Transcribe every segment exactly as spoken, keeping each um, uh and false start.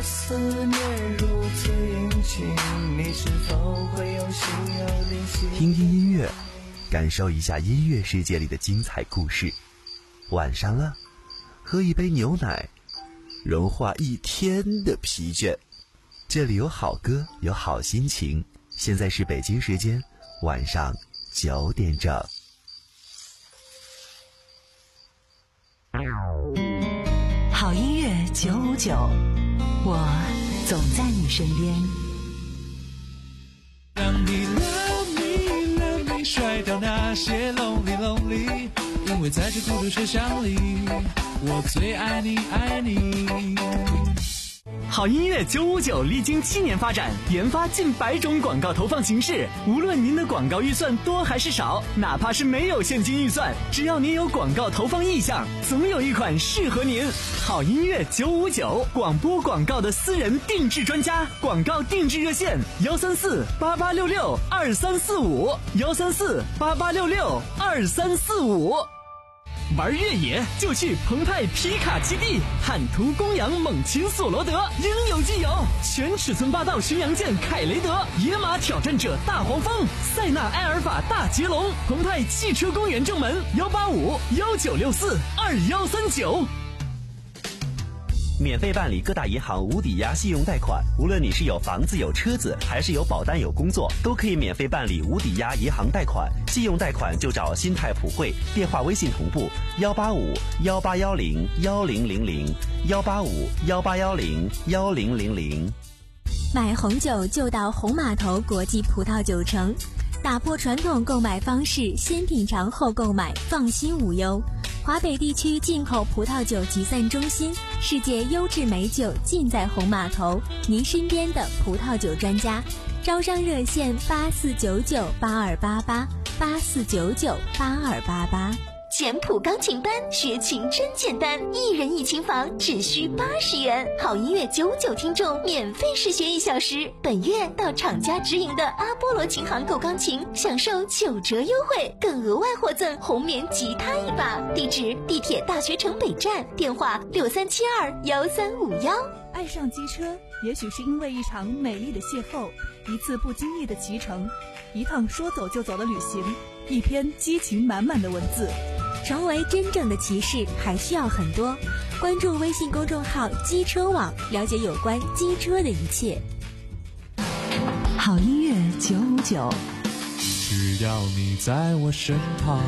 的思念如此殷勤，你是否会用心有灵犀？ 听听音乐，感受一下音乐世界里的精彩故事。晚上了，喝一杯牛奶，融化一天的疲倦。这里有好歌，有好心情。现在是北京时间晚上九点整。 好音乐九五九，我总在你身边。 让你 love me love me 甩掉那些 lonely lonely， 因为在这孤独车厢里，我最爱你爱你。 好音乐九五九历经七年发展，研发近百种广告投放形式。无论您的广告预算多还是少，哪怕是没有现金预算，只要您有广告投放意向，总有一款适合您。好音乐九五九，广播广告的私人定制专家，广告定制热线幺三四八八六六二三四五幺三四八八六六二三四五。玩越野就去澎湃皮卡基地，汉图公羊猛禽索罗德应有尽有，全尺寸霸道巡洋舰凯雷德，野马挑战者大黄蜂，塞纳埃尔法大捷龙，澎湃汽车公园正门幺八五幺九六四二幺三九。 免费办理各大银行无抵押信用贷款，无论你是有房子有车子，还是有保单有工作，都可以免费办理无抵押银行贷款。信用贷款就找新泰普惠，电话微信同步幺八五幺八幺零幺零零零幺八五幺八幺零幺零零零。 买红酒就到红码头国际葡萄酒城，打破传统购买方式，先品尝后购买，放心无忧。华北地区进口葡萄酒集散中心，世界优质美酒尽在红码头，您身边的葡萄酒专家。招商热线八四九九八二八八八四九九八二八八。 简谱钢琴班学琴真简单，一人一琴房只需八十元。好音乐九九听众免费试学一小时，本月到厂家直营的阿波罗琴行购钢琴，享受九折优惠，更额外获赠红棉吉他一把。地址：地铁大学城北站，电话六三七二幺三五幺。 爱上机车，也许是因为一场美丽的邂逅，一次不经意的骑乘，一趟说走就走的旅行，一篇激情满满的文字。 成为真正的骑士还需要很多，关注微信公众号机车网，了解有关机车的一切。 好音乐九五九， 只要你在我身旁。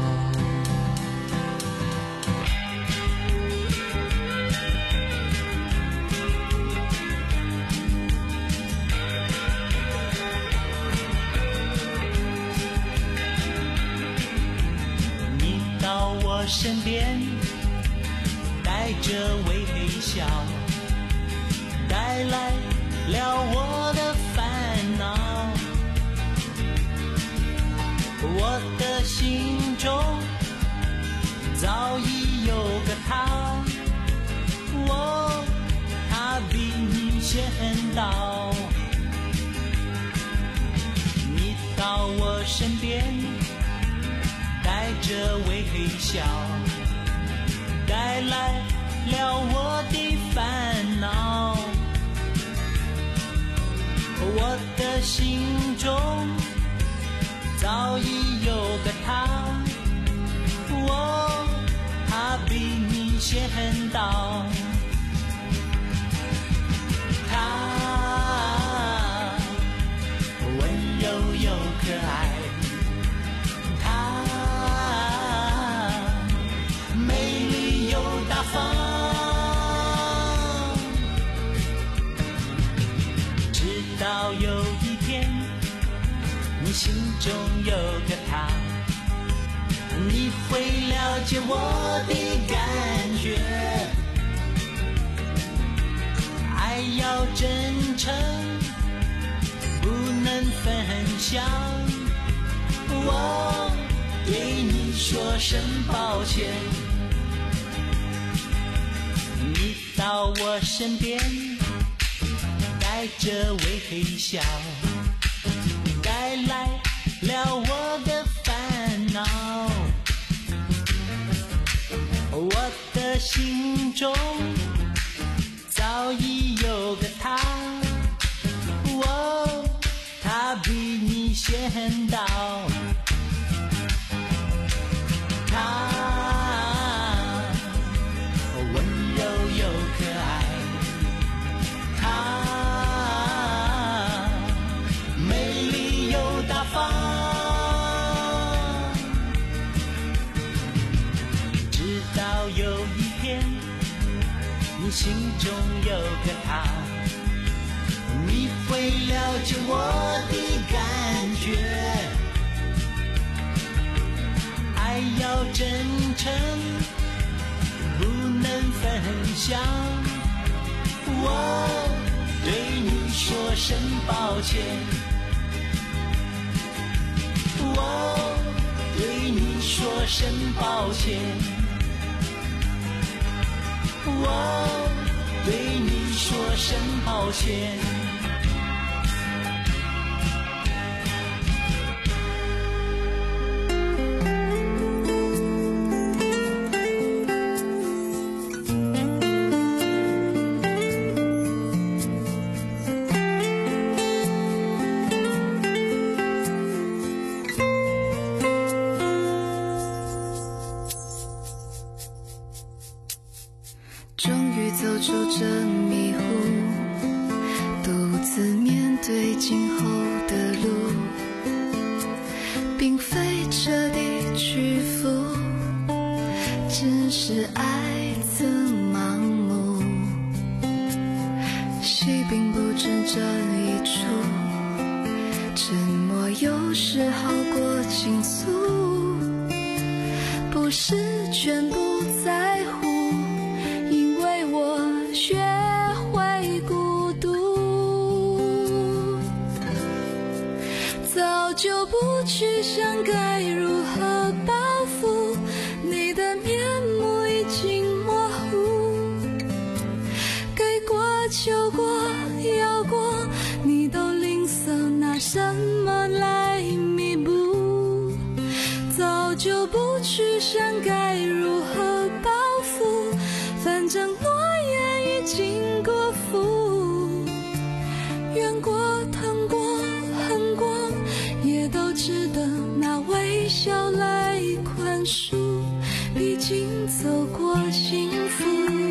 身边带着微笑，带来了我的烦恼，我的心中早已有个他，我他比你先到，你到我身边带着微笑，带来了我的烦恼，我的心中早已有个他，我他比你先到，他温柔又可爱，直到有一天你心中有个他，你会了解我的感觉，爱要真诚不能分享，我对你说声抱歉，你到我身边带着微笑，带来了我的烦恼，我的心中早已有个他， 现到。他温柔又可爱，他美丽又大方，直到有一天你心中有个他，你会了解我的感觉，爱要真诚，不能分享。我对你说声抱歉，我对你说声抱歉，我对你说声抱歉。 终于走出这迷糊，独自面对今后的路，并非彻底屈服，只是爱曾盲目。戏并不止这一出，沉默有时好过倾诉，不是全部在乎，学会孤独，早就不去想该如何报复，你的面目已经模糊，给过求过要过，你都吝啬，拿什么来弥补？早就不去想该如何报复，反正已经过付，怨过疼过恨过，也都值得拿微笑来宽恕，毕竟走过幸福。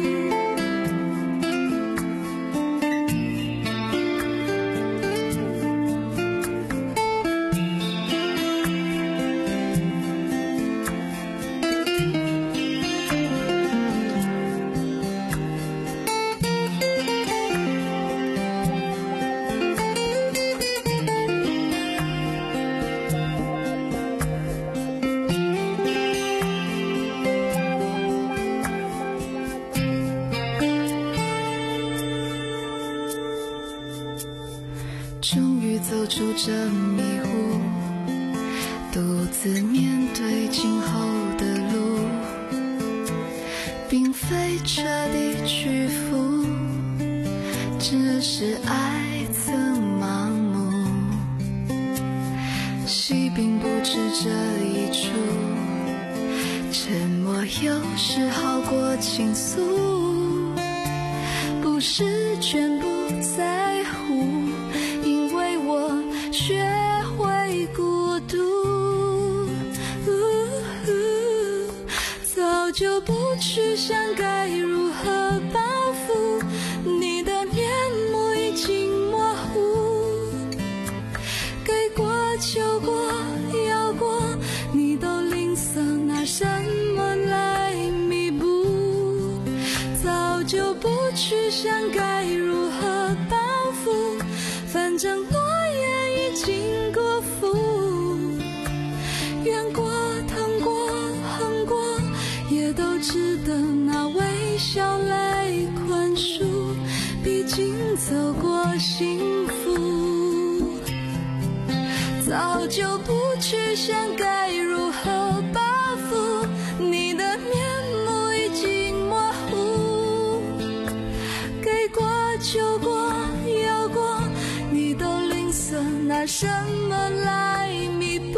终于走出这迷糊，独自面对今后的路，并非彻底屈服，只是爱曾盲目。戏并不止这一出，沉默有时好过倾诉，不是全部在乎，因为我学会孤独，早就不去想该如何报复，你的面目已经模糊，给过求过要过，你都吝啬，拿什么来弥补？早就不去想该如何报复，反正诺言已经过付，怨过疼过恨过，也都值得拿微笑来宽恕，毕竟走过幸福。早就不去想该如何报复，你的面目已经模糊，给过求过要过，你都吝啬，拿什么来弥补？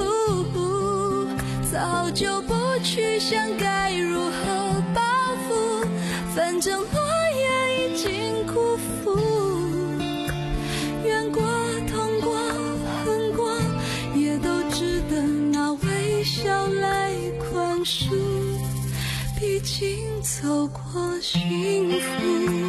早就不去想该如何报复，反正诺言已经辜负，怨过痛过恨过， 走过幸福。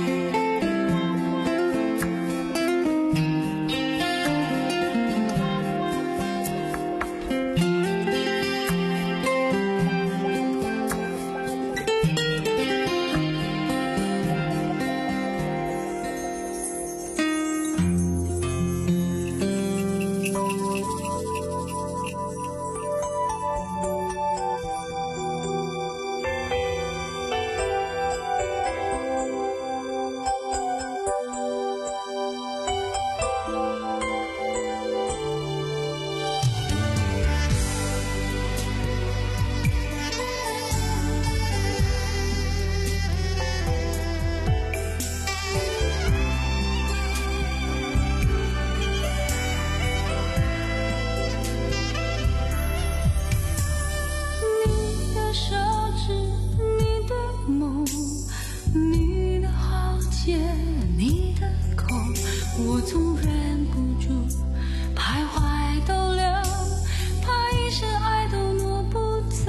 我总忍不住徘徊逗留，怕一生爱都挪不走。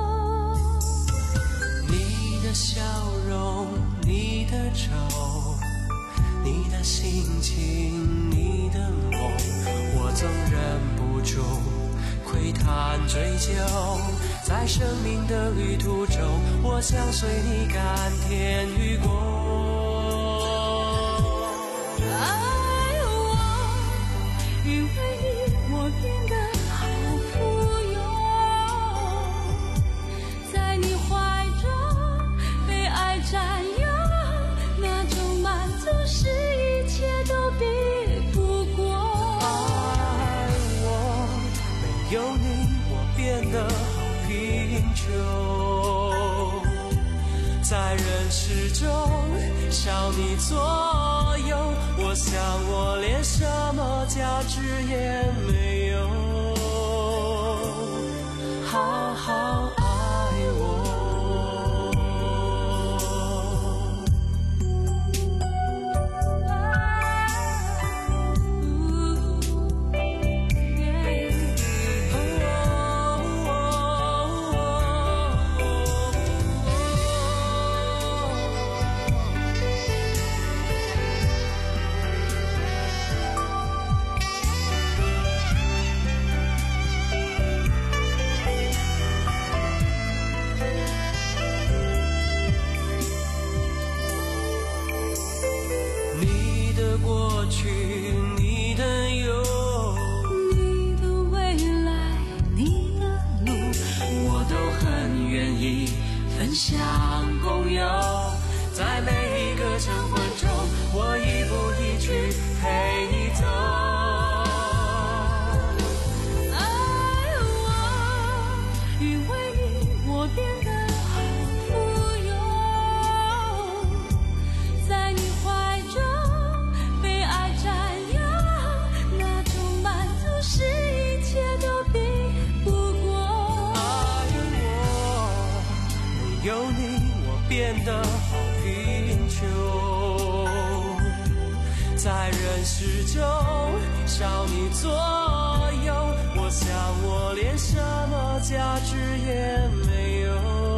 你的笑容，你的愁，你的心情，你的梦，我总忍不住窥探追究。在生命的旅途中，我想随你甘甜与共。在人世中少你左右，我想我连什么价值也没有，好好爱我。分享共有，在每一个晨昏中，我一步一去陪你走。 爱我，因为你我变得好富有，在你怀中被爱占有，那种满足是一切都比不过。 有你，我变得好贫穷，在人世中少你左右，我想我连什么价值也没有，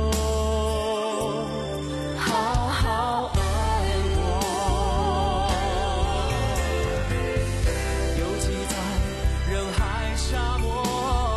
好好爱我。尤其在人海沙漠，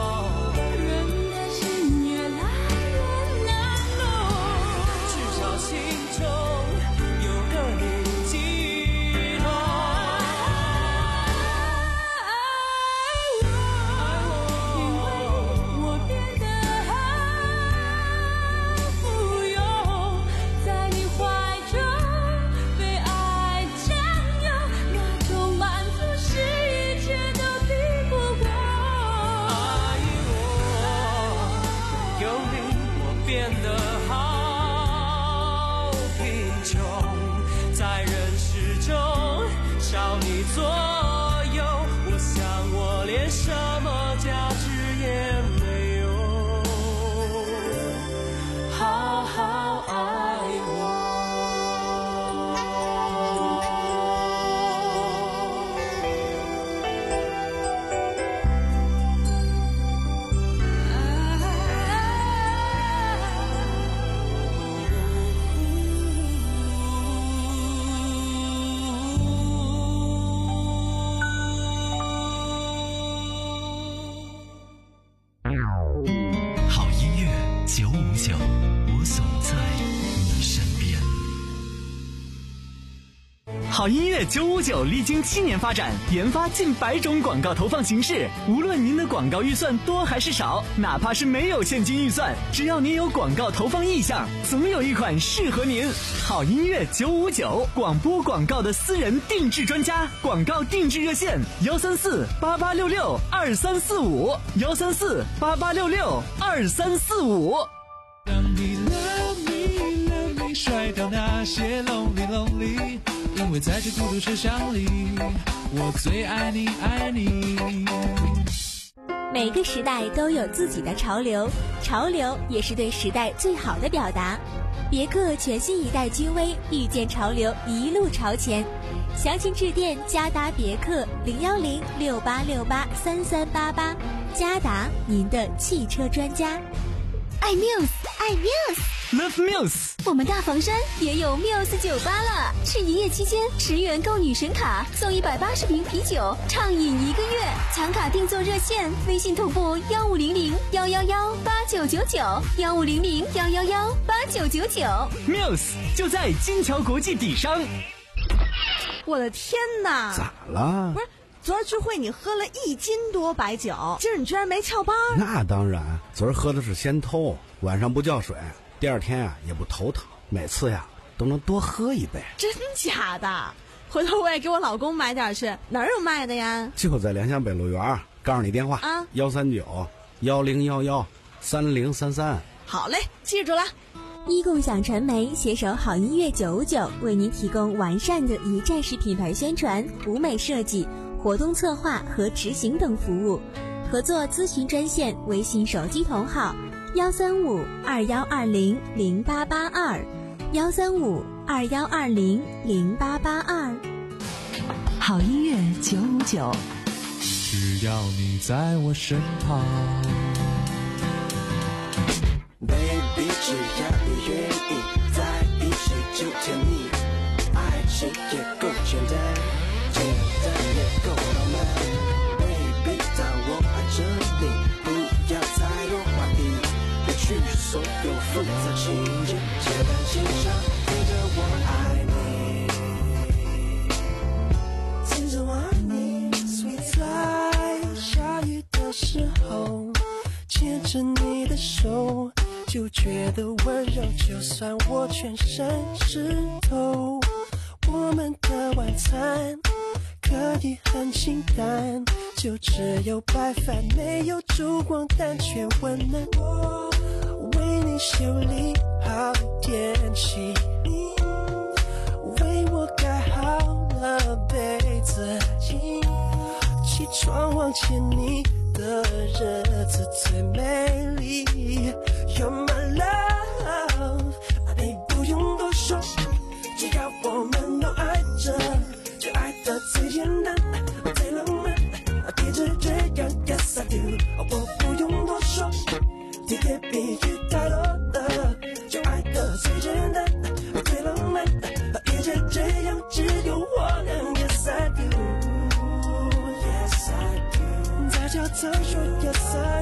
变得好贫穷，在人世中少你左右，我想我连什么价值也没有，好好爱我。 好音乐九五九，我总在你身边。 好音乐九五九历经七年发展，研发近百种广告投放形式。无论您的广告预算多还是少，哪怕是没有现金预算，只要您有广告投放意向，总有一款适合您。好音乐九五九，广播广告的私人定制专家，广告定制热线：幺三四八八六六二三四五，幺三四八八六六二三四五。 让你 love me love me 甩掉那些 lonely lonely， 因为在这孤独车厢里，我最爱你爱你。 每个时代都有自己的潮流，潮流也是对时代最好的表达。别克全新一代君威，遇见潮流，一路朝前。详情致电嘉达别克零幺零六八六八三三八八，嘉达您的汽车专家。 爱 Muse， 爱 Muse，Love Muse。 我们大房山也有 Muse 酒吧了，是营业期间十元购女神卡送一百八十瓶啤酒，畅饮一个月。抢卡订座热线：微信同步幺五零零幺幺幺八九九九，幺五零零幺幺幺八九九九。 Muse 就在金桥国际底商。 我的天哪！ 咋了？ 不是。昨儿聚会你喝了一斤多白酒，今儿你居然没翘班？ 那当然，昨儿喝的是仙偷，晚上不叫水，第二天啊也不头疼，每次呀都能多喝一杯。 真假的？回头我也给我老公买点去，哪儿有卖的呀？ 就在良乡北路园，告诉你电话啊，幺三九幺零幺幺三零三三。 好嘞，记住了。 一共享传媒携手好音乐九五九，为您提供完善的一站式品牌宣传、舞美设计、活动策划和执行等服务。合作咨询专线：微信手机同号幺三五二幺二零零八八二，幺三五二幺二零零八八二。 好音乐九五九， 只要你在我身旁。 Baby， 只要你愿意在一起就甜蜜，爱情也够简单。简单也够浪漫 ，Baby， 当我爱着你，不要太多怀疑，别去所有复杂情节，简单欣赏，听着我爱你，听着我爱你。Sweet， 在下雨的时候，牵着你的手，就觉得温柔，就算我全身湿透。我们的晚餐可以很清淡，就只有白饭，没有烛光，但却温暖。我为你修理好电器，为我盖好了被子，起床望见你的日子最美丽。You're my love， 你不用多说，只要我们都爱着，就爱的最简单，最浪漫，一直这样 Yes I do， 我不用多说，体贴比喻太多了，就爱的最简单，最浪漫，一直这样只有我能 Yes I do， Yes I do， 在教堂说 Yes I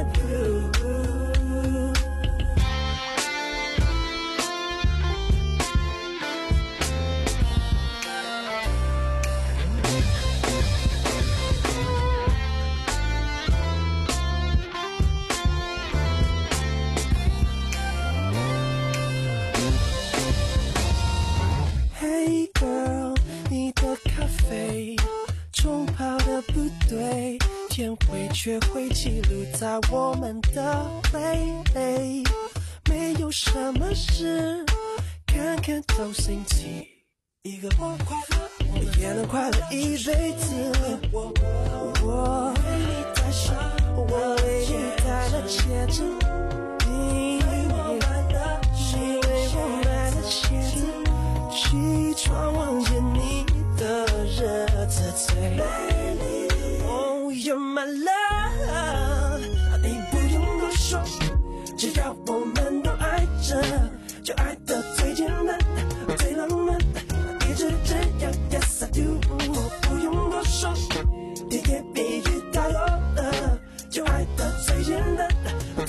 do。Hey girl， 你的咖啡冲泡的不对，甜味却会记录在我们的 play， 没有什么事，看看都兴起，一个我快乐，也能快乐一辈子。我我为你戴上，我为你戴了戒指，你为我买了，你为我买了戒指。起床望见你的日子最美丽。Oh, you're my love， 你不用多说，只要我们都爱着，就爱的最简单，最浪漫，一直这样 Yes I do， 我不用多说，体贴比喻太多了，就爱的最简单，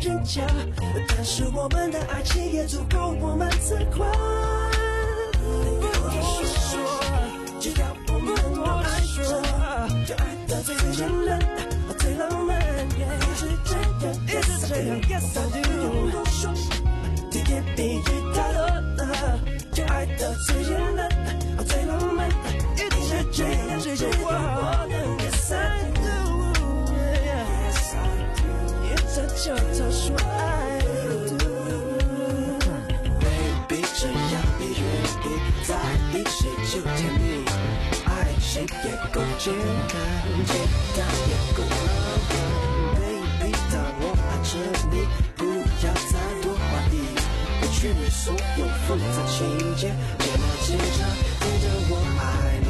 计较，但是我们的爱情也足够我们自夸。不多说，只要我们都爱着，就爱的最简单，最浪漫，一直这样，一直这样 ，Yes I do。不说，甜甜蜜蜜太多了，就爱的最简单，最浪漫，一直这样，最简单 ，Yes I do。Yes I do。这就叫说爱。Baby， 只要你愿意在一起就甜蜜，爱情也够简单，简单也够浪漫。Baby， 当我爱着你，不要再多怀疑，不去所有复杂情节，简单紧张，听着我爱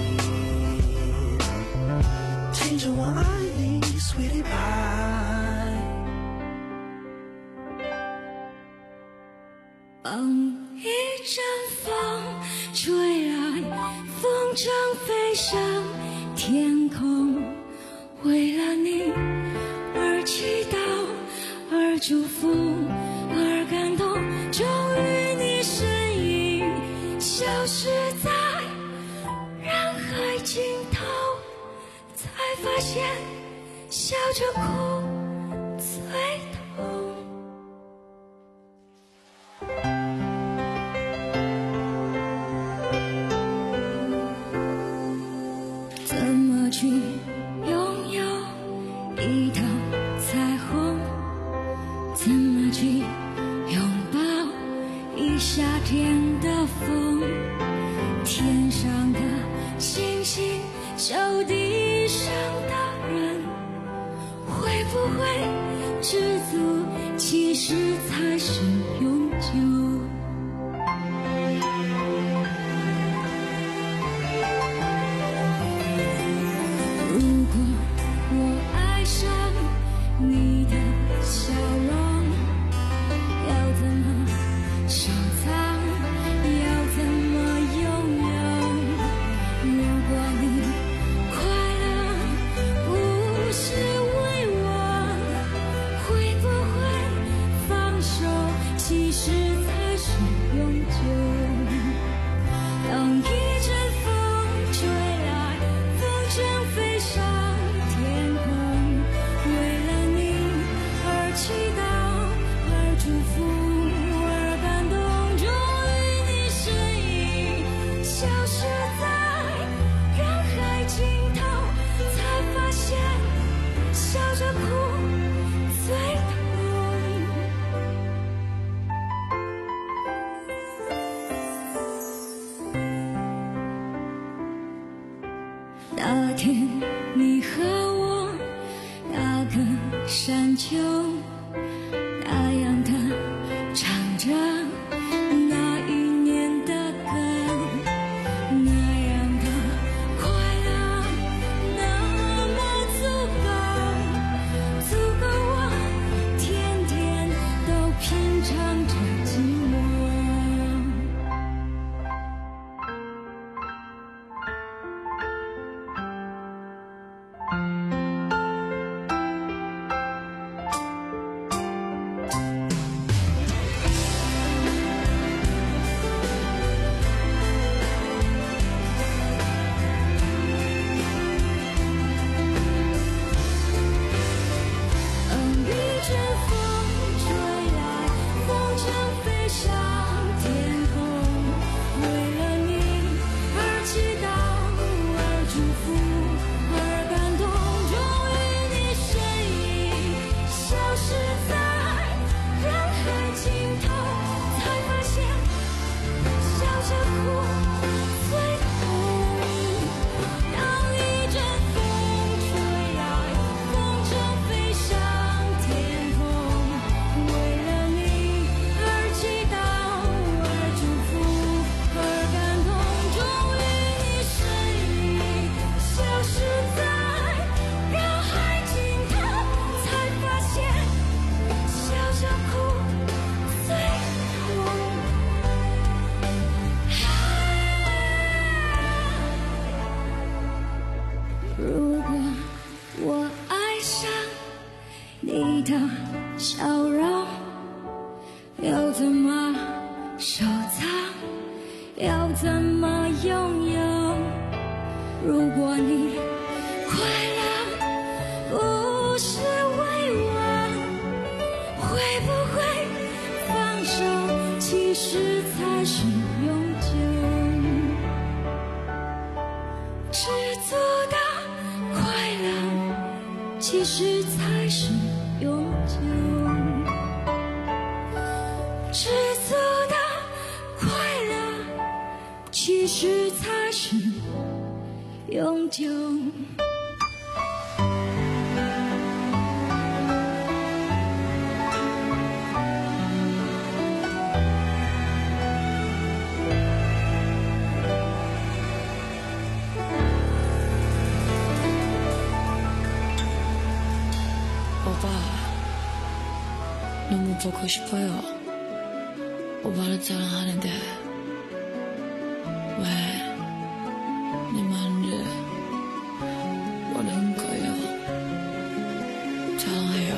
你，听着我爱你 ，Sweetie Pie。 当一阵风吹来，风筝飞上天空，为了你而祈祷，而祝福，而感动。终于你身影消失在人海尽头，才发现笑着哭最痛。怎么去拥有一道彩虹？怎么去拥抱一夏天的风？天上的星星，就地上的人，会不会知足，其实才是永久。如果我爱上你的笑容，要怎么收藏，要怎么拥有？如果你快乐不是为我，会不会放手，其实才是永久。当一阵风吹来，风筝飞上天空，为了你而祈祷，而祝福，而感动。终于你身影消失在人海尽头，才发现笑着哭最痛。那天你和我那个山丘，那样的唱着那一年的歌，那样的快乐，那么足够，足够我天天都品尝着寂寞。 你的笑容要怎么收藏，要怎么拥有？如果你快乐不是委婉，会不会放手其实才是永久？知足的快乐其实才是永久，知足的快乐其实才是永久。 너무 보고 싶어요. 오빠를 사랑하는데 왜 내 마음을 모르는 거예요? 사랑해요.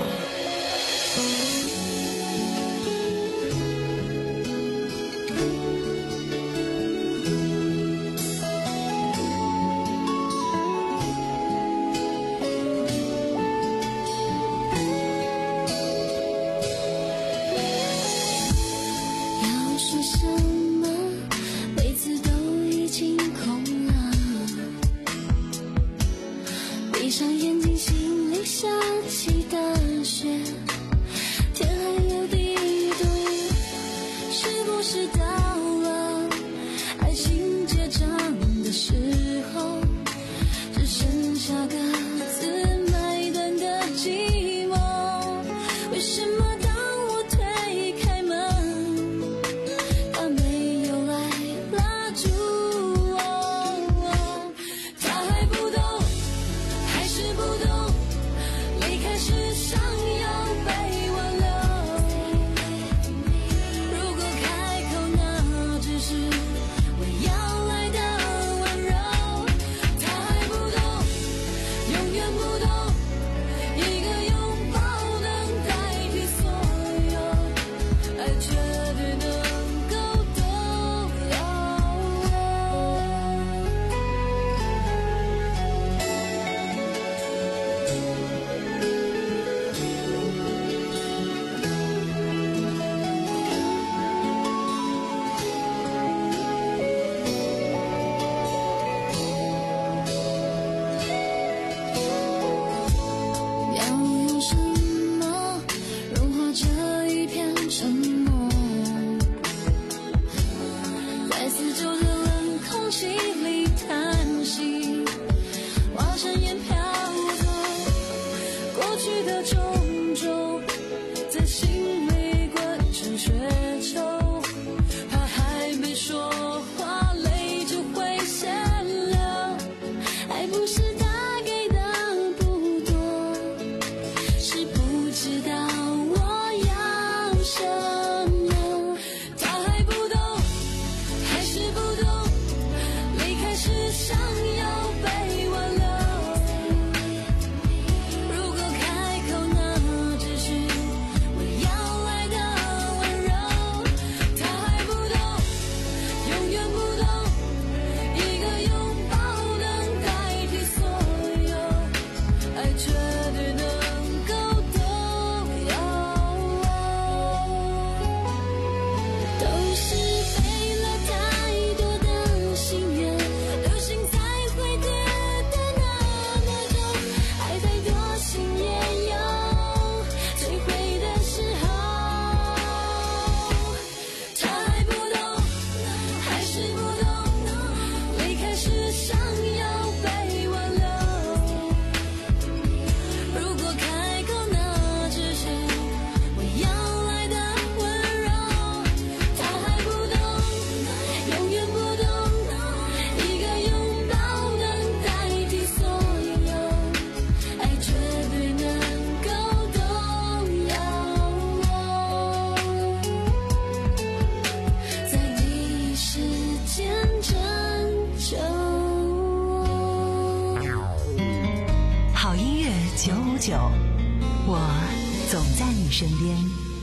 我总在你身边。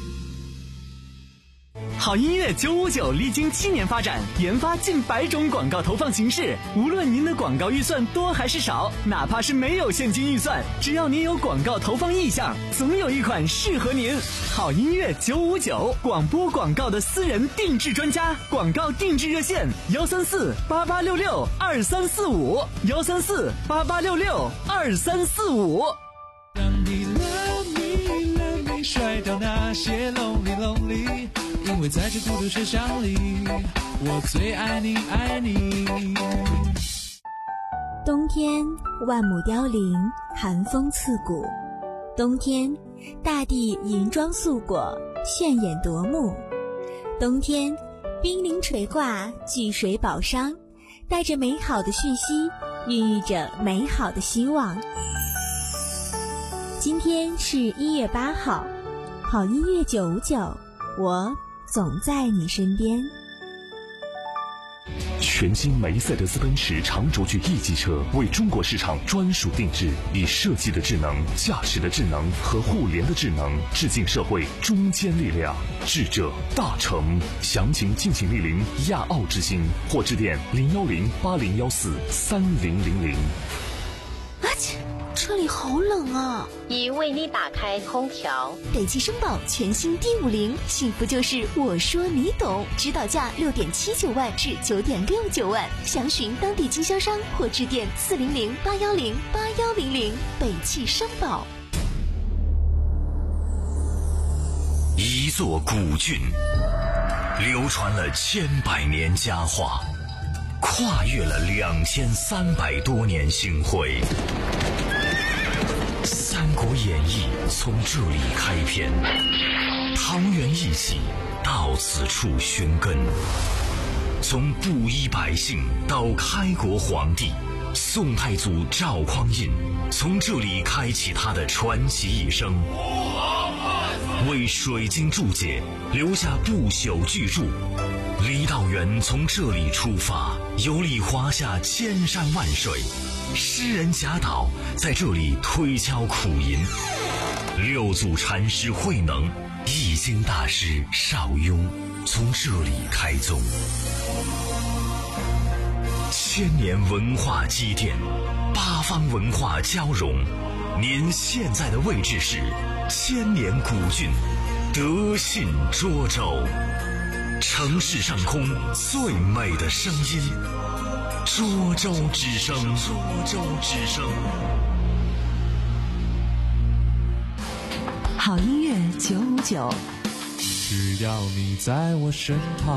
好音乐九五九历经七年发展，研发近百种广告投放形式。无论您的广告预算多还是少，哪怕是没有现金预算，只要您有广告投放意向，总有一款适合您。好音乐九五九，广播广告的私人定制专家，广告定制热线：幺三四八八六六二三四五，幺三四八八六六二三四五。 让你 love me love me 甩掉那些 lonely lonely， 因为在这孤独车厢里，我最爱你爱你。 冬天万亩凋零，寒风刺骨。冬天大地银装素裹，炫眼夺目。冬天冰凌垂挂，巨水宝商，带着美好的讯息，孕育着美好的希望。今天是一月八号，好音乐九五九，我总在你身边。 全新梅赛德斯奔驰长轴距 E 级车为中国市场专属定制，以设计的智能、驾驶的智能和互联的智能，致敬社会中坚力量，智者大成。详情敬请莅临亚奥之星，或致电零幺零八零幺四三零零零。 啊切！车里好冷啊！ 已为你打开空调。 北汽绅宝全新 D 五零，幸福就是我说你懂，指导价六点七九万至九点六九万，详询当地经销商或致电四零零八幺零八幺零零。北汽绅宝。 一座古郡，流传了千百年佳话，跨越了两千三百多年星辉。《三国演义》从这里开篇，桃园义气到此处寻根。从布衣百姓到开国皇帝，宋太祖赵匡胤从这里开启他的传奇一生，为水晶注解留下不朽巨著。李道元从这里出发，游历华夏千山万水。诗人贾岛在这里推敲苦吟，六祖禅师慧能、易经大师邵雍从这里开宗。千年文化积淀，八方文化交融。您现在的位置是千年古郡德信涿州，城市上空最美的声音。涿州之声，涿州之声。 好音乐九五九， 只要你在我身旁。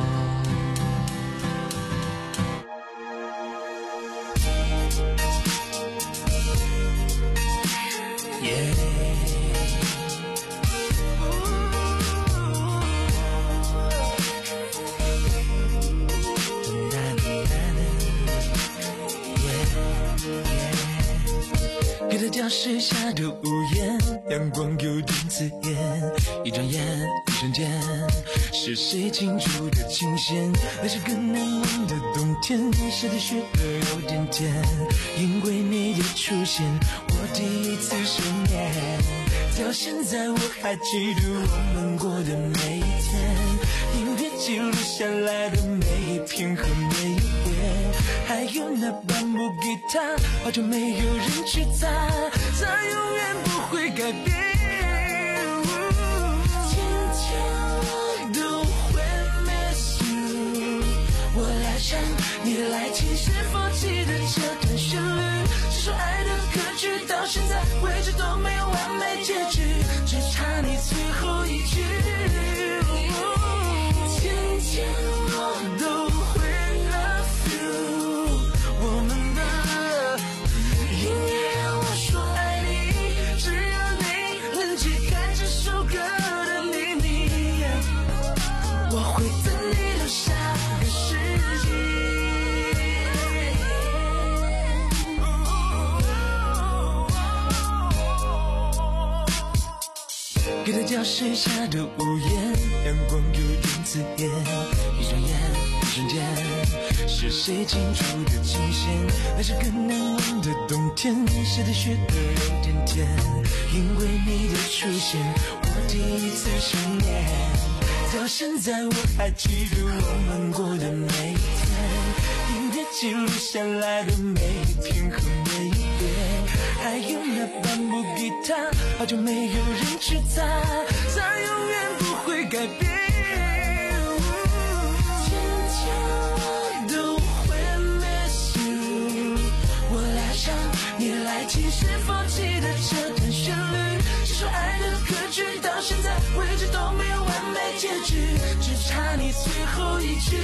教室下的屋檐，阳光有点刺眼，一转眼，一瞬间，是谁清楚的琴弦？那是个难忘的冬天，下的雪歌有点甜，因为你的出现，我第一次失眠。到现在我还记得我们过的每一天，音乐记录下来的每一片和每一页，还有那把木吉他，好久没有人去弹，它永远不会改变。天天我都会 miss you， 我来唱，你来听，是否记得这段旋律？这首爱的歌曲到现在为止都没有完美结局，只差你最后一句。天天我都会 love you， 我们的音乐让我说爱你，只要你能解开这首歌的秘密，我会等你留下个世纪。 给他教室下的屋檐，阳光有点刺眼，一转眼一瞬间，是谁清楚的期限？那是更难忘的冬天，谁的雪都有点甜，因为你的出现，我第一次失眠。到现在我还记得我们过的每一天，音乐记录下来的每一片和每一遍，还有那半部吉他，好久没有人去弹，它永远不会改变。天天都会 miss you， 我来唱，你来听，是否记得这段旋律？这首爱的歌曲到现在为止都没有完美结局，只差你最后一句。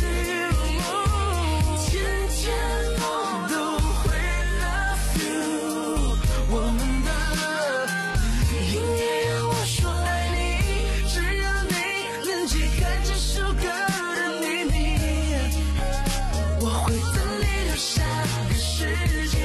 天天我都会 love you， 我们的 love 音乐让我说爱你，只让你能解开这首歌的秘密，我会等你留下个世纪。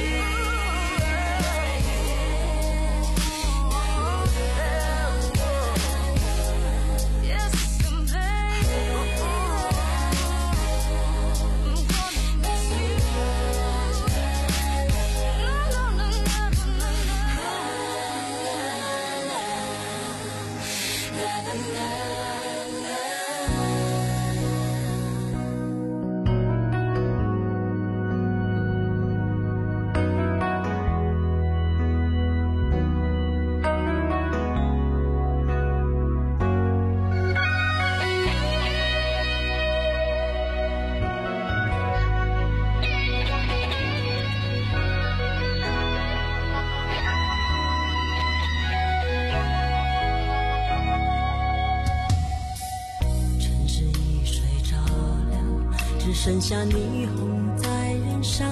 剩下霓虹在人上，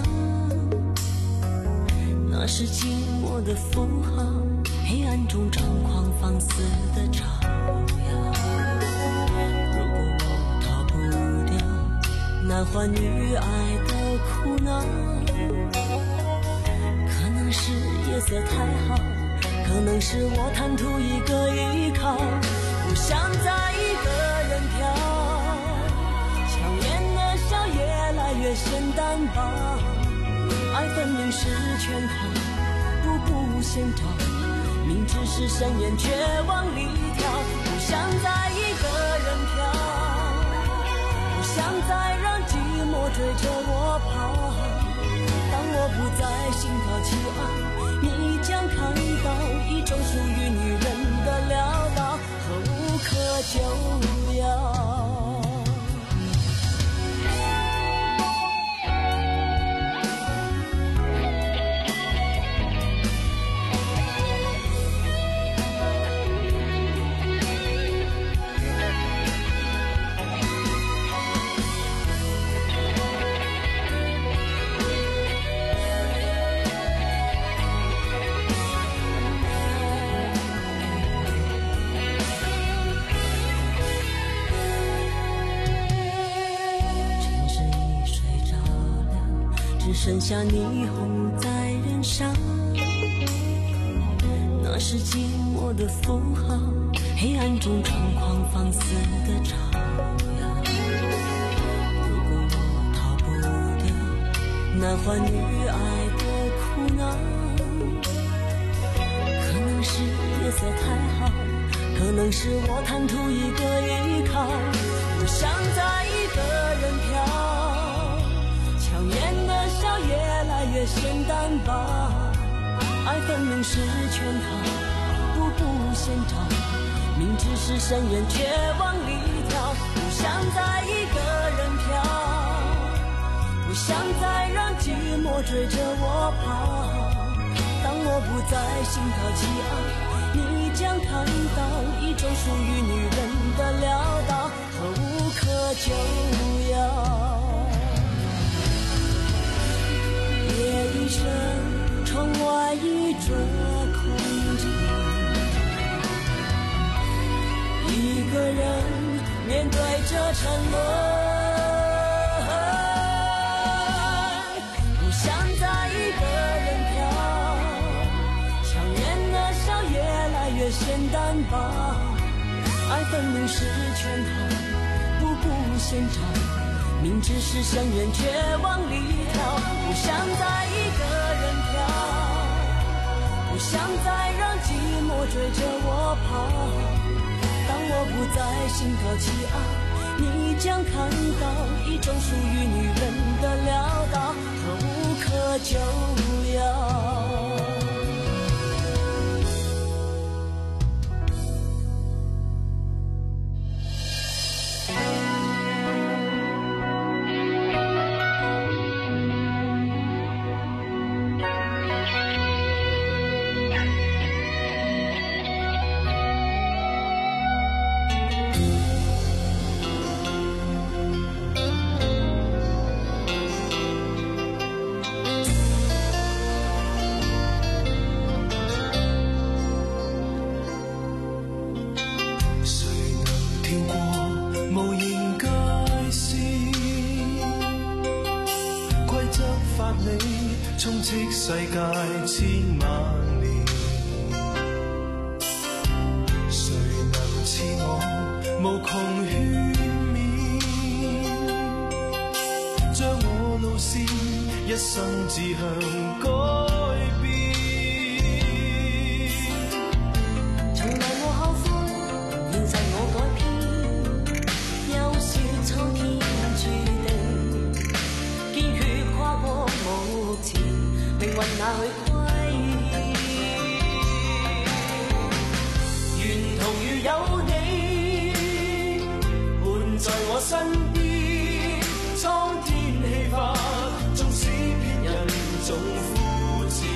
那是寂寞的符号，黑暗中张狂放肆的嘲谣。如果我逃不掉男欢女爱的苦恼，可能是夜色太好，可能是我贪图一个依靠，不想再一个人跳，越显单薄，爱分明是圈套，步步先找，明知是深渊却往里跳，不想再一个人跳，不想再让寂寞追着我跑，当我不再心高气傲，你将看到一种属于女人的潦倒和无可救药。剩下霓虹在人上，那是寂寞的符号，黑暗中张狂放肆的嘲谣。如果我逃不掉男欢女爱的苦恼，可能是夜色太好，可能是我贪图一个依靠，不想再一个人跳，强颜的笑越来越显单薄，爱分明是圈套，步步先找，明知是深渊却往里跳，不想再一个人跳，不想再让寂寞追着我跑，当我不再心高气傲，你将看到一种属于女人的潦倒和无可救药。夜已深，窗外已着空寂，一个人面对着沉沦，不想再一个人跳，强颜的笑越来越越显淡吧。爱分明是圈套，步步现场，明知是相远却往里跳。不想再一个人跳，不想再让寂寞追着我跑。当我不再心高气傲，你将看到一种属于女人的潦倒和无可救药。 世界千萬年，誰能似我無窮勸勉，將我路線一生志向改變。 從來我後悔，現實我改變，有時蒼天注定，堅決跨過目前。命運哪去規沿途如有你伴在我身邊，蒼天氣化，縱使別人總膚淺。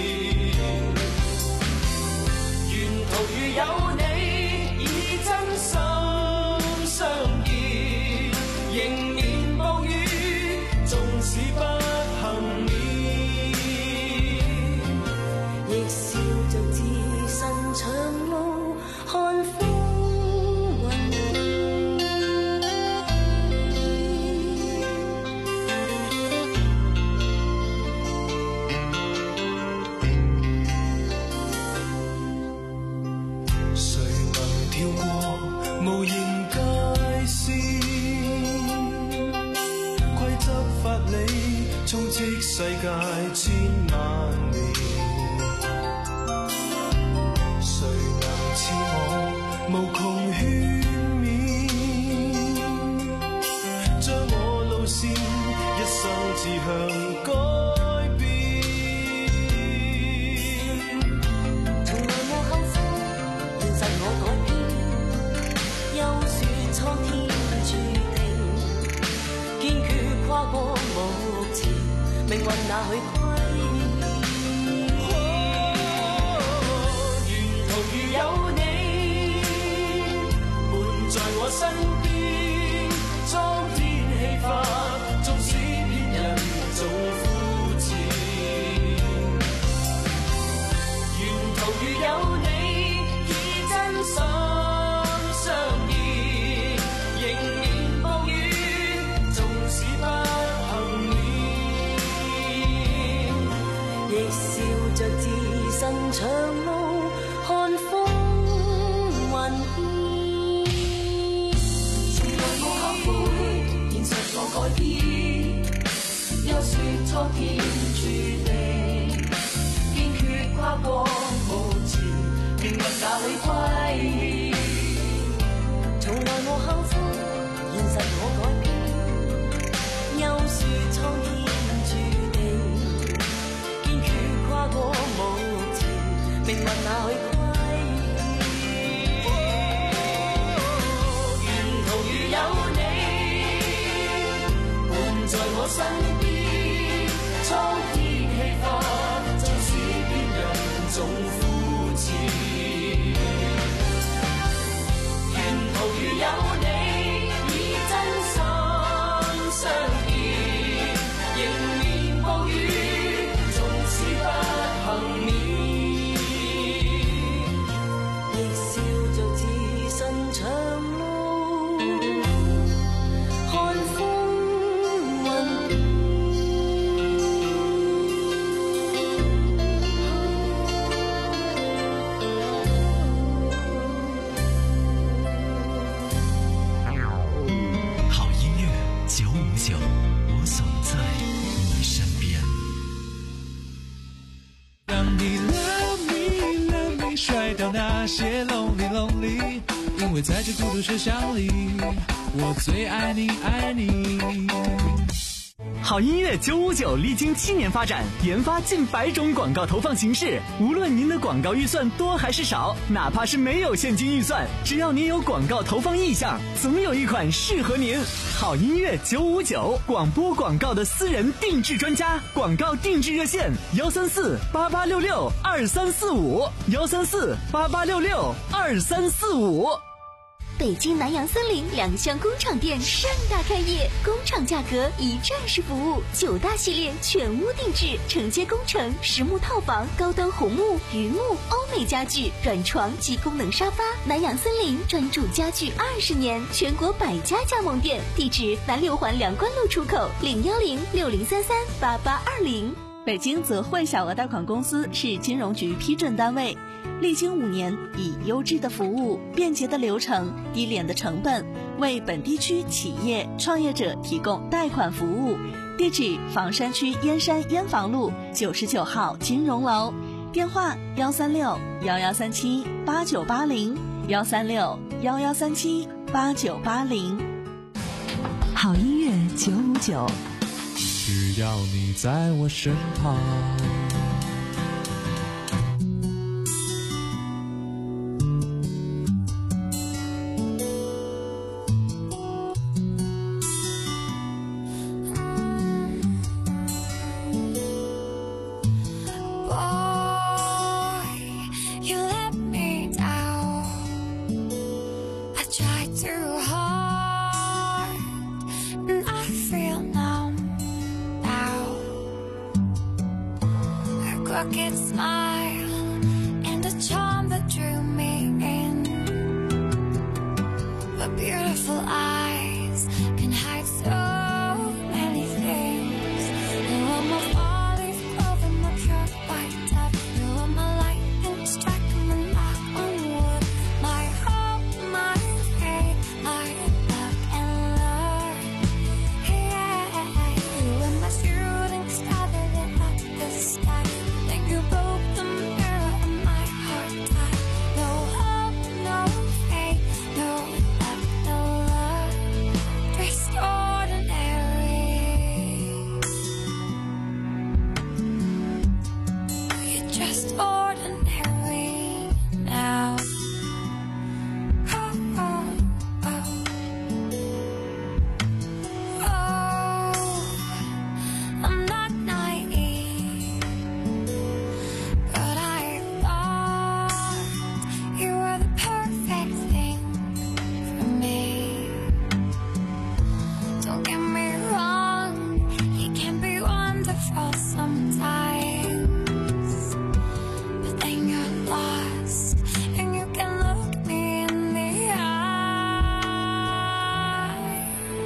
沿途如有你，以真心相見，迎面暴雨，縱使不幸免。長路看風雲， 誰能跳過無形界線？規則法理充斥世界千萬年。無窮勸勉，將我路線一生志向改變。 從來無後悔，現實我改變，休說蒼天注定，堅決跨過目前，命運哪去規沿途如有你在我身邊，蒼天氣化，縱使別人總膚淺。沿途如有你，以真心相見，迎面暴雨，縱使不幸免，亦笑着自身長路看風雲變。現實我改變，休說蒼天注定，堅決跨過目前，命運哪去規？從來無後悔，現實我改變，休說蒼天注定，堅決跨過目前，命運哪去規？沿途如有你在我身邊，蒼天氣化，縱使別人總膚淺。沿途如有你，以真心相見，迎面暴雨，縱使不幸免， 些 lonely lonely， 因为在这孤独世想里，我最爱你爱你。 好音乐九五九历经七年发展，研发近百种广告投放形式。无论您的广告预算多还是少，哪怕是没有现金预算，只要您有广告投放意向，总有一款适合您。好音乐九五九，广播广告的私人定制专家，广告定制热线：幺三四八八六六二三四五，幺三四八八六六二三四五。 北京南洋森林两厢工厂店盛大开业，工厂价格一站式服务，九大系列全屋定制，承接工程、实木套房、高端红木、榆木、欧美家具、软床及功能沙发。南洋森林专注家具二十年，全国百家加盟店，地址南六环梁关路出口，零幺零六零三三八八二零。 北京泽汇小额贷款公司是金融局批准单位，历经五年，以优质的服务、便捷的流程、低廉的成本，为本地区企业创业者提供贷款服务。地址：房山区燕山燕房路九十九号金融楼，电话：幺三六幺幺三七八九八零，幺三六幺幺三七八九八零。 好音乐九五九， 只要你在我身旁。 Crooked smile and a charm that drew me in, but beautiful eyes can hide so many things. You are my four-leaf clover, my pure white dove. You are my lightning strike and my knock on wood, my hope, my faith, my luck and love. Yeah, you are my shooting star that lit up the sky. You broke the mirror of my heart tight. No hope, no faith, no luck, no love, just ordinary. You're just ordinary now. Oh, oh, oh. Oh, I'm not naive, but I thought you were the perfect thing for me. Don't get me wrong, you can be wonderful sometimes, but then you're lost and you can look me in the eye.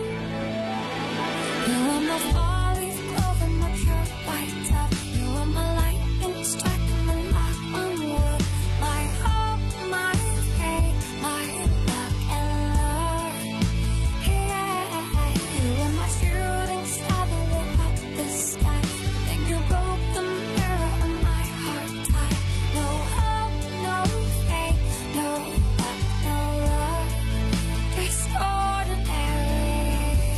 You are my four-leaf clover, my pure white dove. You are my lightning strike and my knock on wood, my hope, my faith, my luck and love. Yeah, you are my shooting star that lit up the sky. Then you broke the mirror of my heart tight. No hope, no faith, no luck, no love, just ordinary.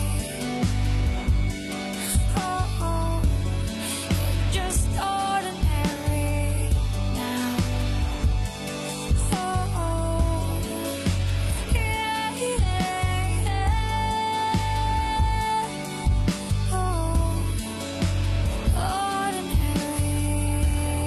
Oh, oh, you're just ordinary now. Oh, oh, yeah, yeah, yeah. Oh, ordinary.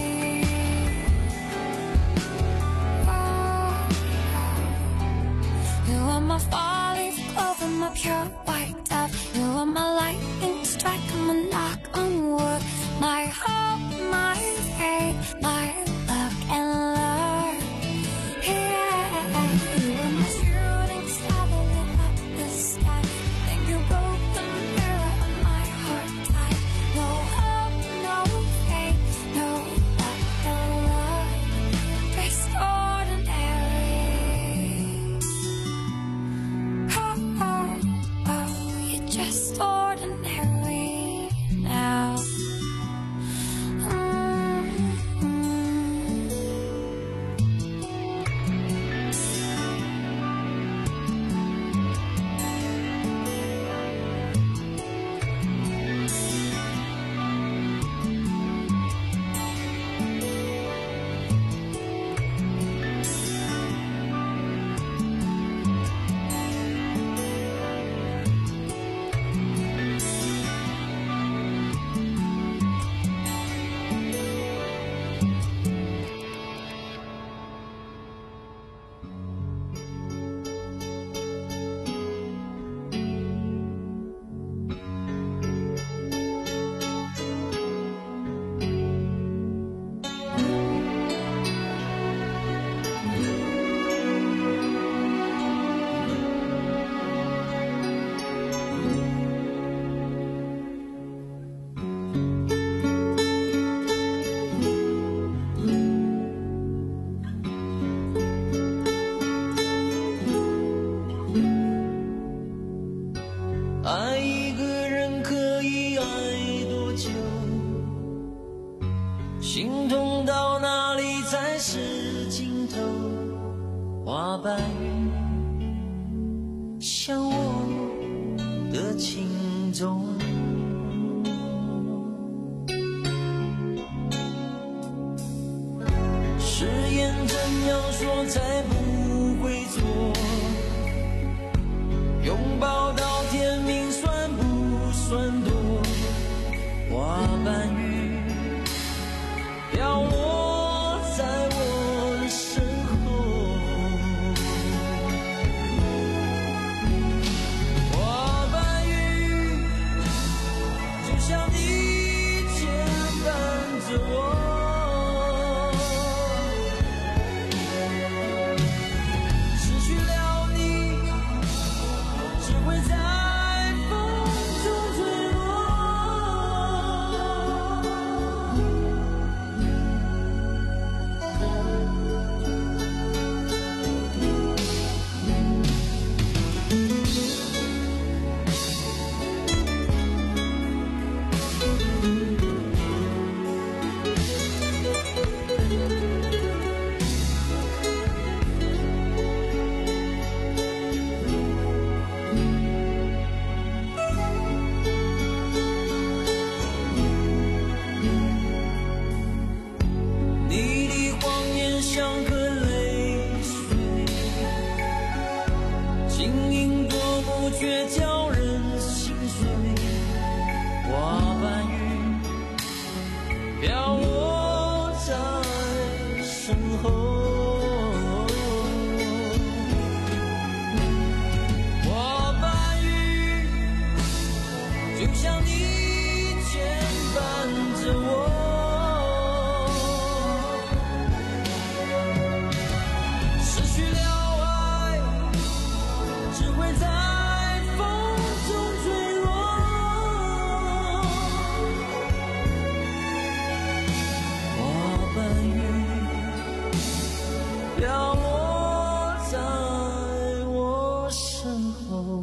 Oh, you are my four-leaf clover, my pure white dove. You are my lightning strike and my knock on wood, my hope, my faith, my luck and love. Yeah, you are my shooting star that lit up the sky. Then you broke the mirror of my heart tight. No hope, no faith, no luck, no love, just ordinary. Oh, oh, oh. 花瓣雨像我的情衷，誓言怎样说才不会错，拥抱到天明算不算多，花瓣雨飘落在我身后，花瓣雨就像你牵绊着我，失去了你只会在风中坠落。你的谎言像颗泪水，晶莹夺目却叫人心碎，花瓣雨飘落在身后，花瓣雨就像你牵绊着我，失去了爱只会在风中坠落，花瓣雨飘落在我身后。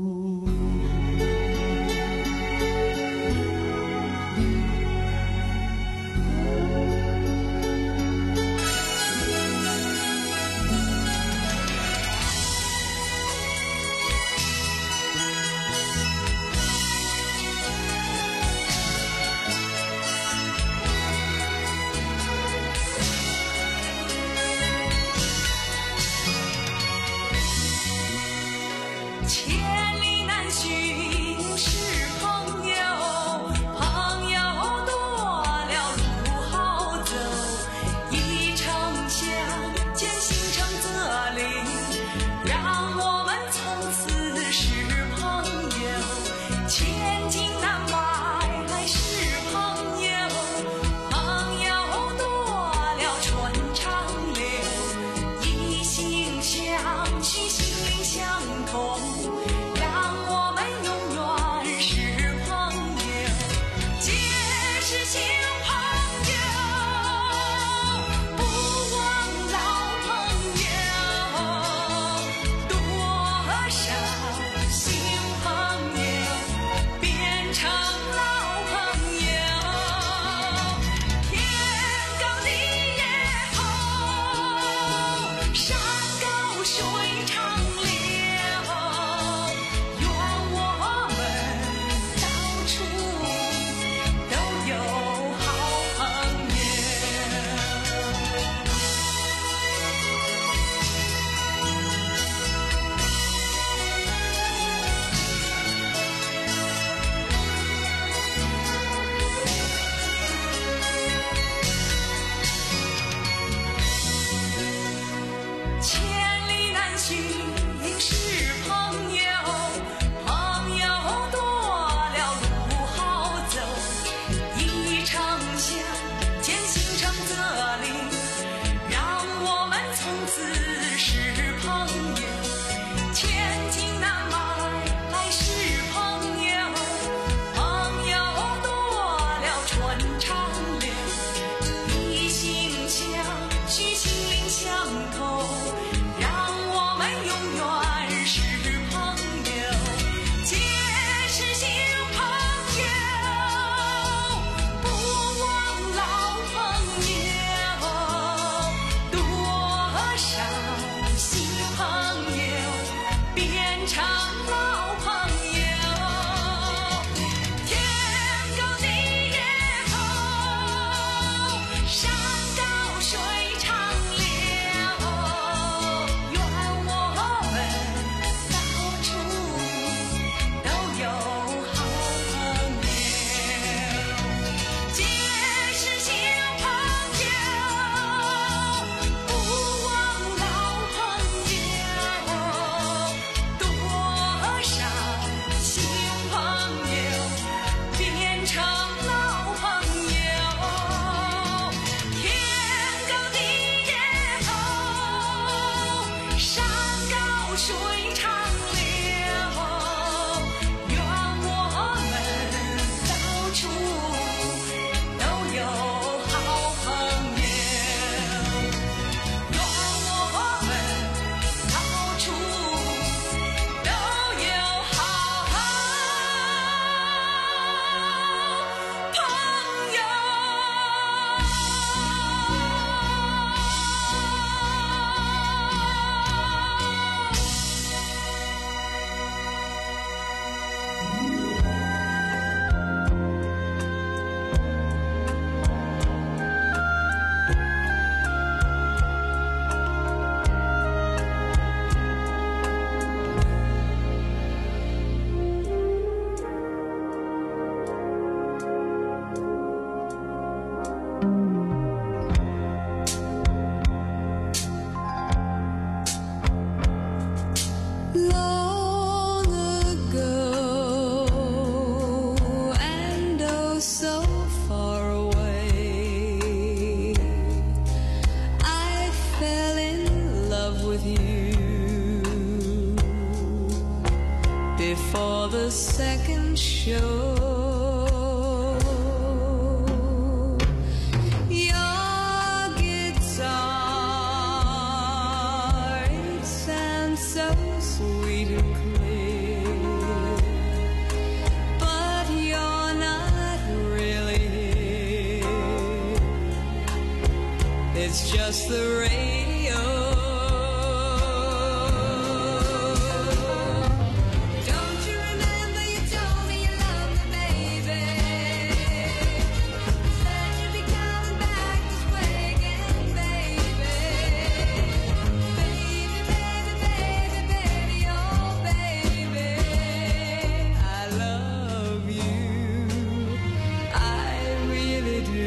千里难寻是朋友，朋友多了路好走，一程相见心诚则灵，让我们从此是朋友，千金难买来是朋友，朋友多了春长流，一心相许心灵相通，让我们永远是朋友，皆是新朋友，不忘老朋友，多少新朋友变成老朋友，天高地也厚，山高水长流，愿我们到处都有好朋友。千里难寻是朋友，朋友多了路好走，一程相见心诚则灵，让我们从此是朋友，千金难买来是朋友，朋友多了春长流，一心相许心灵相通，让我们永远是朋友，皆是新朋友，不忘老朋友，多少新山高水长流，愿我们到处都有好朋友，愿我们到处都有好朋友。 Long ago, and oh so far away, I fell in love with you before the second show. Your guitar, it sounds so sweet and clear, but you're not really here. It's just the radio. Don't you remember you told me you loved me, baby? Said you'd be coming back this way again, baby. Baby, baby, baby, baby, oh baby, I love you, I really do.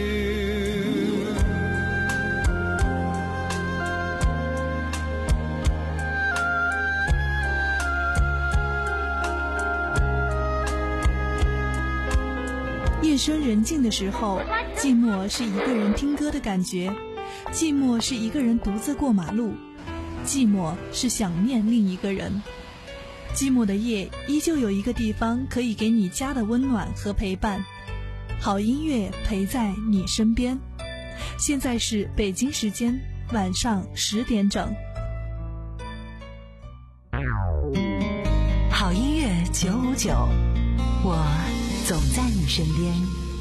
夜深人静的时候，寂寞是一个人听歌的感觉，寂寞是一个人独自过马路，寂寞是想念另一个人。寂寞的夜，依旧有一个地方可以给你家的温暖和陪伴，好音乐陪在你身边。现在是北京时间晚上十点整。 好音乐九五九，我总在你身边。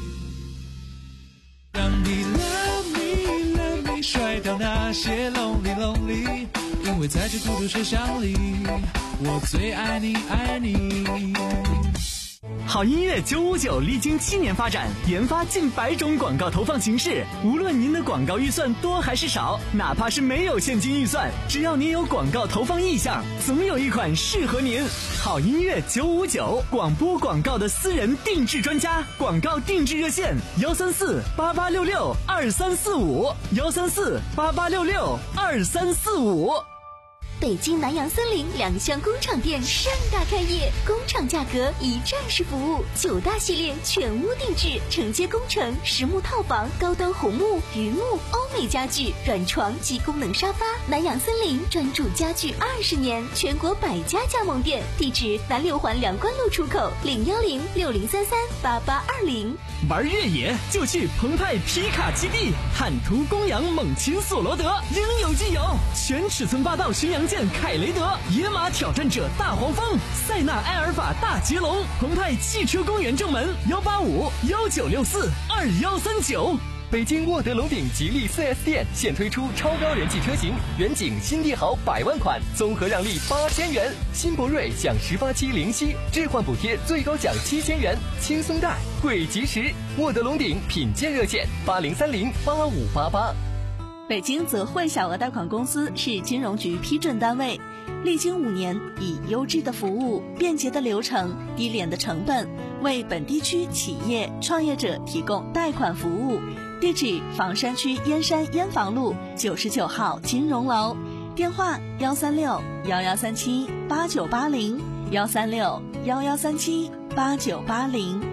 让你 love me love me 甩掉那些 lonely lonely， 因为在这孤独车厢里，我最爱你爱你。 好音乐九五九历经七年发展，研发近百种广告投放形式。无论您的广告预算多还是少，哪怕是没有现金预算，只要您有广告投放意向，总有一款适合您。好音乐九五九，广播广告的私人定制专家，广告定制热线：幺三四八八六六二三四五，幺三四八八六六二三四五。 北京南洋森林两厢工厂店盛大开业，工厂价格一站式服务，九大系列全屋定制，承接工程、实木套房、高端红木、榆木、欧美家具、软床及功能沙发。南洋森林专注家具二十年，全国百家加盟店，地址南六环梁关路出口，零幺零六零三三八八二零。 玩越野就去澎湃皮卡基地，汉图公羊猛禽索罗德，应有尽有。全尺寸霸道巡洋舰凯雷德，野马挑战者大黄蜂，塞纳埃尔法大捷龙，澎湃汽车公园正门幺八五幺九六四二幺三九。 北京沃德龙鼎吉利 四 S 店现推出超高人气车型，远景新帝豪百万款，综合让利八千元；新博瑞享十八期零息，置换补贴最高享七千元，轻松贷，贵及时。沃德龙鼎品鉴热线：八零三零八五八八。 北京泽汇小额贷款公司是金融局批准单位，历经五年，以优质的服务、便捷的流程、低廉的成本，为本地区企业创业者提供贷款服务。地址：房山区燕山燕房路九十九号金融楼，电话：幺三六幺幺三七八九八零，幺三六幺幺三七八九八零。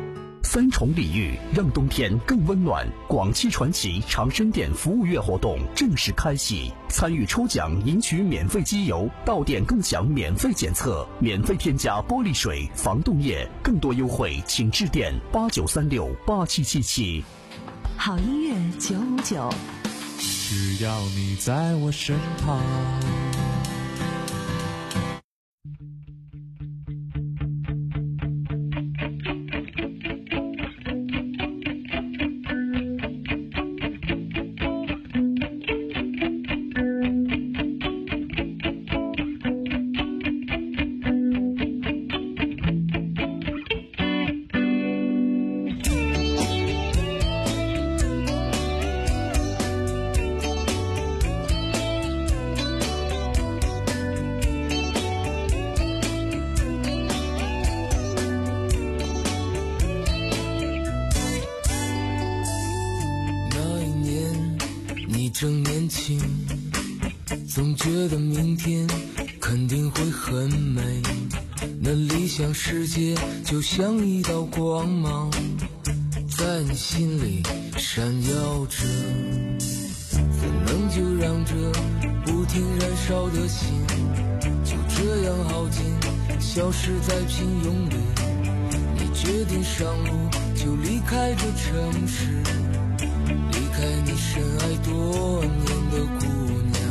三重礼遇，让冬天更温暖。广汽传祺长生店服务月活动正式开启，参与抽奖赢取免费机油，到店更享免费检测，免费添加玻璃水、防冻液。更多优惠请致电八九三六八七七七。 好音乐九五九， 只要你在我身旁。 正年轻，总觉得明天肯定会很美，那理想世界就像一道光芒，在你心里闪耀着，怎能就让这不停燃烧的心就这样耗尽，消失在平庸里。你决定上路，就离开这城市，离开你深爱多年的姑娘。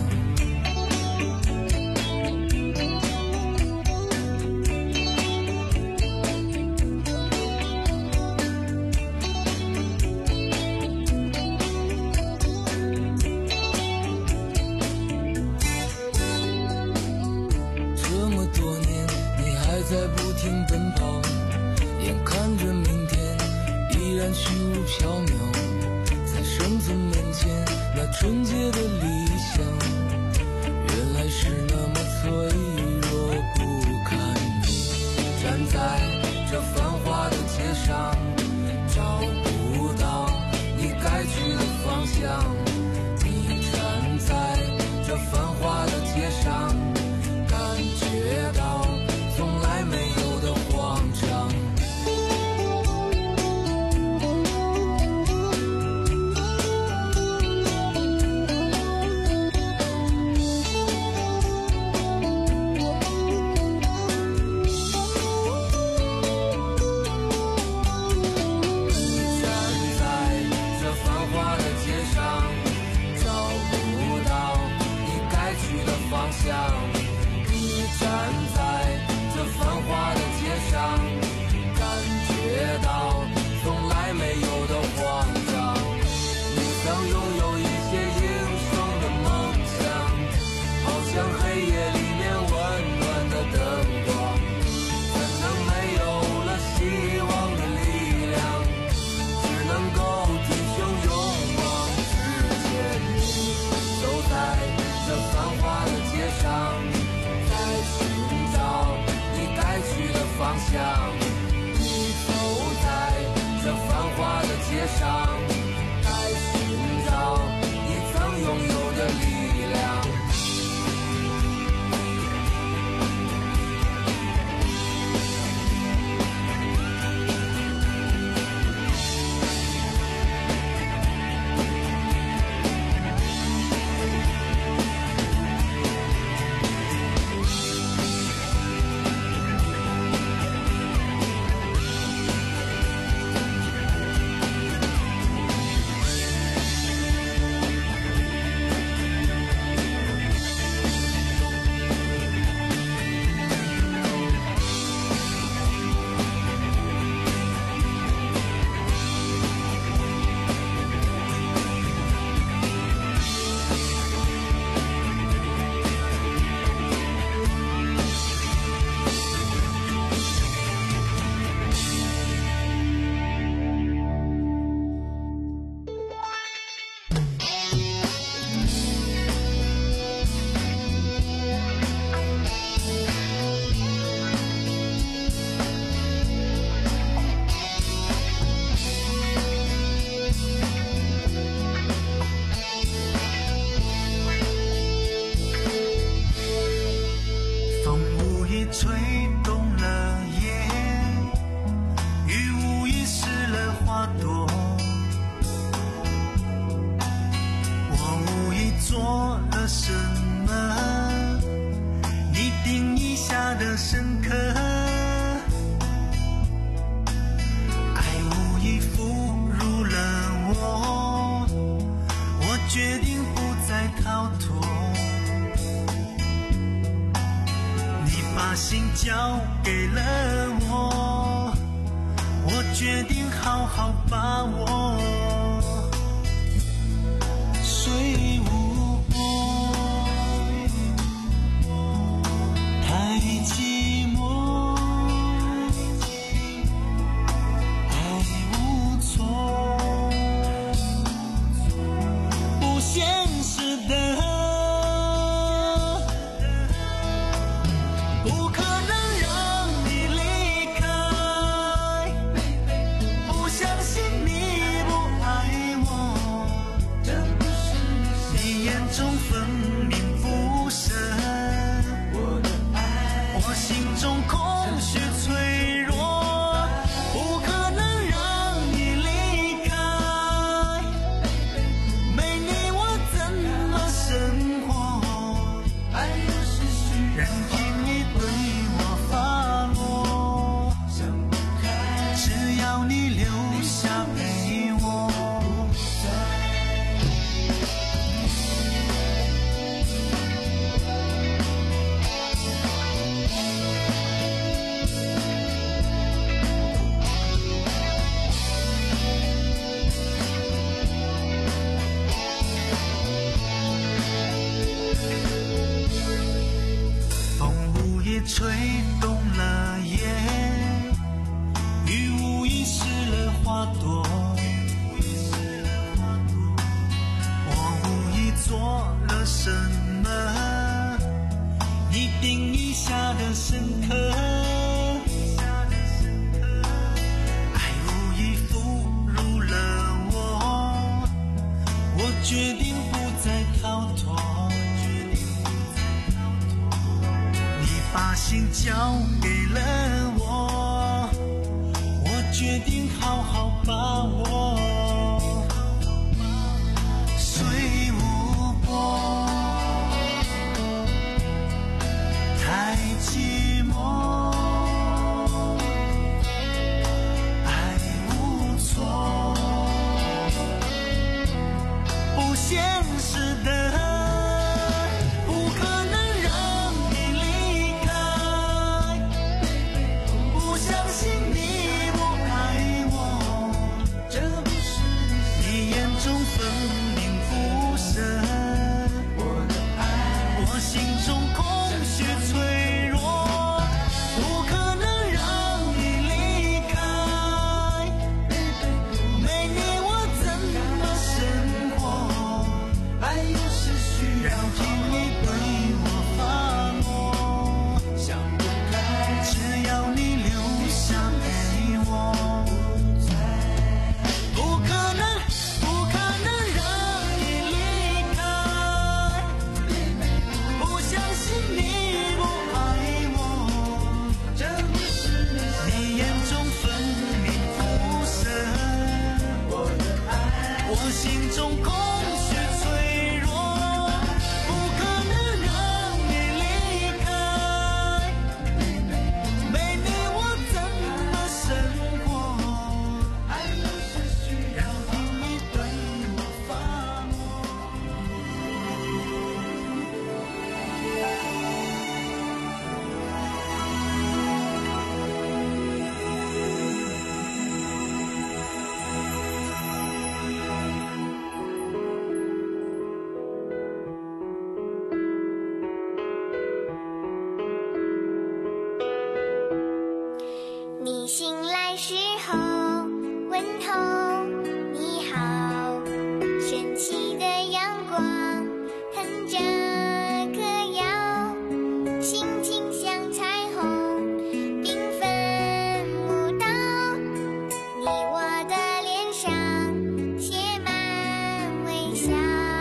这么多年你还在不停奔跑，眼看着明天依然虚无缥缈，在生存面前那纯洁的理深刻，爱无意俘入了我，我决定不再逃脱。你把心交给了我，我决定好好把握。水无波，太寂寞，爱无错，不现实的，不可能让你离开，不相信你不爱我，你眼中分明不深，我心中空虚脆弱，不可能让你离开，没你我怎么生活？任凭你对我发落，只要你留下陪我。风无意吹动了叶，雨无意湿了花朵，我无意做了什么，你定义下的深刻，爱无意俘入了我，我决定不再逃脱。把心交给了我，我决定好好把握。水无波，太寂寞，爱无错，不现实的。 你醒来时候问候你好，神奇的阳光哼着歌谣，心情像彩虹缤纷舞蹈，你我的脸上写满微笑，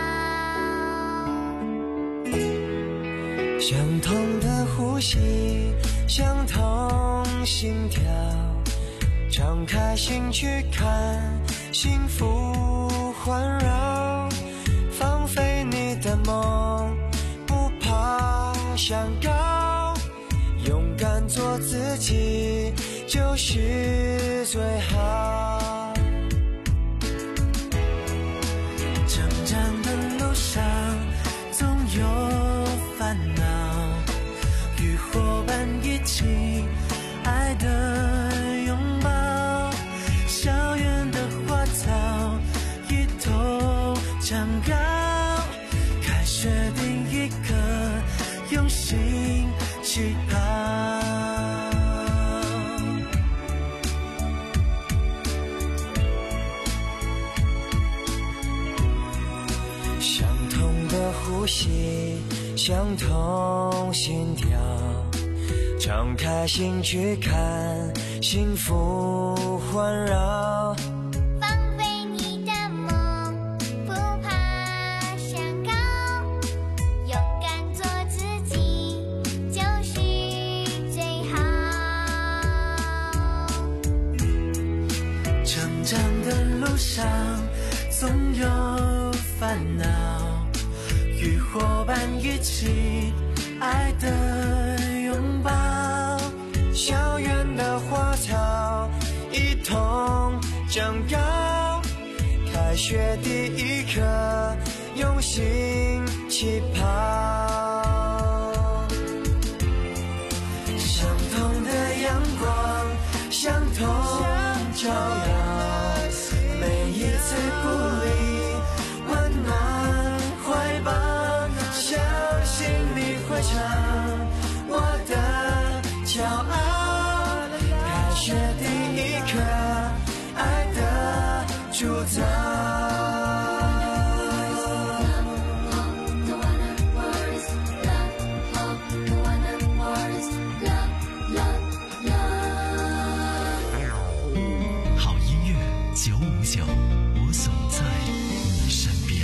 相同的呼吸，相同心跳，敞开心去看，幸福环绕，放飞你的梦，不怕想高，勇敢做自己就是最好。成长的路上总有烦恼，与伙伴一起爱的拥抱，校园的花草一同长高，开学第一课用心起跑。相同的呼吸，相同心跳，敞开心去看，幸福环绕。 放飞你的梦，不怕山高，勇敢做自己就是最好。 成长的路上总有烦恼，与伙伴一起爱的拥抱，校园的花草一同长高，开学第一课用心起跑。相同的阳光，相同照耀，每一次鼓励温暖怀抱，相信你会唱我的骄傲。开学第一课，爱的铸造。 好音乐九五九，我总在你身边。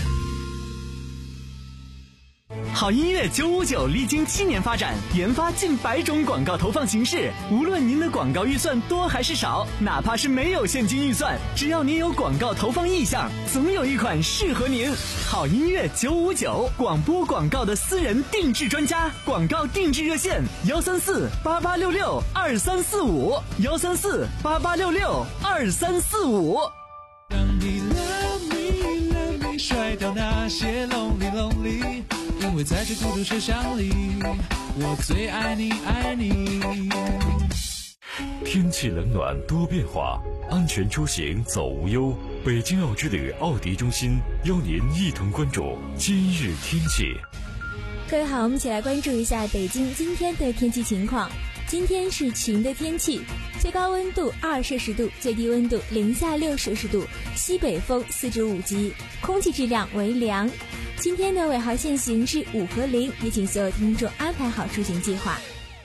好音乐九五九历经七年发展，研发近百种广告投放形式。无论您的广告预算多还是少，哪怕是没有现金预算，只要您有广告投放意向，总有一款适合您。好音乐九五九，广播广告的私人定制专家，广告定制热线：幺三四八八六六二三四五，幺三四八八六六二三四五。 当你 love me love me 甩掉那些 lonely lonely， 因为在这孤独车厢里，我最爱你爱你。 天气冷暖多变化，安全出行走无忧。北京奥之旅奥迪中心邀您一同关注今日天气。 各位好，我们一起来关注一下北京今天的天气情况。今天是晴的天气，最高温度二摄氏度，最低温度零下六摄氏度，西北风四至五级，空气质量为良。今天的尾号限行是五和零，也请所有听众安排好出行计划。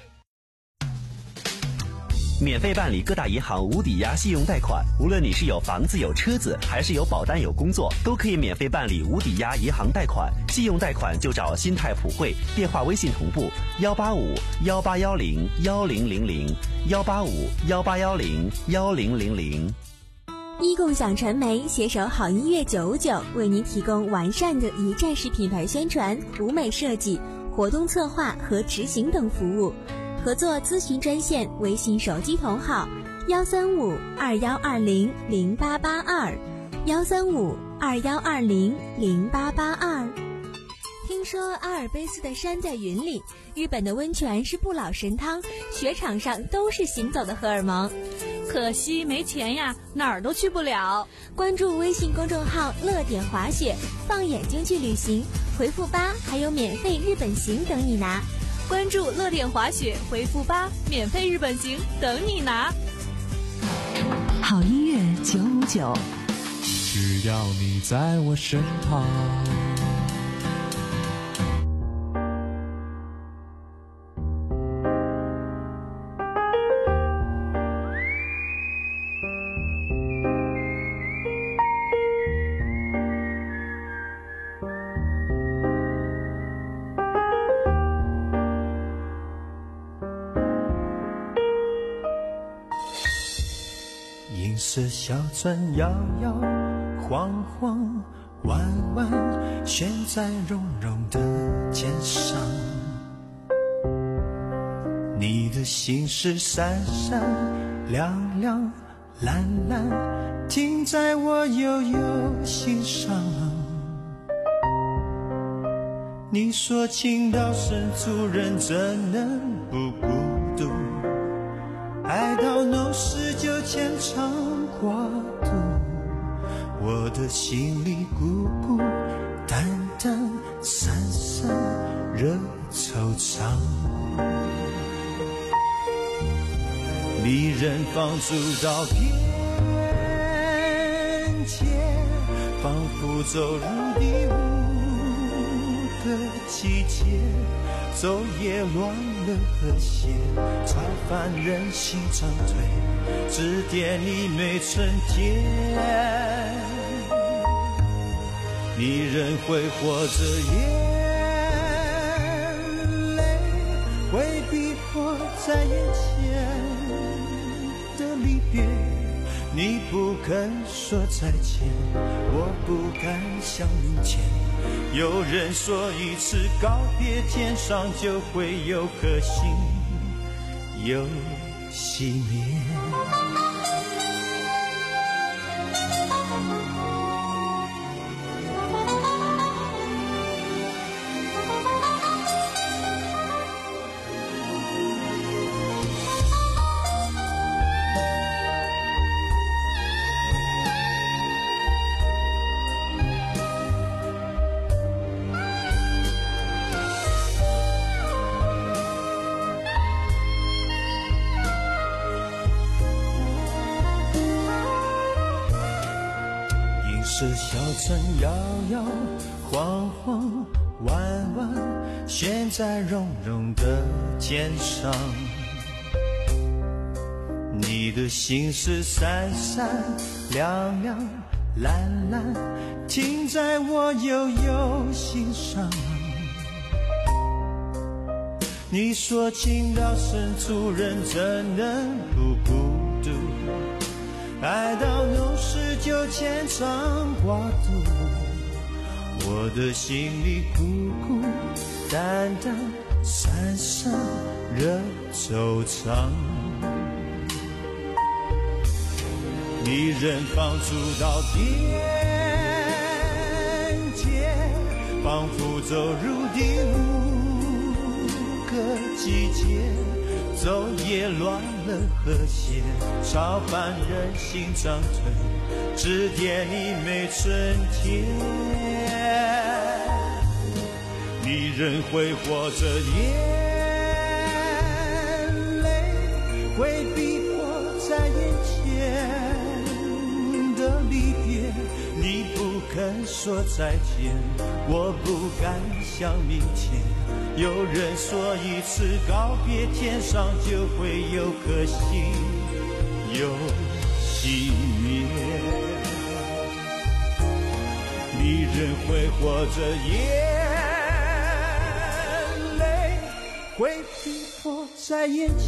免费办理各大银行无抵押信用贷款，无论你是有房子有车子，还是有保单有工作，都可以免费办理无抵押银行贷款。信用贷款就找新泰普惠，电话微信同步幺八五幺八幺零幺零零零幺八五幺八幺零幺零零零。 一共享传媒携手好音乐九五九，为您提供完善的一站式品牌宣传、舞美设计、活动策划和执行等服务。合作咨询专线：微信手机同号幺三五二幺二零零八八二幺三五二幺二零零八八二。听说阿尔卑斯的山在云里，日本的温泉是不老神汤，雪场上都是行走的荷尔蒙。 可惜没钱呀，哪儿都去不了。 关注微信公众号乐点滑雪，放眼睛去旅行，回复八还有免费日本行等你拿。 关注乐点滑雪，回复八，免费日本行等你拿。 好音乐九五九， 只要你在我身旁。 银色小船摇摇晃晃弯弯悬在绒绒的肩上， 你的心事闪闪亮亮蓝蓝，停在我悠悠心上。你说情到深处人怎能不孤独，爱到浓时就牵肠挂肚，我的心里孤孤单单散散惹惆怅。离人放逐到边界，仿佛走入第五个季节，走也乱了和谐，超凡人心长腿，指点你每春天。你仍会活着，眼泪会逼迫在眼前的离别，你不肯说再见，我不敢想明天。有人说一次告别，天上就会有颗星又熄灭。这小村摇摇晃晃弯弯，悬在绒绒的天上。你的心事闪闪亮亮蓝蓝，停在我悠悠心上。你说情到深处人怎能不孤独，爱到浓时就牵肠挂肚，我的心里孤孤单单散散惹惆怅。你仍放逐到边界，仿佛走入第五个季节，走也乱了和谐，超凡人心长腿，指点你每春天。你仍会活着，眼泪会逼迫在眼前的离别，你不肯说再见，我不敢想明天。有人说一次告别，天上就会有颗星又熄灭。你仍会活着，眼泪会逼迫在眼前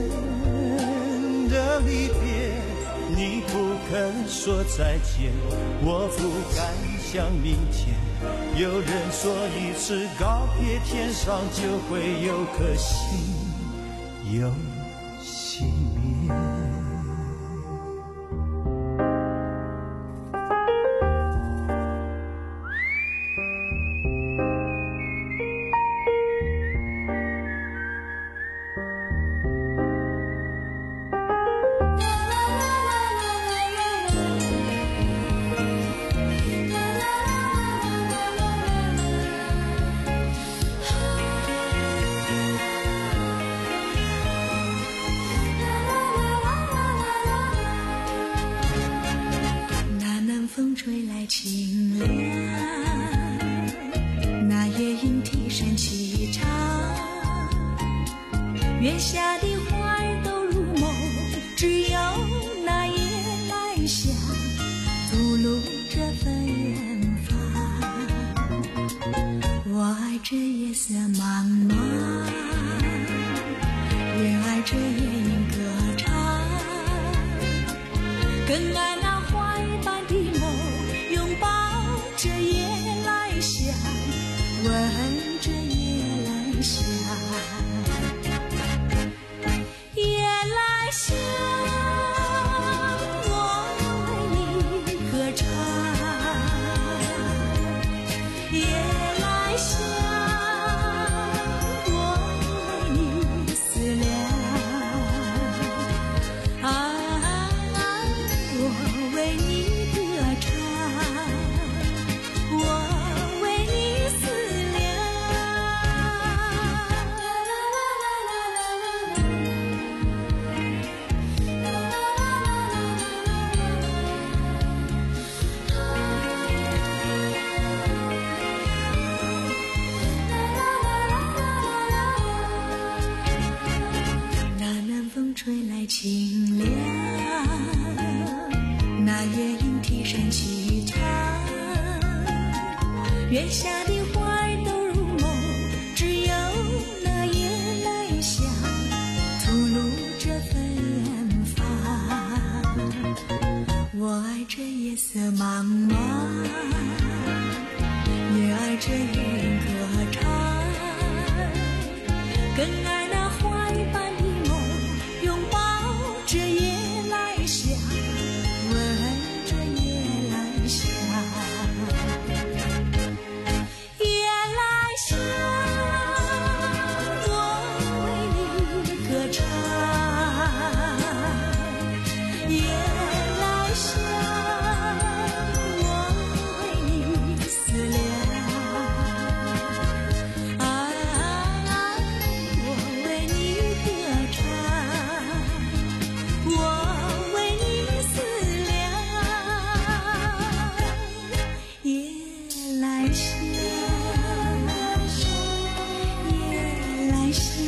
的离别，你不肯说再见，我不敢想明天。有人说一次告别，天上就会有颗星又熄灭。 月下的花儿都入梦，只有那夜来香吐露着芬芳。我爱这夜色茫茫，也爱这夜莺歌唱，更爱那花儿般的梦，拥抱着夜来香，吻着夜来香。 清凉，那夜莺啼声齐唱，月下的花儿都入梦，只有那夜来香吐露着芬芳。我爱这夜色茫茫，也爱这夜莺歌唱，更爱那花一般的梦，拥抱着夜来香，闻着夜来香。夜来香，我为你歌唱。夜来香，我为你思量。啊，我为你歌唱，我为你思量。夜来香，夜来香，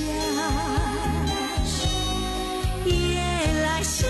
夜来香。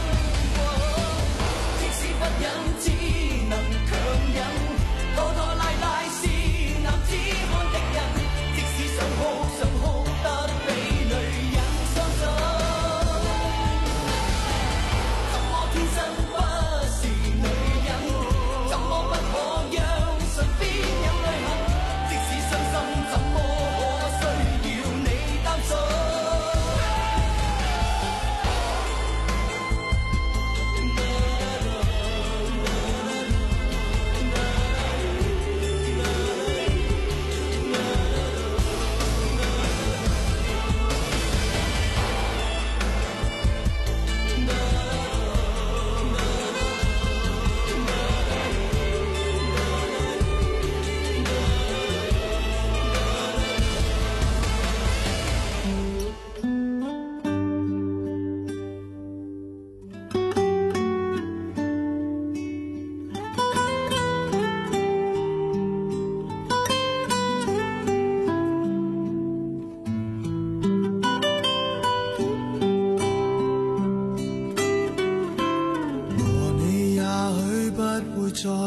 即使不忍，只能強忍，拖拖拉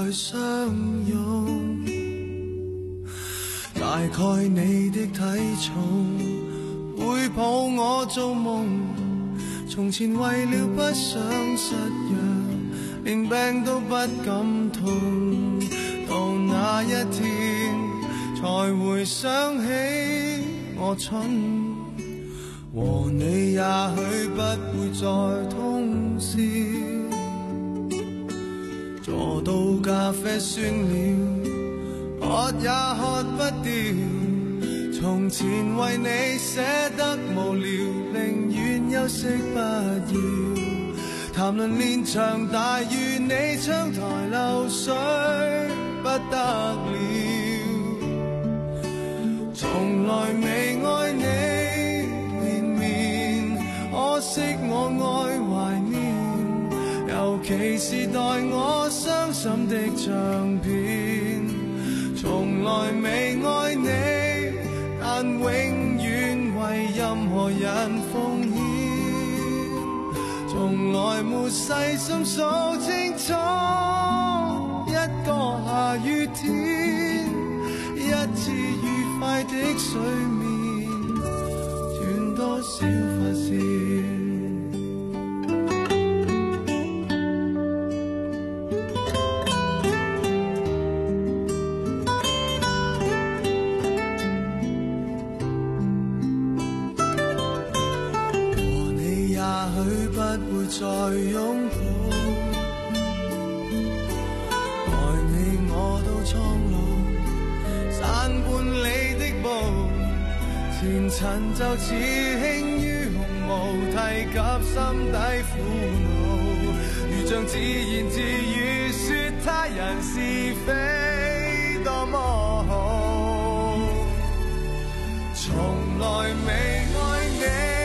再相擁。大概你的體重會抱我做夢，從前為了不想失約，連病都不敢痛，到那一天才回想起我蠢，和你也許不會再通宵，坐到咖啡酸了，喝也喝不掉，從前為你寫得無聊，寧願休息不要，談論連場大雨，你窗台流水不得了，從來未愛你連綿，可惜我愛懷念，尤其是待我傷心的唱片，從來未愛你，但永遠為任何人奉獻，從來沒細心數清楚一個下雨天，一次愉快的睡眠，斷多少髮線。再擁抱，愛你我都蒼老，散半里的步，前塵就似輕於鴻毛，提及心底苦惱，如像自言自語說他人是非多麼好，從來未愛你，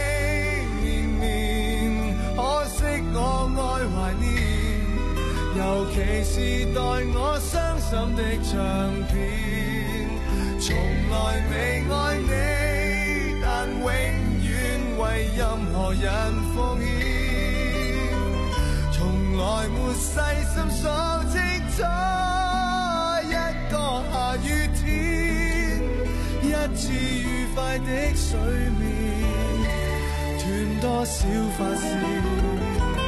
我愛懷念，尤其是待我傷心的唱片，從來未愛你，但永遠為任何人奉獻，從來沒細心數清楚一個下雨天，一次愉快的睡眠，斷多少髮線。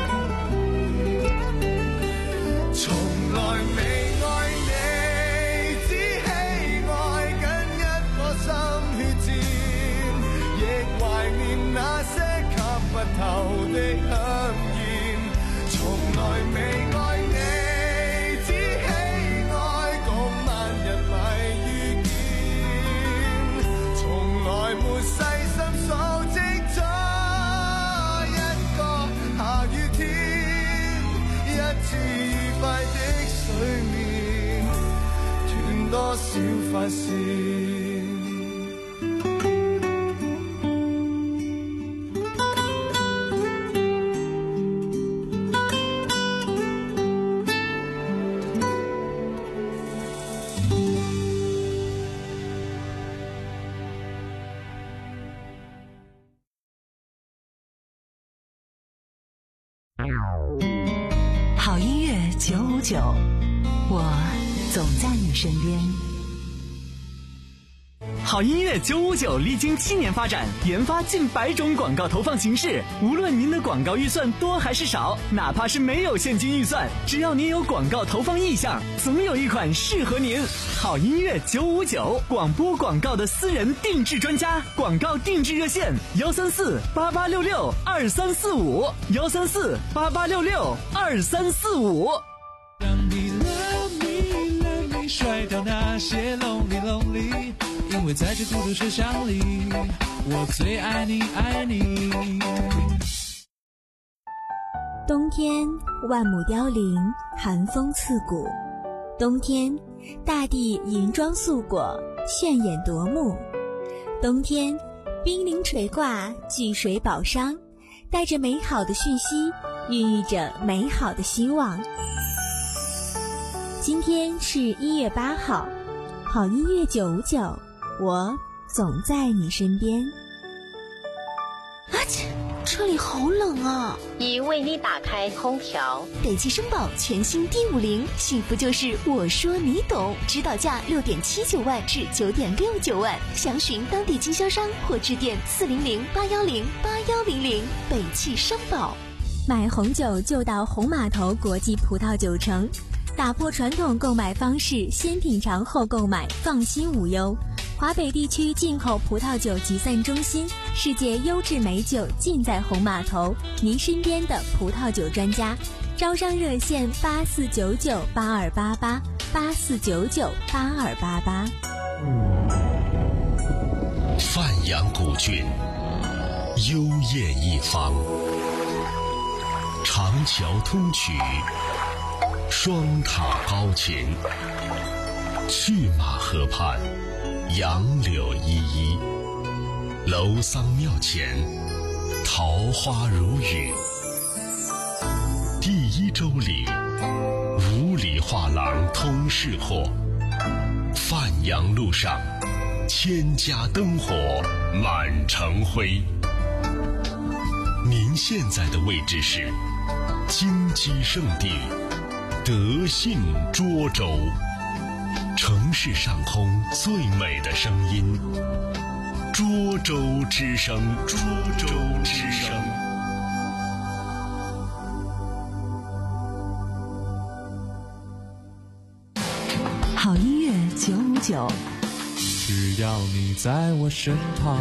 從來未愛你，只喜愛緊一顆心血戰，亦懷念那些吸不透的香煙。從來未愛你，只喜愛共萬人迷遇見，從來沒細心數清楚一個下雨天，一次愉快的睡眠，斷多少髮線。 好音乐九五九，我总在你身边。 好音乐九五九历经七年发展，研发近百种广告投放形式。无论您的广告预算多还是少，哪怕是没有现金预算，只要您有广告投放意向，总有一款适合您。好音乐九五九，广播广告的私人定制专家，广告定制热线：幺三四八八六六二三四五，幺三四八八六六二三四五。 让你 love me love me 甩掉那些 lonely lonely， 因为在这孤独车厢里，我最爱你爱你。 冬天万亩凋零，寒风刺骨。冬天大地银装素裹，炫眼夺目。冬天冰凌垂挂，巨水宝商，带着美好的讯息，孕育着美好的希望。今天是一月八号，好音乐九五九，我总在你身边。 啊切！ 车里好冷啊！ 已为你打开空调。北汽绅宝全新 D 五零，幸福就是我说你懂，指导价六点七九万至九点六九万，详询当地经销商或致电四零零八幺零八幺零零。北汽绅宝。 买红酒就到红码头国际葡萄酒城，打破传统购买方式，先品尝后购买，放心无忧。华北地区进口葡萄酒集散中心，世界优质美酒尽在红码头，您身边的葡萄酒专家。招商热线八四九九八二八八八四九九八二八八。 范阳古郡，幽艳一方，长桥通衢，双塔高擎，去马河畔，杨柳依依，楼桑庙前，桃花如雨。第一周里，五里画廊通市货，范阳路上，千家灯火满城辉。您现在的位置是金鸡圣地德信涿州，城市上空最美的声音，涿州之声，涿州之声。 好音乐九五九， 只要你在我身旁。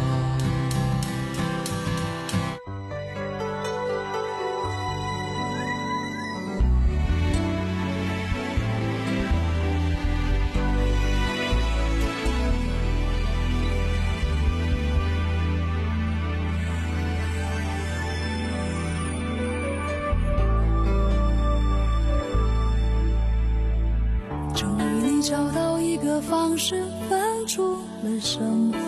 找到一个方式分出了胜负，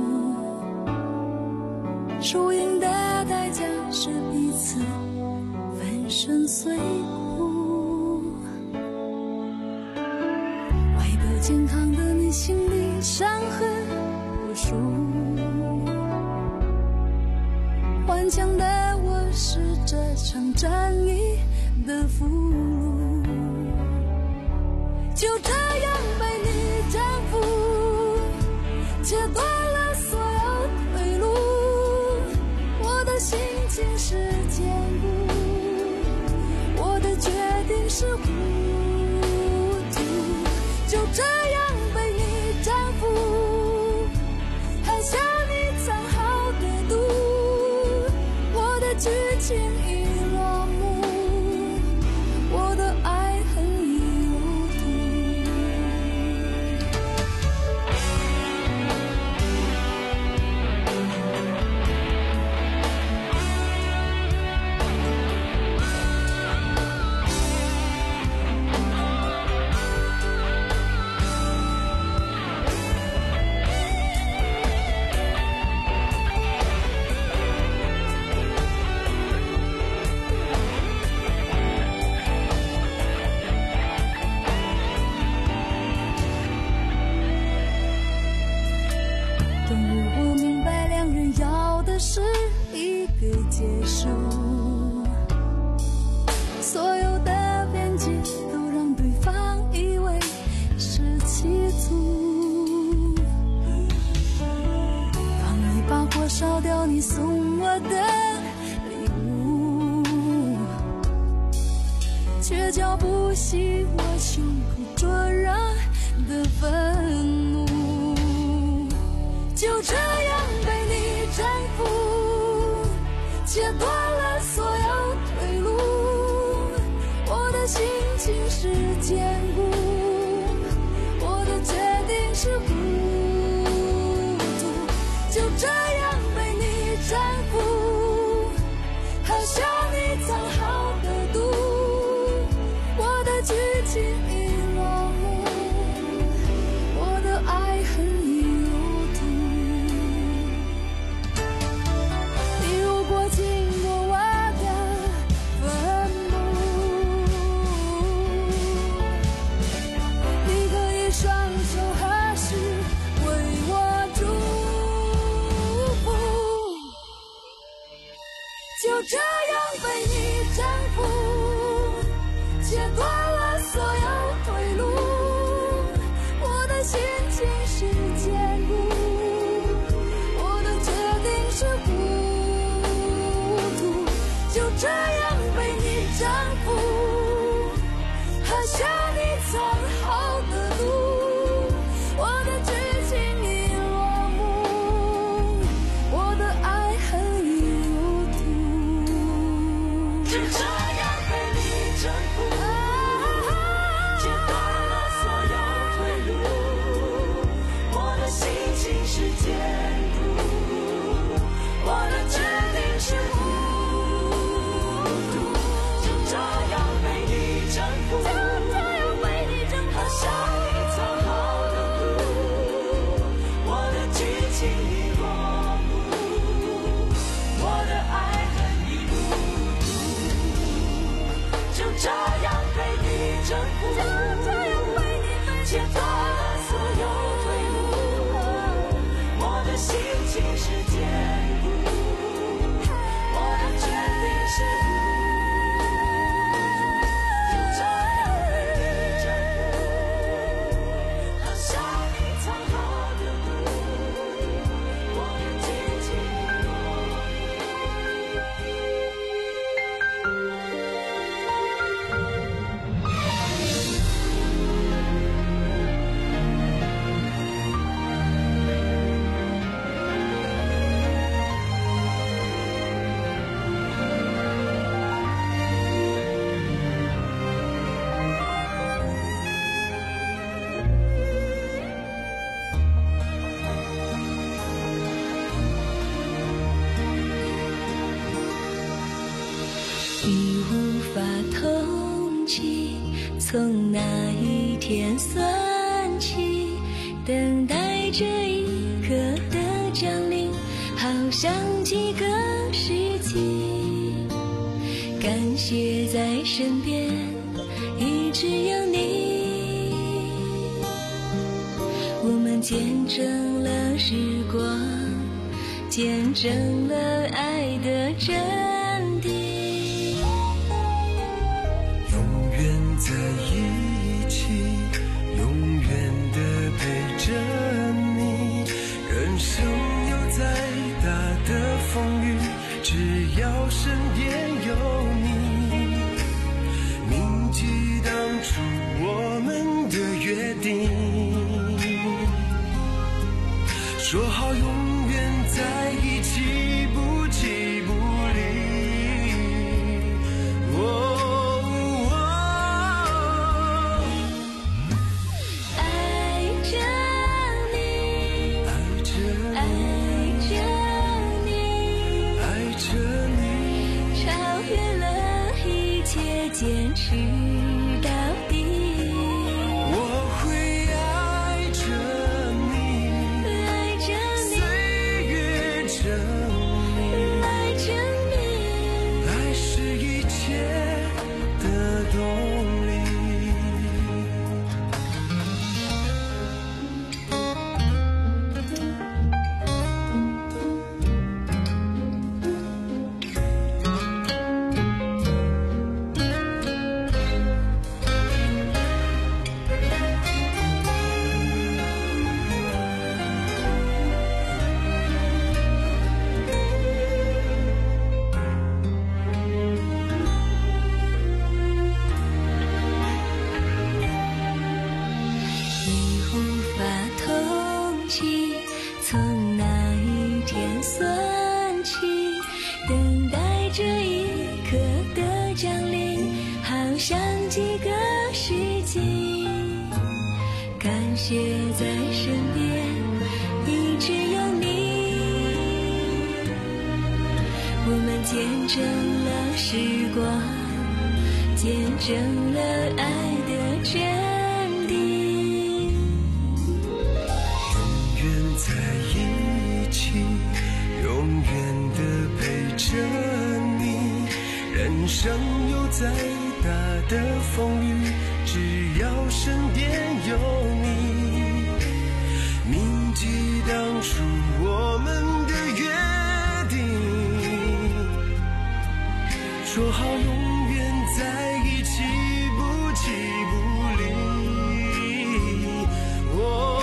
输赢的代价是彼此粉身碎骨。外表健康的你，心里伤痕无数，顽强的我是这场战役的俘虏，就这样被你征服，切断了所有退路。我的心情是坚固，我的决定是糊涂，就这样被你征服，含下你藏好的毒。我的剧情已落幕，我的爱恨已是一个结束，所有的边界都让对方以为是欺阻。放一把火烧掉你送我的礼物，却浇不熄我胸口灼热的愤怒。就这样被你征服，切断了所有退路。我的心情是坚固，我的决定是糊涂。就这样被你征服，含下你藏好的毒。我的剧情已落幕，我的爱恨已就这样被你征服，切断了所有退路。我的心情是坚固，我的决定是糊涂，就这样被你征服，喝下你藏好的毒，我的剧情已落幕，我的爱恨已入土， 就这样被你征服，切断了所有退路，我的心情是坚固，我的决定是糊涂，就这样被你征服，喝下你藏好的毒，我的剧情已落幕，我的爱恨已入土，就这样被你征服，切断了所有退路，我的心情是坚固，我的决定是糊涂，就这样被你征服，喝下你藏好的毒，我的剧情已落已无法统计，从那一天算起，等待这一刻的降临，好像几个世纪。感谢在身边一直有你，我们见证了时光，见证了爱的真谛。 在一起，永远的陪着你。人生有再大的风雨，只要身边有你。铭记当初我们的约定，说好永远在一起，不弃不离。哦坚持到底， 我会爱着你， 爱着你， 岁月证明， 爱着你， 爱是一切的动力。 从那一天算起，等待这一刻的降临，好像几个世纪。感谢在身边一直有你，我们见证了时光，见证了爱的真在一起，永远的陪着你。人生有再大的风雨，只要身边有你。铭记当初我们的约定， 说好永远在一起，不弃不离。哦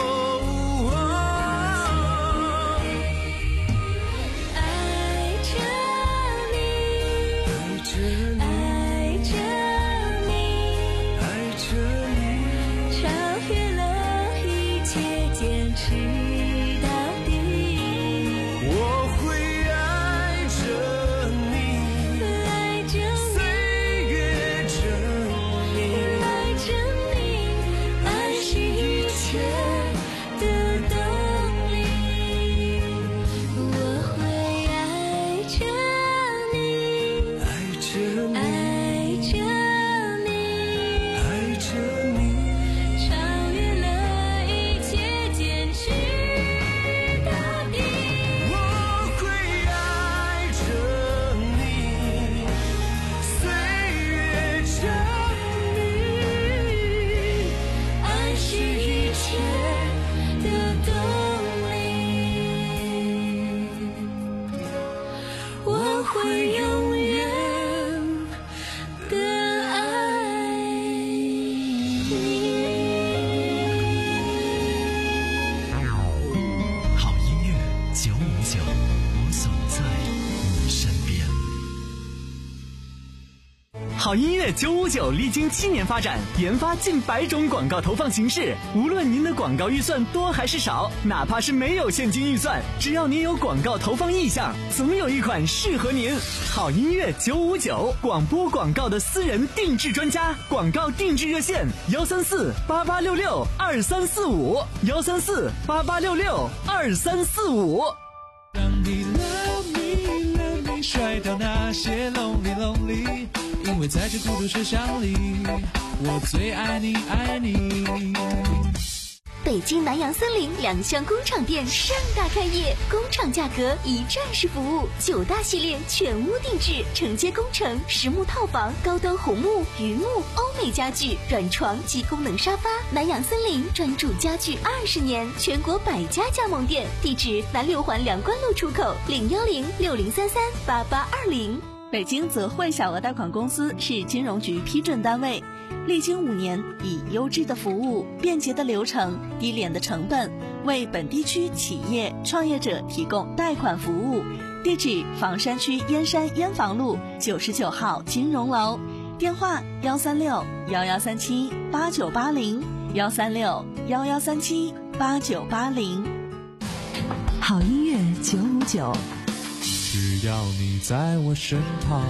好音乐九五九历经七年发展，研发近百种广告投放形式。无论您的广告预算多还是少，哪怕是没有现金预算，只要您有广告投放意向，总有一款适合您。好音乐九五九，广播广告的私人定制专家，广告定制热线：幺三四八八六六二三四五，幺三四八八六六二三四五。 让你 love me love me 甩掉那些 lonely lonely， 因为在这孤独车厢里，我最爱你爱你。 北京南洋森林两厢工厂店盛大开业，工厂价格一站式服务，九大系列全屋定制，承接工程、实木套房、高端红木、榆木、欧美家具、软床及功能沙发。南洋森林专注家具二十年，全国百家加盟店，地址南六环梁关路出口，零幺零六零三三八八二零。 北京泽汇小额贷款公司是金融局批准单位，历经五年，以优质的服务、便捷的流程、低廉的成本，为本地区企业创业者提供贷款服务。地址：房山区燕山燕房路九十九号金融楼，电话：幺三六幺幺三七八九八零，幺三六幺幺三七八九八零。 好音乐九五九， 只要你在我身旁。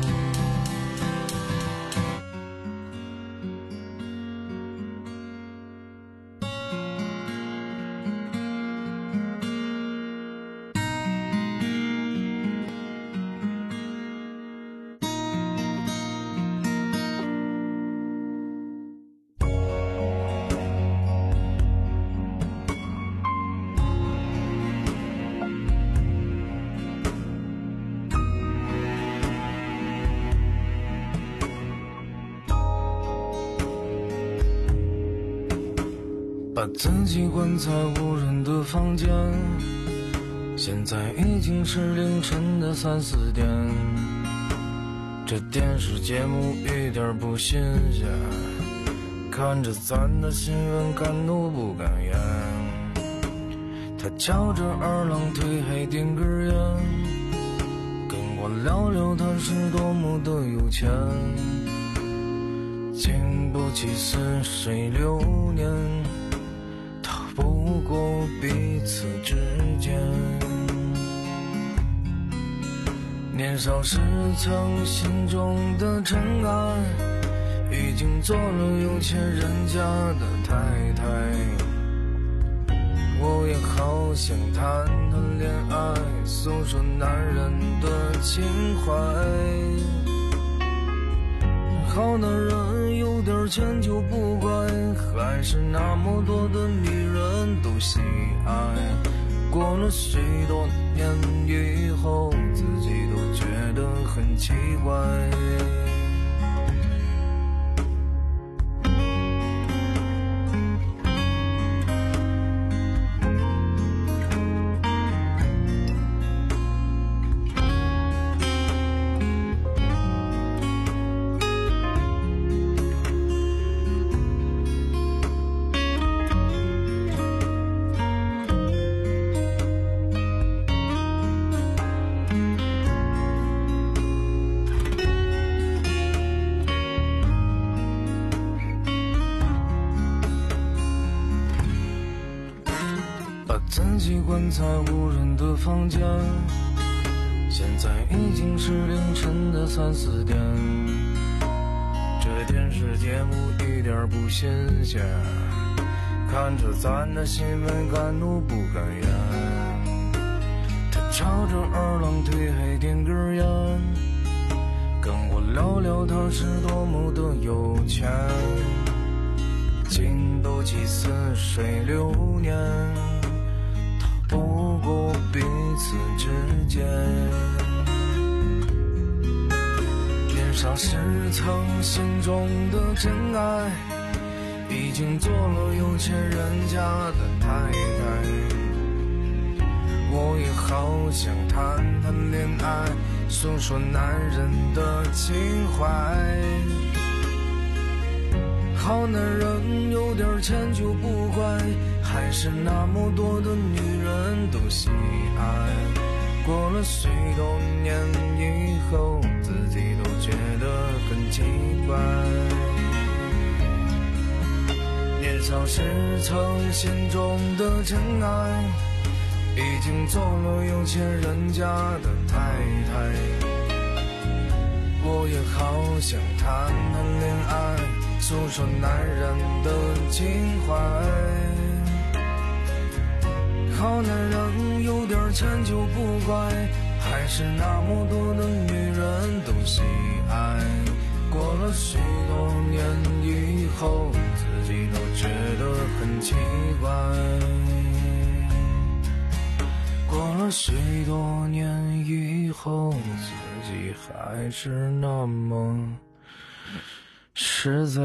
把自己关在无人的房间，现在已经是凌晨的三四点，这电视节目一点不新鲜，看着咱的新闻敢怒不敢言。他翘着二郎腿还点根烟，跟我聊聊他是多么的有钱，经不起似水流年，不过彼此之间，年少时曾心中的尘埃，已经做了有钱人家的太太。我也好想谈谈恋爱，诉说男人的情怀。好男人有点钱就不乖，还是那么多的女人都喜爱。过了许多年以后，自己都觉得很奇怪。 自己关在无人的房间，现在已经是凌晨的三四点，这电视节目一点不新鲜，看着咱的新闻敢怒不敢言，他朝着二郎腿还点根烟，跟我聊聊他是多么的有钱，经斗几似水流年，逃不过彼此之间。年少时曾心中的真爱，已经做了有钱人家的太太。我也好想谈谈恋爱，诉说男人的情怀。好男人有点钱就不怪，还是那么多的女人都喜爱。过了许多年以后，自己都觉得很奇怪。年少时曾心中的真爱，已经做了有钱人家的太太。我也好想谈谈恋爱，诉说男人的情怀。好男人有点钱就不怪，还是那么多的女人都喜爱。过了许多年以后，自己都觉得很奇怪。过了许多年以后，自己还是那么实在。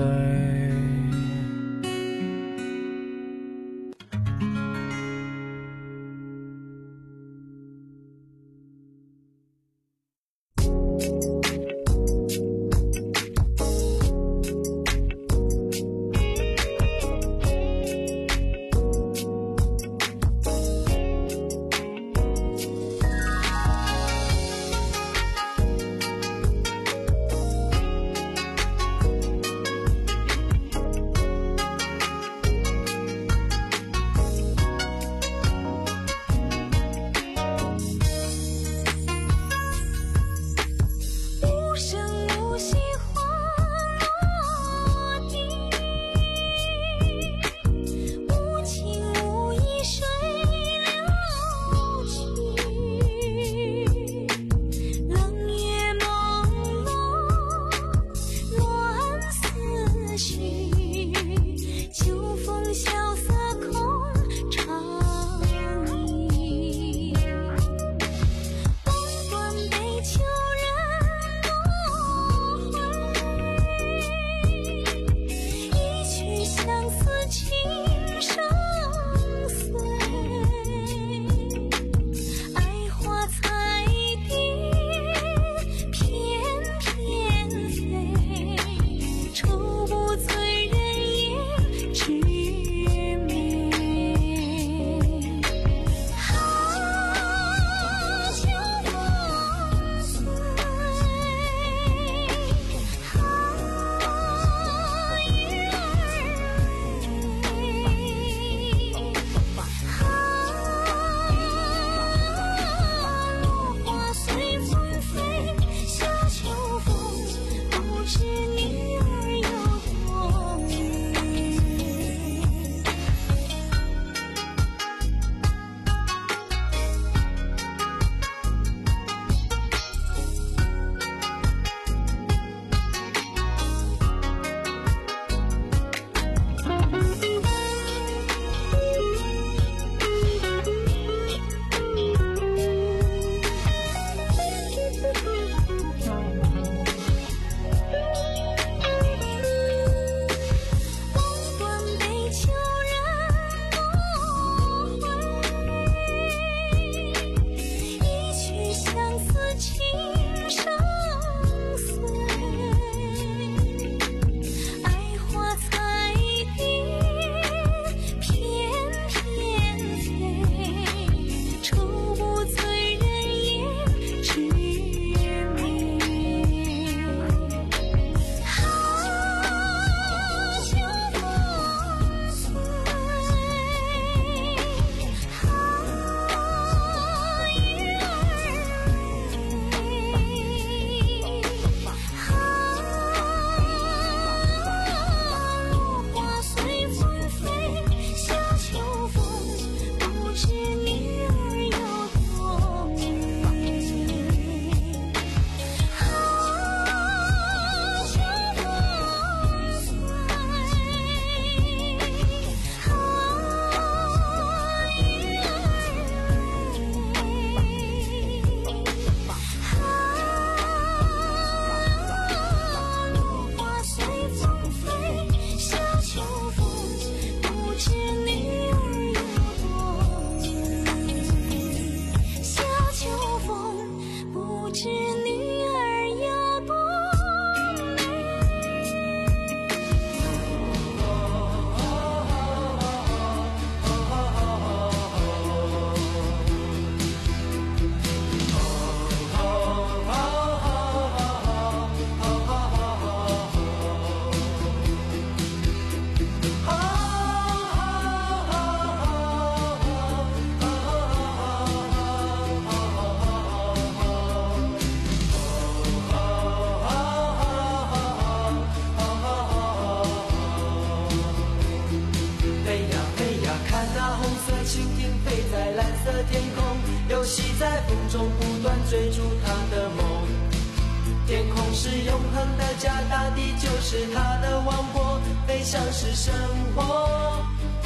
是永恒的家，大地就是他的王国，飞翔是生活。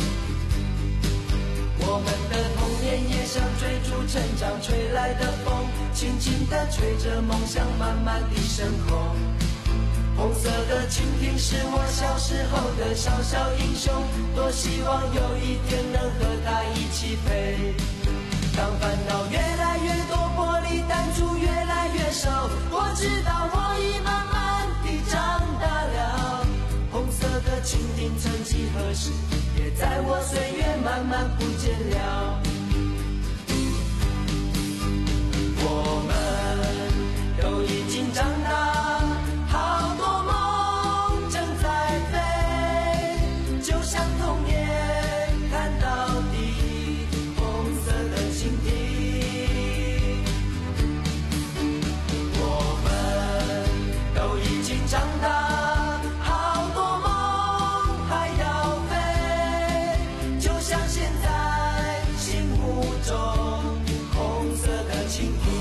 我们的童年也像追逐成长吹来的风，轻轻地吹着梦想慢慢地升空。红色的蜻蜓是我小时候的小小英雄，多希望有一天能和它一起飞。当烦恼越来越多，玻璃弹珠越来越少，我知道我已慢慢地长大了。红色的蜻蜓曾几何时也在我岁月慢慢不见了。我们都已经长大，好多梦正在飞，就像童年看到底红色的蜻蜓。我们都已经长大，好多梦还要飞，就像现在心目中红色的蜻蜓。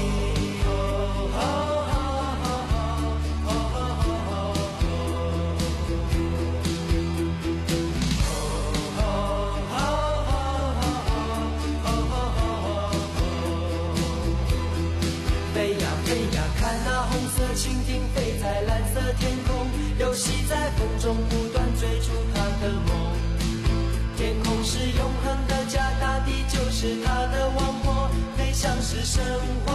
蜻蜓飞在蓝色天空，游戏在风中不断追逐它的梦。天空是永恒的家，大地就是它的王国，飞翔是生活。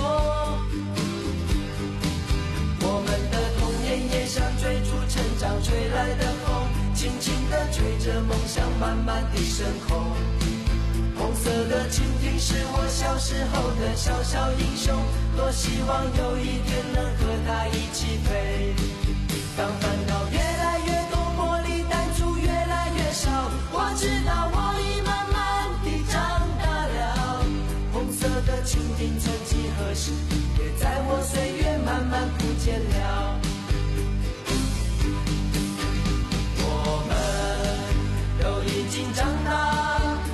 我们的童年也像追逐成长吹来的风，轻轻地吹着梦想慢慢地升空。红色的蜻蜓是我小时候的小小英雄，多希望有一天能和它一起飞。当烦恼越来越多，玻璃弹珠越来越少，我知道我已慢慢地长大了。红色的蜻蜓曾几何时也在我岁月慢慢不见了。我们都已经长大，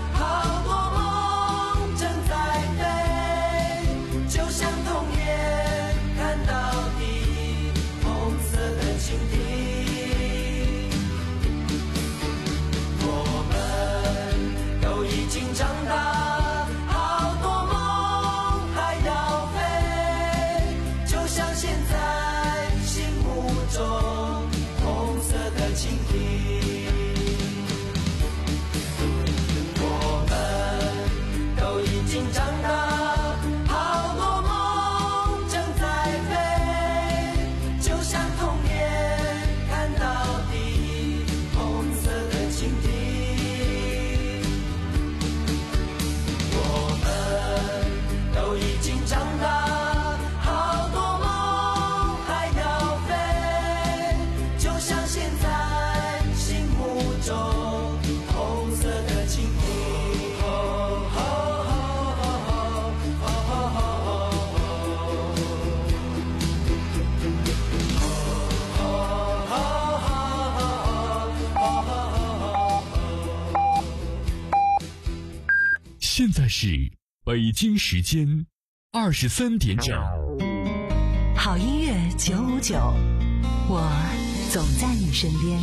长大，好多梦还要飞，就像现在心目中红色的蜻蜓。我们都已经长大，好多梦正在飞，就像童年看到底红色的蜻蜓。长大，好多梦还要飞，就像现在心目中红色的蜻蜓。 现在是北京时间二十三点整。 好音乐九五九，我总在你身边。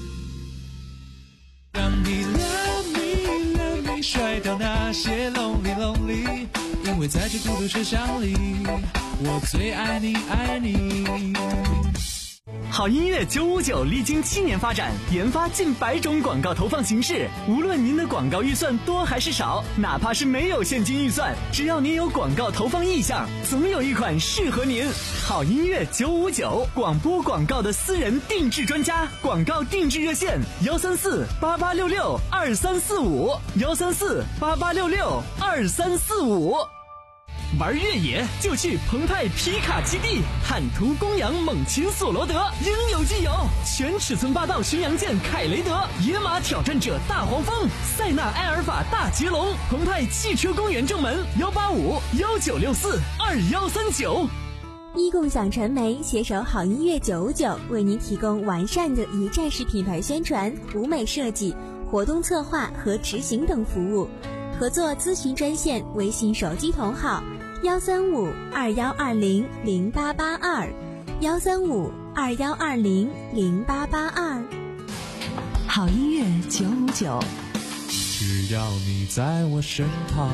让你 love me love me 甩掉那些 lonely lonely， 因为在这孤独车厢里，我最爱你爱你。 好音乐九五九历经七年发展，研发近百种广告投放形式。无论您的广告预算多还是少，哪怕是没有现金预算，只要您有广告投放意向，总有一款适合您。好音乐九五九，广播广告的私人定制专家，广告定制热线：幺三四八八六六二三四五，幺三四八八六六二三四五。玩越野就去澎湃皮卡基地，坦途公羊猛禽索罗德，应有尽有。全尺寸霸道巡洋舰凯雷德，野马挑战者大黄蜂，塞纳埃尔法大捷龙。澎湃汽车公园正门：幺八五幺九六四二幺三九。 一共享传媒携手好音乐九五九，为您提供完善的一站式品牌宣传、舞美设计、活动策划和执行等服务。合作咨询专线：微信手机同号幺三五二幺二零零八八二， 幺三五二幺二零零八八二。 好音乐九五九， 只要你在我身旁。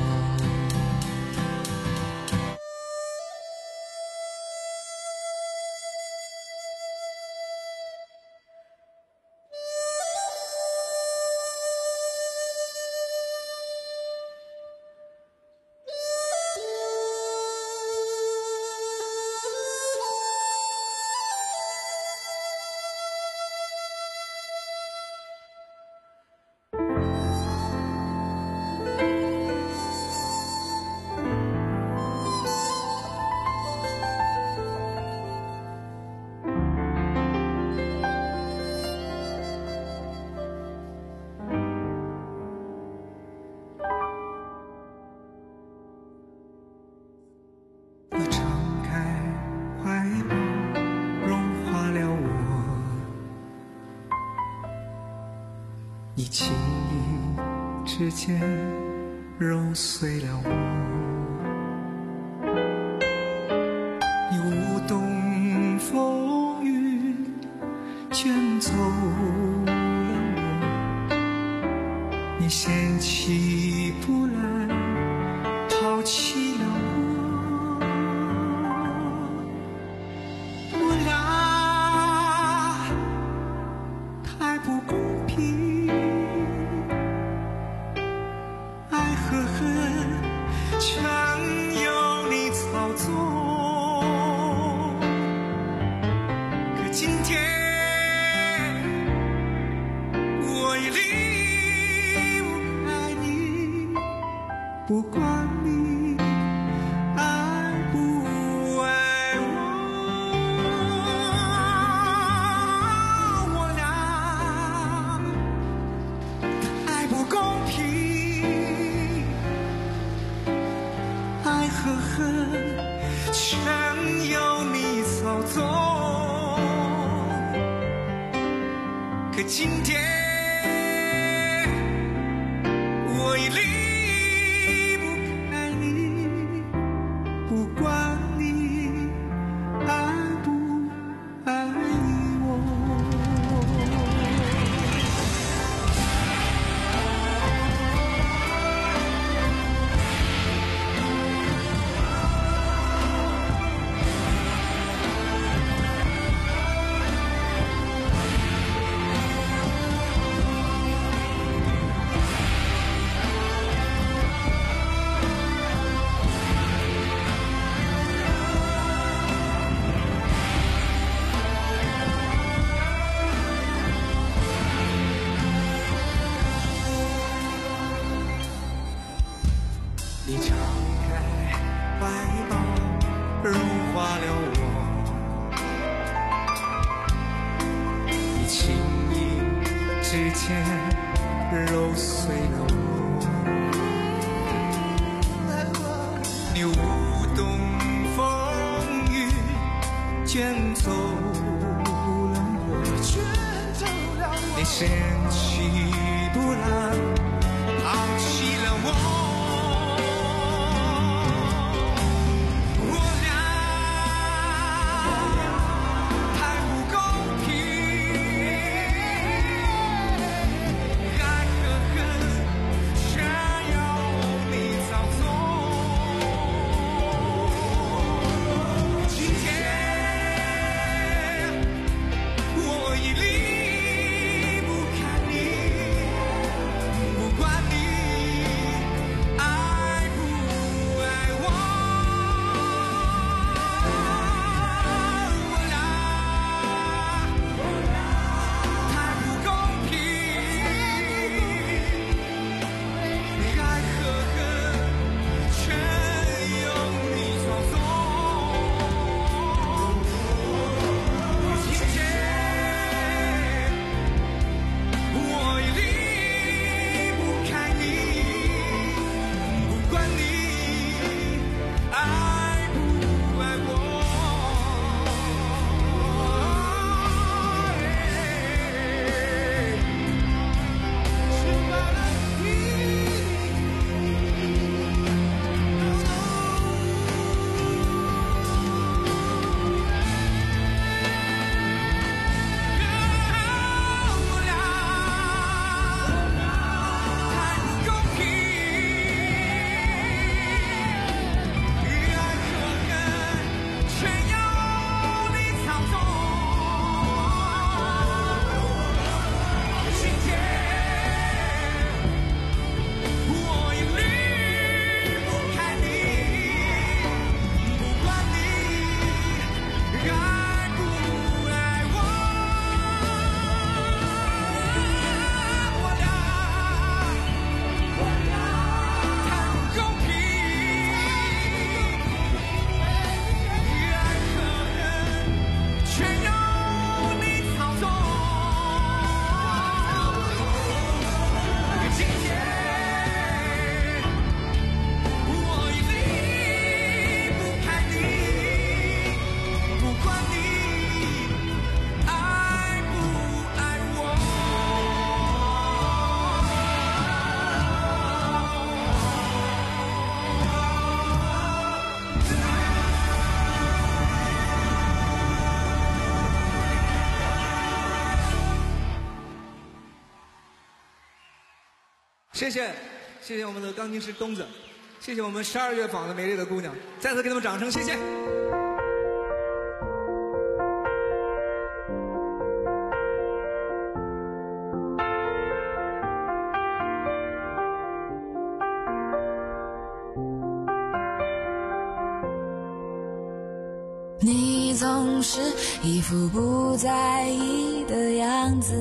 你轻易之间揉碎了我，你舞动风雨卷走了我，你嫌弃不来抛弃了我，我俩太不公平，全由你操纵，可今天我已离不开你，不管你爱不爱我，我俩太不公平，爱和恨全由你操纵，可今天我已离不开你，不管你爱不爱我。你敞开怀抱，融化了我，你轻易之间揉碎了我，你舞动风雨卷走了我，你嫌弃不来抛弃了我， 谢谢，谢谢我们的钢琴师东子，谢谢我们十二乐坊的美丽的姑娘，再次给他们掌声，谢谢。 你总是一副不在意的样子，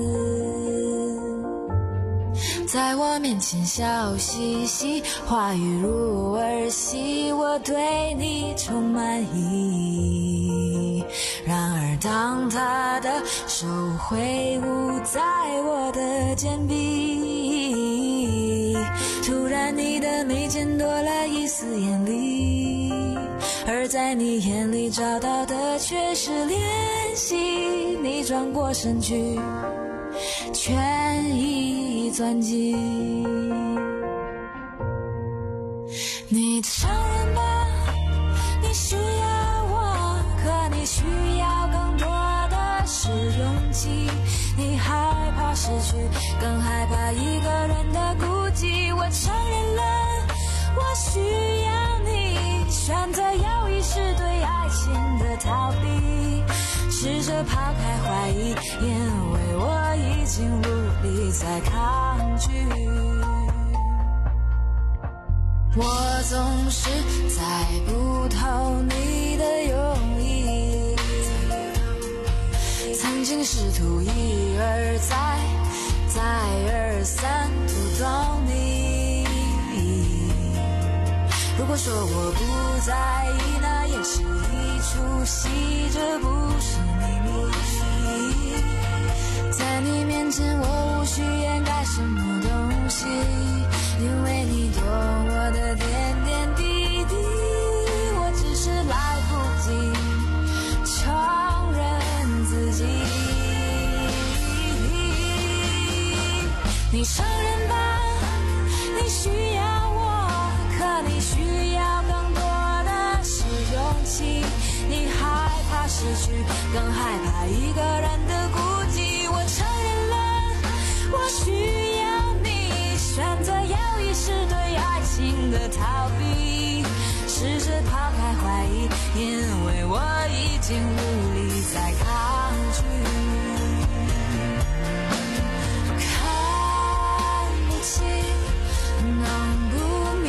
在我面前笑嘻嘻，话语如儿戏，我对你充满意。然而当他的手挥舞在我的肩臂，突然你的眉间多了一丝眼力，而在你眼里找到的却是怜惜。你转过身去，权宜钻进你承认吧，你需要我，可你需要更多的是勇气。你害怕失去，更害怕一个人的孤寂。我承认了，我需要你，选择犹豫是对爱情的逃避，试着抛开怀疑，因为我已经无力再抗拒。我总是猜不透你的用意，曾经试图一而再再而三读懂你。如果说我不在意，那也是一出戏，这不是秘密。在你面前我无需掩盖什么东西，因为你懂我的点点滴滴，我只是来不及承认自己。你承认吧，你需要我，可你需要更多的是勇气。你害怕失去，更害怕一个人的孤寂。我承认了，我需要你，选择犹豫是对爱情的逃避，试着抛开怀疑，因为我已经无力再抗拒。看不清，弄不明，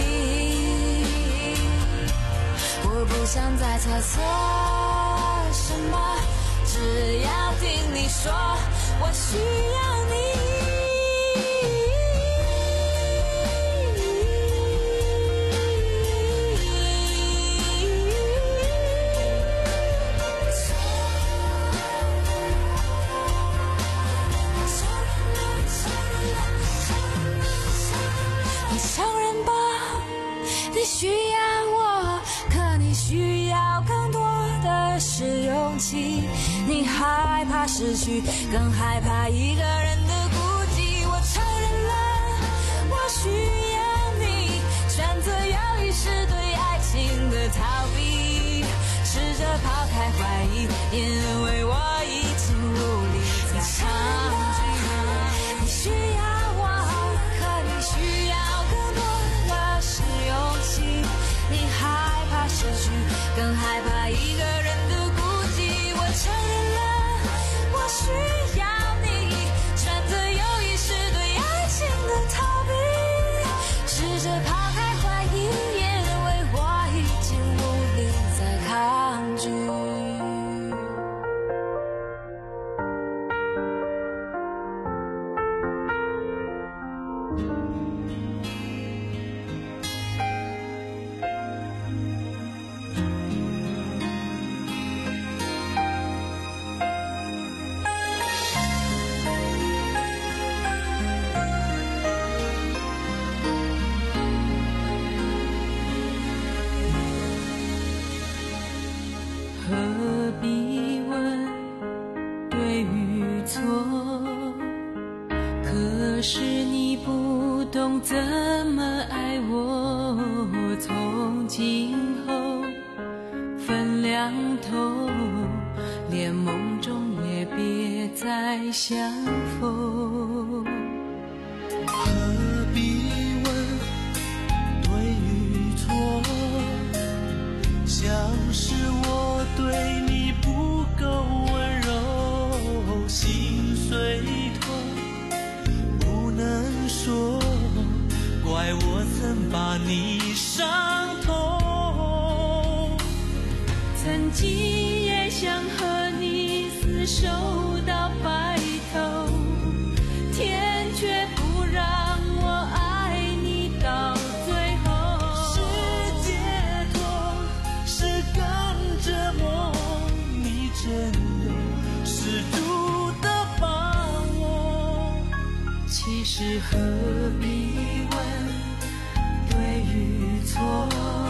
我不想再猜测什么，只要听你说，我需要你。你承认吧，你需要我，可你需要更多的是勇气。你害怕失去，更害怕一个人的孤寂。我承认了，我需要你，选择犹豫是对爱情的逃避，试着抛开怀疑，因为我已经无力再抗拒。你需要我，可你需要更多的是勇气。你害怕失去，更害怕一个人的孤寂。我承认了，我需要你，选择犹豫是对爱情的逃避，试着抛开怀疑，因为我已经无力再抗拒。 何必问对与错？可是你不懂怎么爱我，从今后分两头，连梦中也别再相逢。 何必经也想和你厮守到白头，天却不让我爱你到最后。 是解脱，是更折磨，你真有十足的把握。 其实何必问对与错，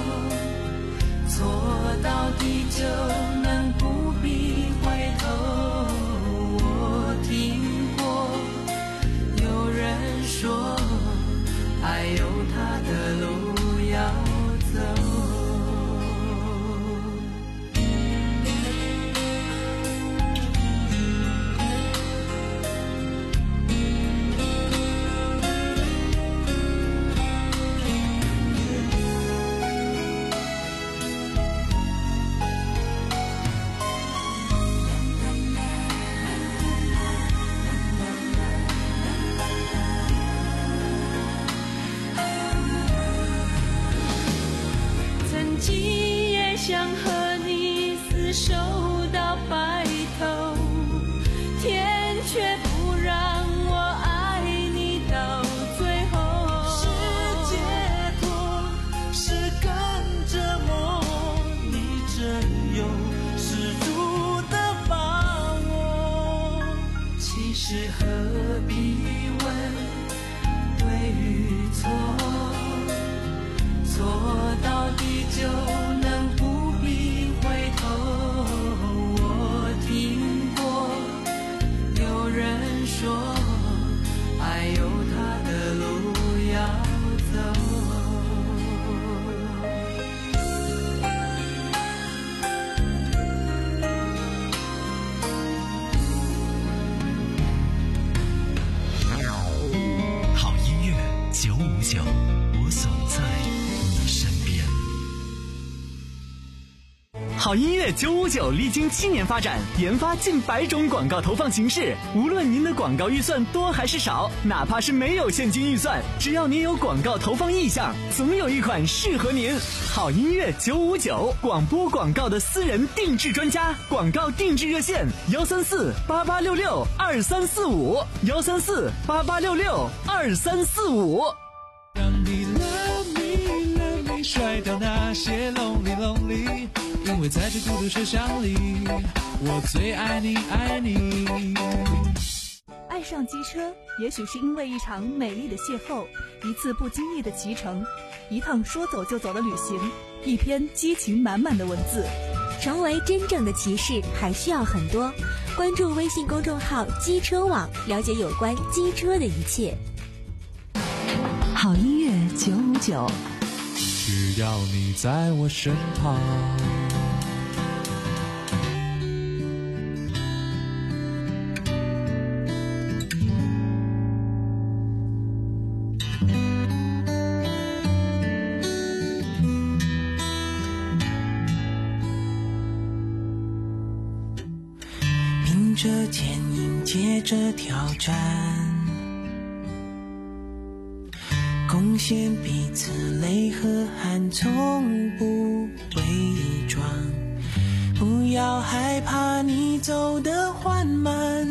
错到底就能不必回头。我听过有人说，爱有它的路要走。想和你厮守到白头，天却不让我爱你到最后。 是解脱，是更折磨，你真有十足的把握。 其实何必问对与错，错到底就能不回头。我听过有人说，爱有它的路要走。 好音乐九五九，我总在你身边。 好音乐九五九历经七年发展，研发近百种广告投放形式。无论您的广告预算多还是少，哪怕是没有现金预算，只要您有广告投放意向，总有一款适合您。好音乐九五九，广播广告的私人定制专家，广告定制热线：幺三四八八六六二三四五，幺三四八八六六二三四五。 让你 love me love me 甩掉那些 lonely lonely，因为在这孤独车厢里，我最爱你爱你。 爱上机车，也许是因为一场美丽的邂逅，一次不经意的骑乘，一趟说走就走的旅行，一篇激情满满的文字。 成为真正的骑士还需要很多，关注微信公众号机车网，了解有关机车的一切。 好音乐九五九， 只要你在我身旁。 迎着天迎接着挑战，贡献彼此泪和汗，从不伪装。不要害怕你走得缓慢，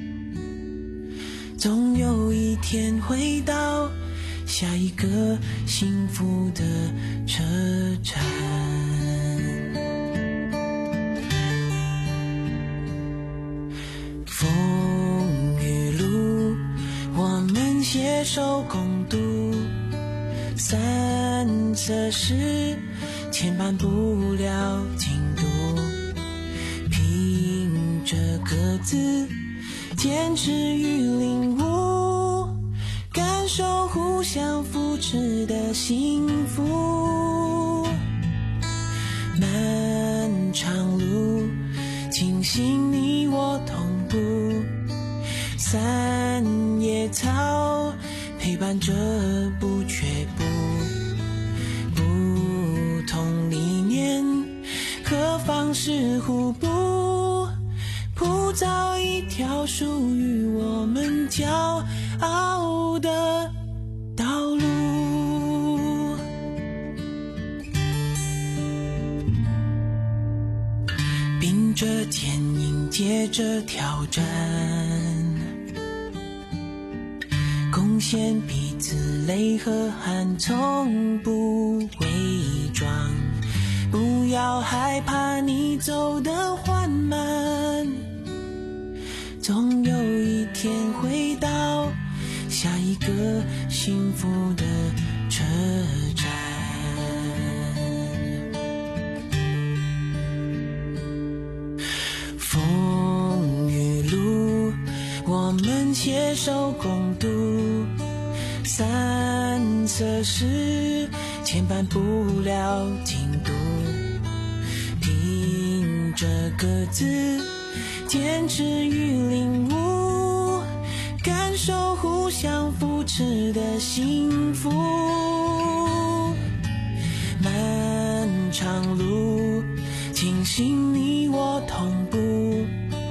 总有一天会到下一个幸福的车站。风雨路我们携手共度，散色时牵绊不了进度，凭着各自坚持与领悟，感受互相扶持的幸福。漫长路庆幸你我同步，三叶草陪伴着不却步，不同理念和方式互补，铺造一条属于我们骄傲的道路。 着天迎接着挑战，贡献彼此泪和汗，从不伪装。不要害怕你走得缓慢，总有一天会到下一个幸福的车站。风雨路我们携手共度，散色时牵绊不了进度，凭着各自坚持与领悟，感受互相扶持的幸福。漫长路庆幸你我同步，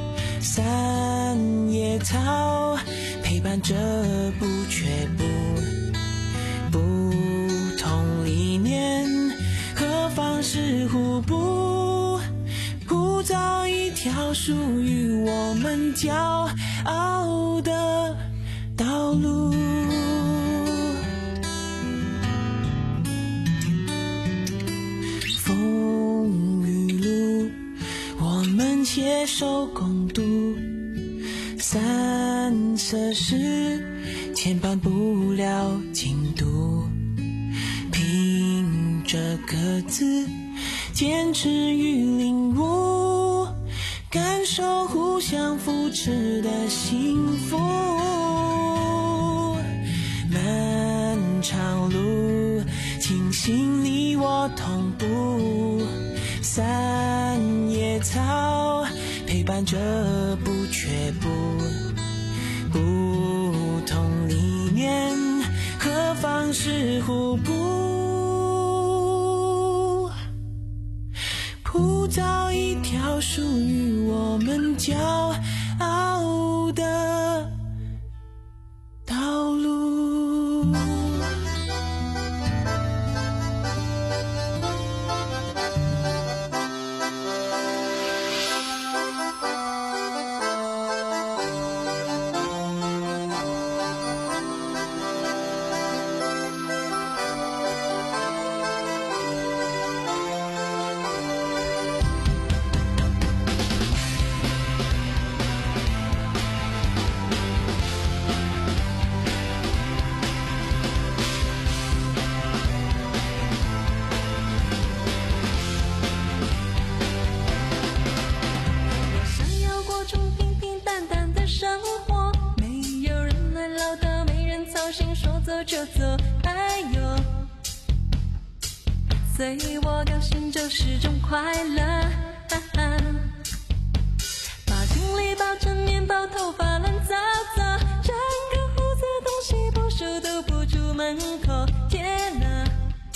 三叶草陪伴着不却步，不同理念和方式互补，铺造一条属于我们骄傲的道路。风雨路我们携手共度，散色时牵绊不了进度，凭着各自坚持与领悟，感受互相扶持的幸福。漫长路庆幸你我同步，三叶草陪伴着不却步，不同理念和方式互补，铺造一条属于我们骄傲的道路。 就走，哎呦，随我调性就是种快乐。哈哈，把精力包成面包，头发乱糟糟，整个胡子东西不梳都不出门口。天哪，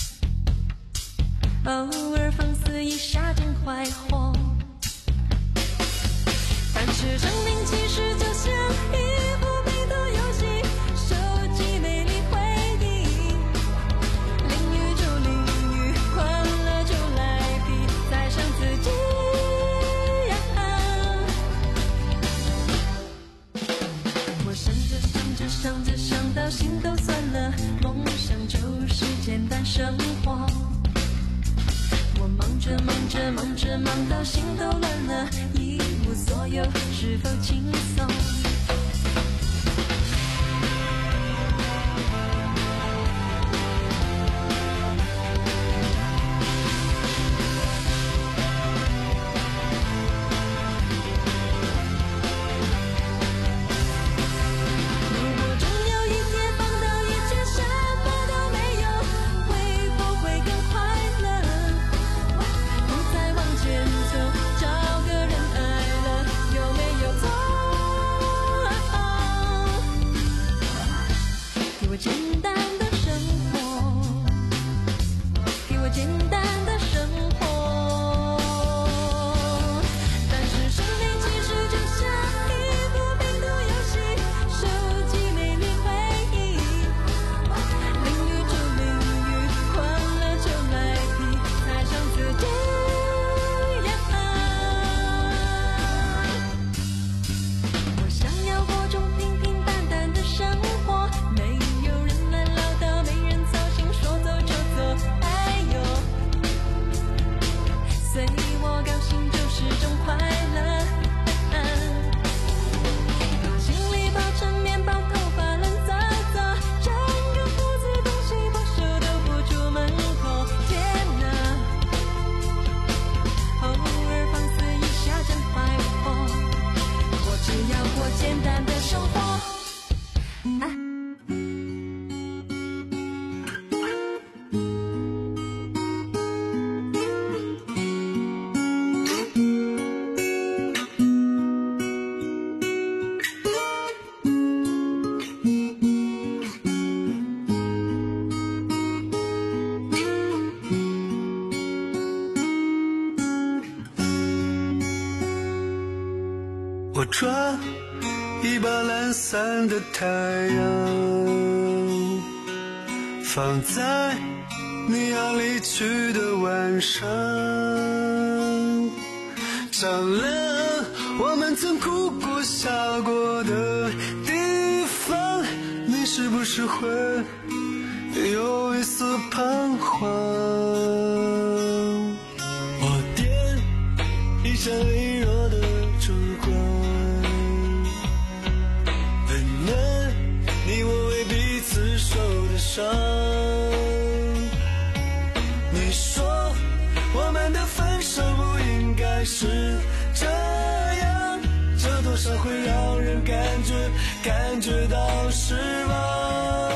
偶尔放肆一下真坏货，但是生命其实就像一部美图游戏。想着想到心都酸了，梦想就是简单生活。我忙着忙着忙着忙到心都乱了，一无所有是否轻松？ 不再往前走，找个人爱了，有没有错？ 哎。 我抓一把懒散的太阳，放在你要离去的晚上，照亮我们曾哭过笑过的地方，你是不是会有一丝彷徨？我点一盏微弱的烛光，温暖你我为彼此受的伤。你说我们的分手不应该是这样，这多少会让人感觉感觉到失望。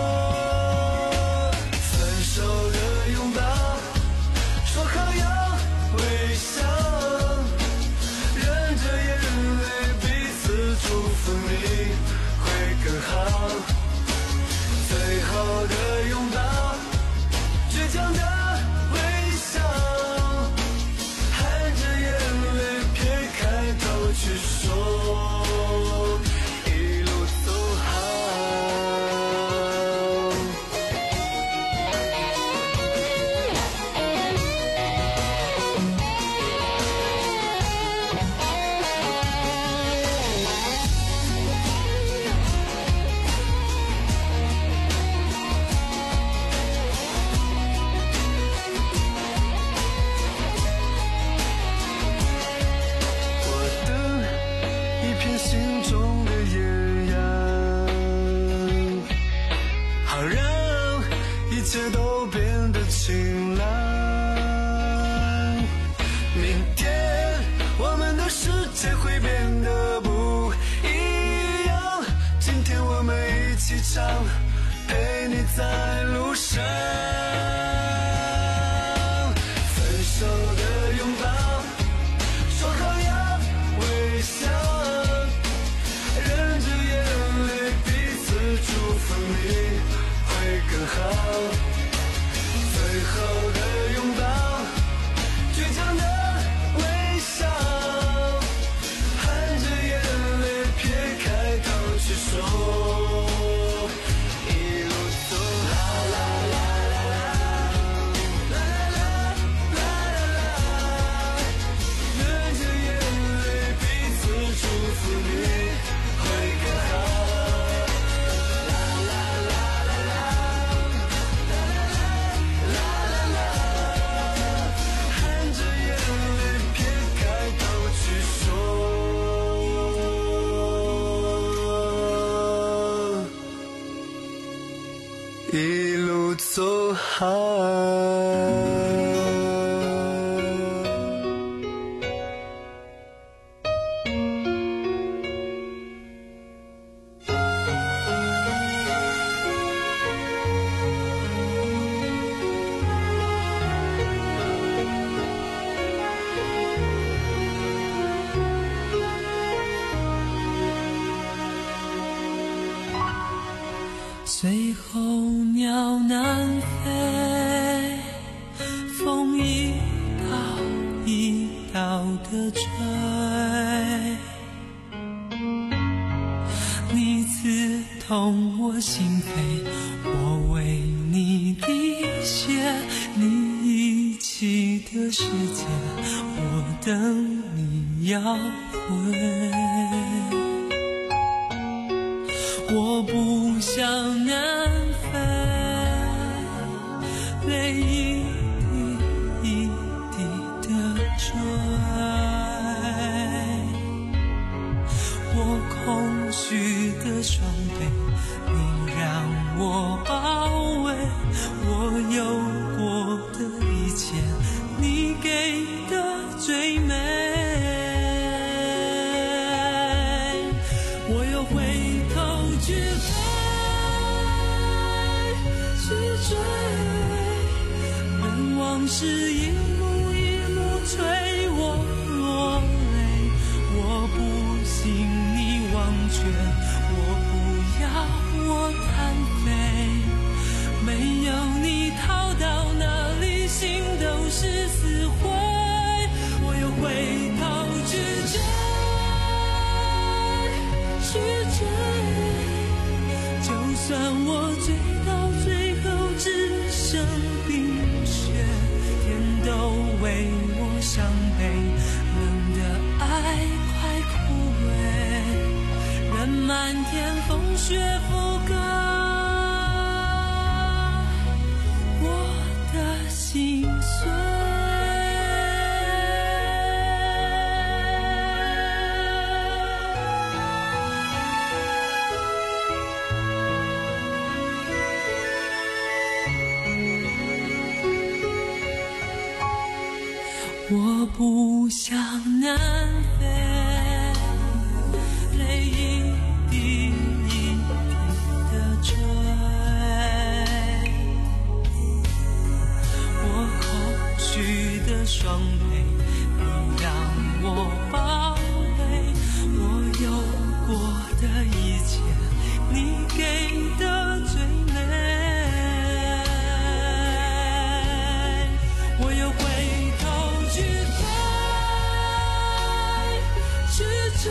分手的拥抱，说好要微笑，忍着眼泪彼此祝福你会更好。最后的拥抱，倔强的微笑，含着眼泪撇开头去说一路走心中的艳阳，好让一切都变得晴朗。明天我们的世界会变得不一样，今天我们一起唱，陪你在路上。分手的拥抱，说好要微笑，祝福你会更好。最后的拥抱，倔强的微笑，含着眼泪撇开头去说一路走好。啦啦啦啦啦啦啦，忍着眼泪彼此祝福你会更好。一路走好。 最后鸟南飞，风一道一道的吹，你刺痛我心扉，我为你滴血，你遗弃的世界，我等你要回。我不想南飞，泪一滴一滴的坠，我空虚的双臂，你让我包围，我有过的一切，你给的最美，我又回头去飞，去追，任往事一幕一幕催我落泪。我不信你忘却，我不要我单飞，没有你逃到哪里心都是死灰。我又回头去追，去追，就算我追到最后只剩冰雪，天都为我伤悲，冷的爱快枯萎，任漫天风雪覆盖我的心碎。我不想南飞，泪一滴一滴的坠，我空虚的双臂，你让我宝贝，我有过的一切，你给的最美。我又回头去飞，去追，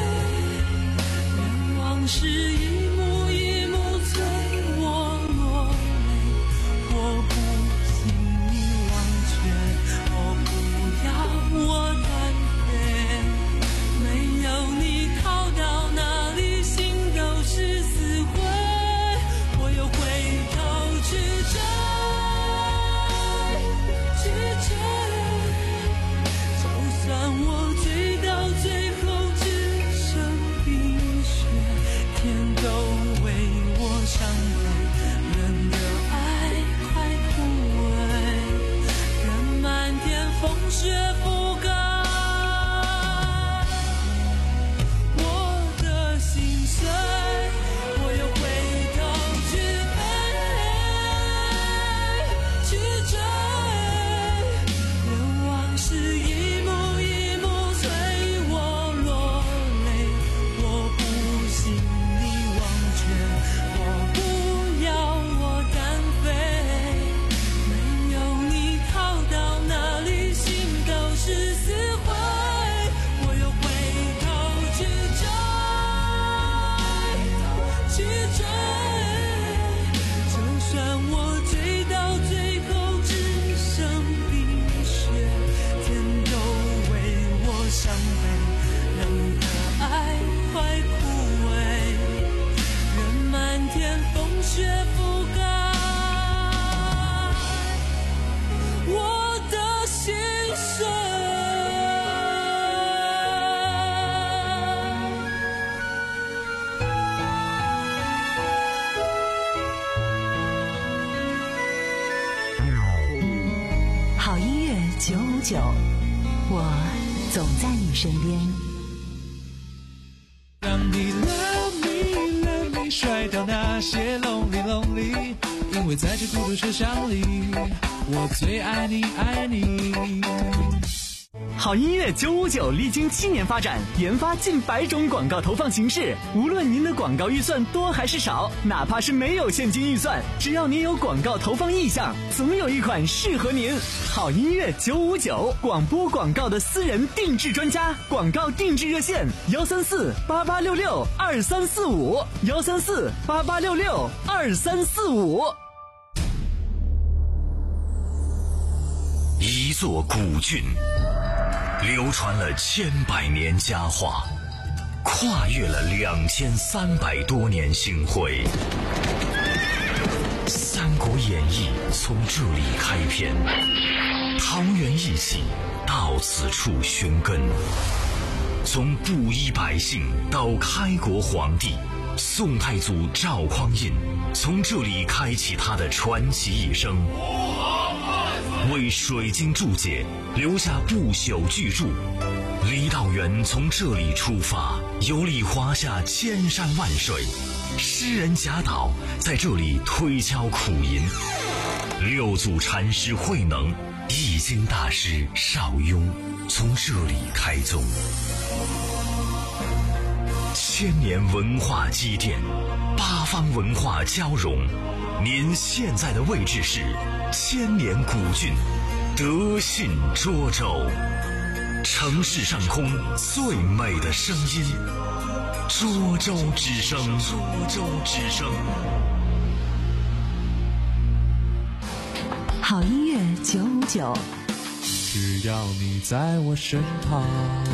任往事一幕一幕催我落泪。我不信你忘却，我不要我单飞，没有你逃到哪里心都是死灰。我又回头去追，去追，就算我追到最后只剩冰雪，天都为我伤悲，人的爱快枯萎，任漫天风雪覆盖我的心碎。我又回头去飞，去追，任往事一幕一幕催我落泪。我不信你忘却，我不要我单飞，没有你逃到哪里心都是死灰。我又回头去追，去追，就算我追到最后只剩冰雪，天都为我伤悲，冷的爱快枯萎，任漫天风雪覆盖我的心碎。 好音乐九五九，我总在你身边。 让你 love me love me 甩掉那些 lonely lonely， 因为在这孤独车厢里，我最爱你爱你。 好音乐九五九历经七年发展，研发近百种广告投放形式。无论您的广告预算多还是少，哪怕是没有现金预算，只要您有广告投放意向，总有一款适合您。好音乐九五九，广播广告的私人定制专家，广告定制热线：幺三四八八六六二三四五，幺三四八八六六二三四五。 一座古郡，流传了千百年佳话，跨越了两千三百多年星辉。《三国演义》从这里开篇，桃园一起到此处寻根。从布衣百姓到开国皇帝，宋太祖赵匡胤从这里开启他的传奇一生，为水经注解留下不朽巨著，历一道缘从这里出发，游历华夏千山万水。诗人贾岛在这里推敲苦吟，六祖禅师慧能、易经大师邵雍从这里开宗。千年文化积淀，八方文化交融。您现在的位置是千年古郡德信涿州，城市上空最美的声音，涿州之声。涿州之声。 好音乐九五九， 只要你在我身旁。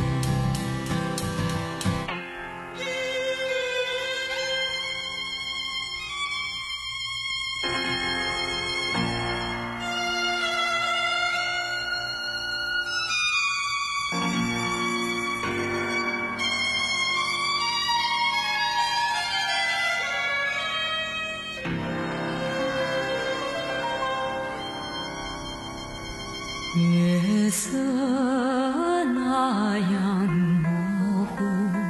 月色那样模糊，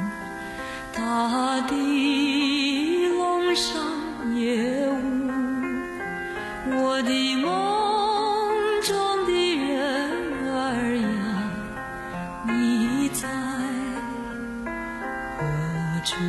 大地笼上夜雾，我的梦中的人儿呀，你在何处？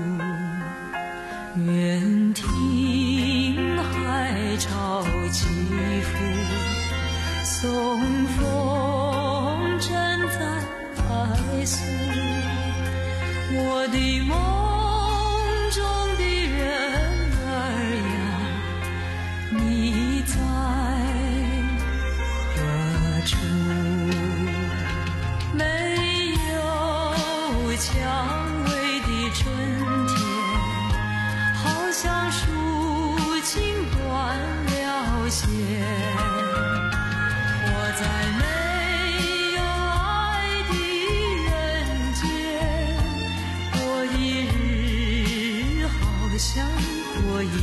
愿听海潮起伏，送风筝在白诉，我的梦中的人儿呀，你在何处？没有蔷薇的春天，好像抒情断了线。在没有爱的人间，过一日好像过一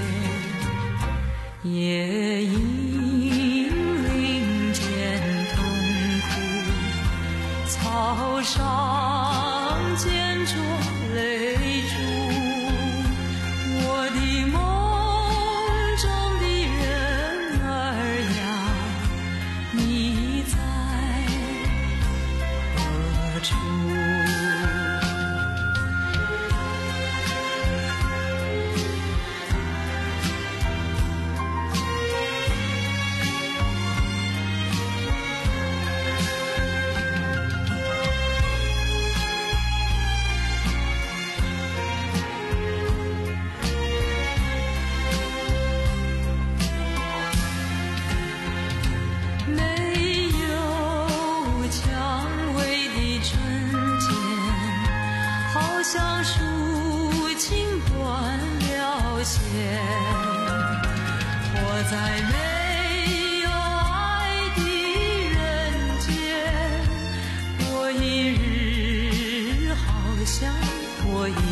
年，夜莺林间痛哭，草上见着泪珠，我的梦像抒情断了线，我在没有爱的人间，过一日好像过一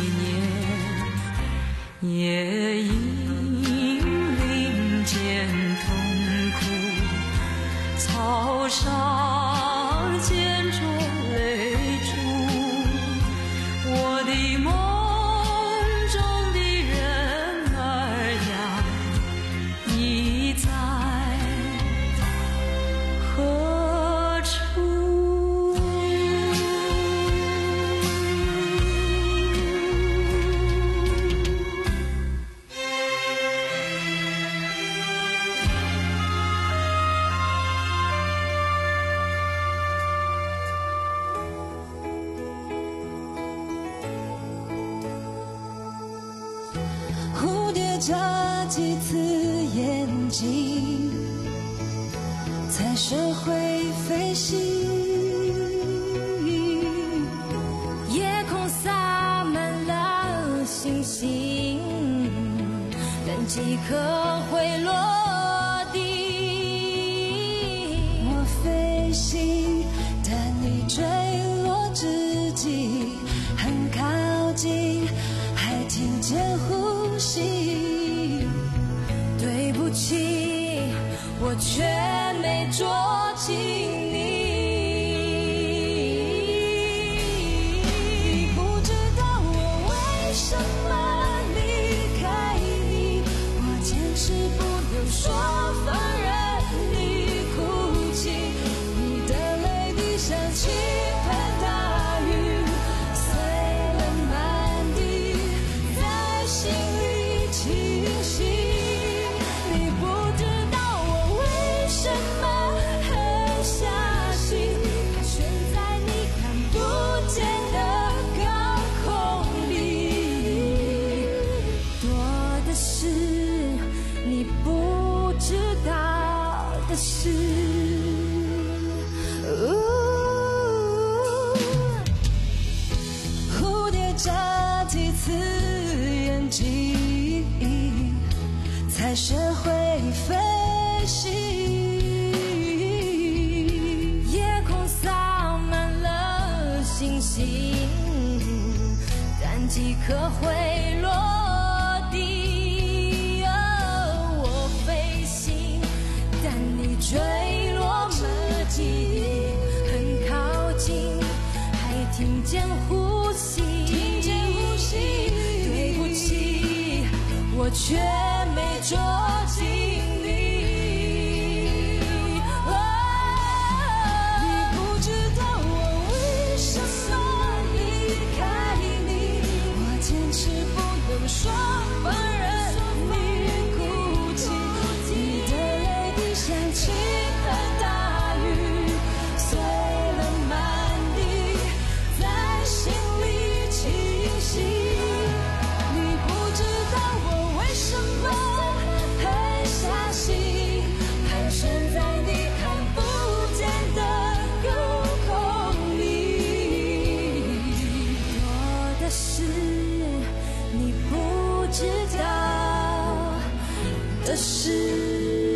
年，夜莺林间痛哭，草上见着泪珠，我的梦中的人儿呀，你在何处？ 蝴蝶眨几次眼睛，才学会飞行。夜空洒满了星星，但几颗会落地。我飞行，但你坠落之际很靠近，还听见呼吸。对不起，我却没捉紧你。 才学会飞行。夜空洒满了星星，但几颗会落地。哦，我飞行，但你坠落mất迹，很靠近，还听见呼吸。听见呼吸，对不起，我却没捉紧你。哦，你不知道我为什么离开你，我坚持不能双方人你哭泣，你的泪滴像倾盆大雨，碎了满地，在心里清晰。你不知道我为什么很相信，盘旋在你看不见的高空里，多的是你不知道的事。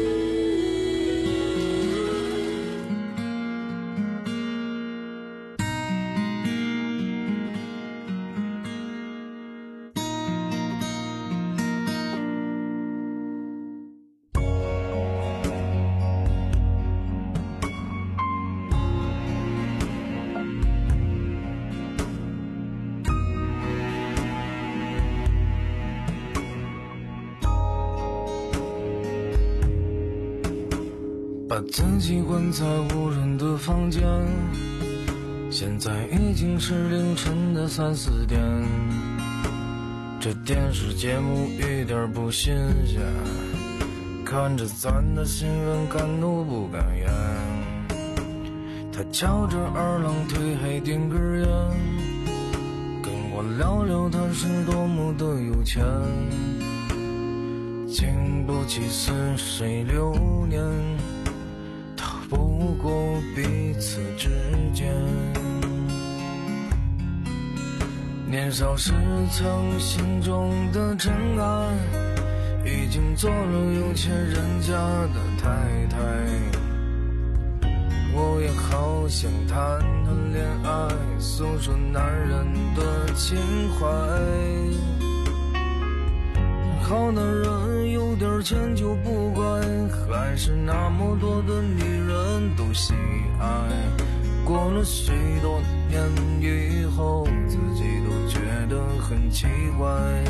把自己关在无人的房间，现在已经是凌晨的三四点。这电视节目一点不新鲜，看着咱的新闻敢怒不敢言。他翘着二郎腿还点根烟，跟我聊聊他是多么的有钱，经不起似水流年，不过彼此之间。年少时曾心中的真爱，已经做了有钱人家的太太。我也好想谈谈恋爱，诉说男人的情怀。好男人有点钱就不乖，还是那么多的女人都喜爱。过了许多年以后，自己都觉得很奇怪。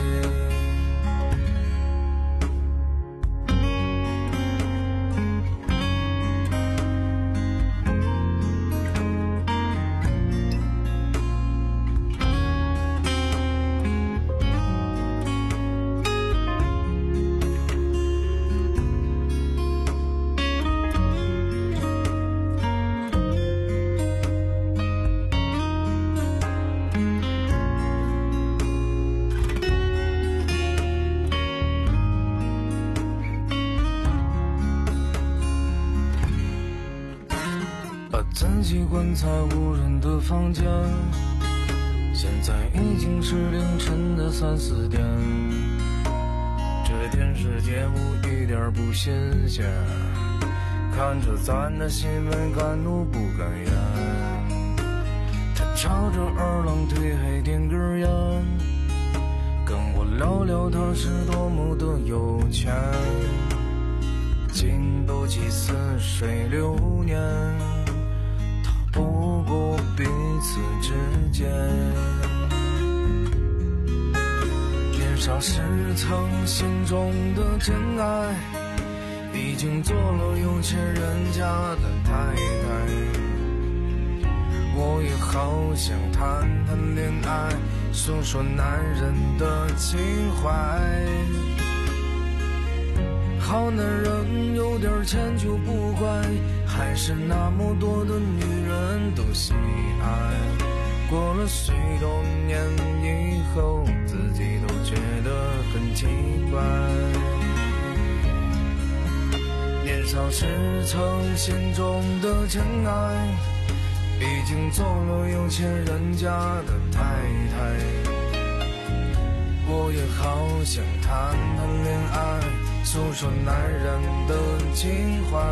自己关在无人的房间，现在已经是凌晨的三四点。这电视节目一点不新鲜，看着咱的新闻敢怒不敢言。他翘着二郎腿还点根烟，跟我聊聊他是多么的有钱，经不起似水流年，不过彼此之间。年少时曾心中的真爱，已经做了有钱人家的太太。我也好想谈谈恋爱，诉说男人的情怀。好男人有点钱就不乖，还是那么多的女人都喜爱。过了许多年以后，自己都觉得很奇怪。年少时曾心中的真爱，已经做了有钱人家的太太。我也好想谈谈恋爱， 诉说男人的情怀。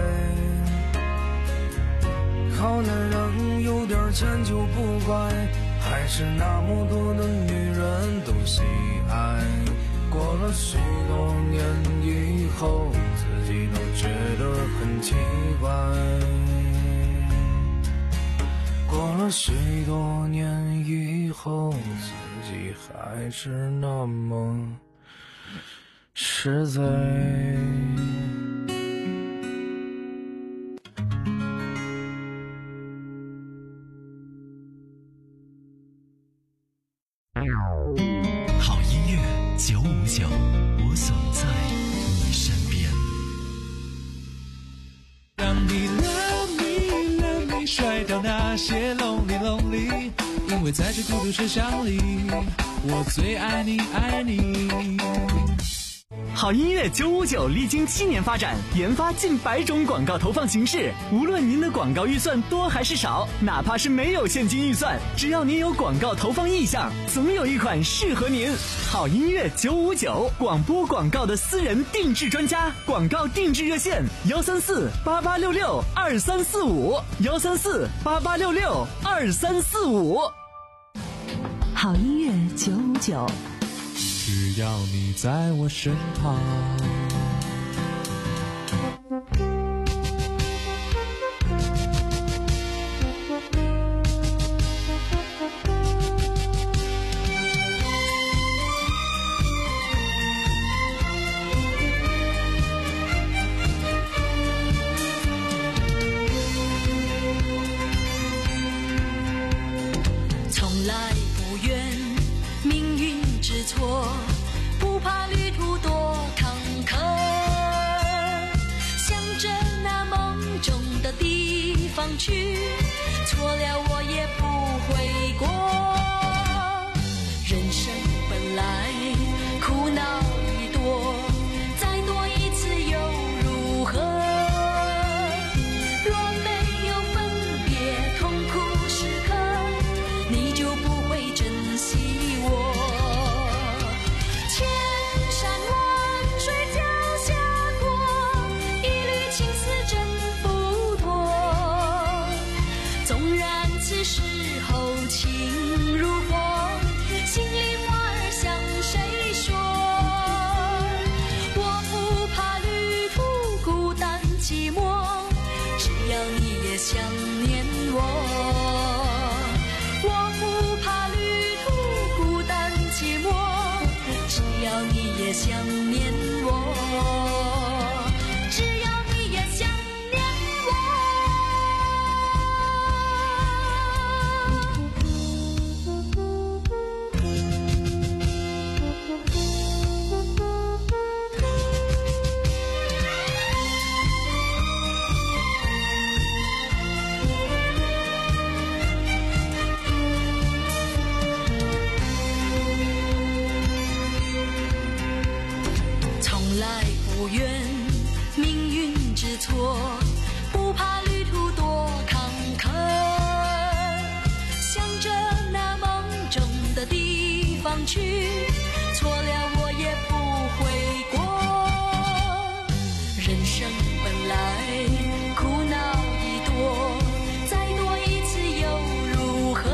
好男人有点钱就不怪，还是那么多的女人都喜爱。过了许多年以后，自己都觉得很奇怪。过了许多年以后，自己还是那么实在。 好音乐九五九，我总在你身边。 让你 love me love me 甩掉那些 lonely lonely， 因为在这孤独车厢里，我最爱你爱你。 好音乐九五九历经七年发展，研发近百种广告投放形式。无论您的广告预算多还是少，哪怕是没有现金预算，只要您有广告投放意向，总有一款适合您。好音乐九五九，广播广告的私人定制专家，广告定制热线：幺三四八八六六二三四五，幺三四八八六六二三四五。 好音乐九五九。 只要你在我身旁。 从来不怨命运之错，不怕旅途多坎坷，向着那梦中的地方去，错了我也不悔过。人生本来苦恼已多，再多一次又如何？若没有分别痛苦时刻，你就不会珍惜我。千山万水脚下过，一缕情丝真不脱。纵然此时候情如火，心里话儿向谁说？我不怕旅途孤单寂寞，只要你也想念我。我不怕旅途孤单寂寞，只要你也想念我，只要你也想念从来不怨命运之错，不怕旅途多坎坷，向着那梦中的地方去，错了我也不悔过。人生本来苦恼已多，再多一次又如何？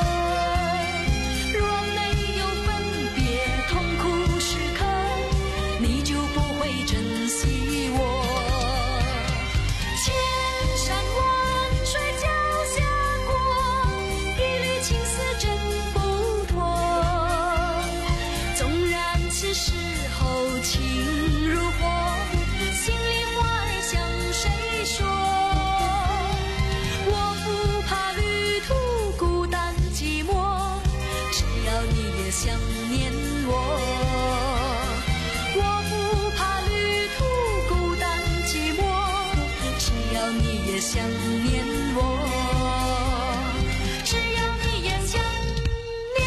若没有分别痛苦时刻，你就不会珍惜我。千山万水脚下过，一缕情丝真不脱。纵然此时候情如火，心里话儿向谁说？我不怕旅途孤单寂寞，只要你也想念我。我不怕旅途孤单寂寞，只要你也想念我，只要你也想念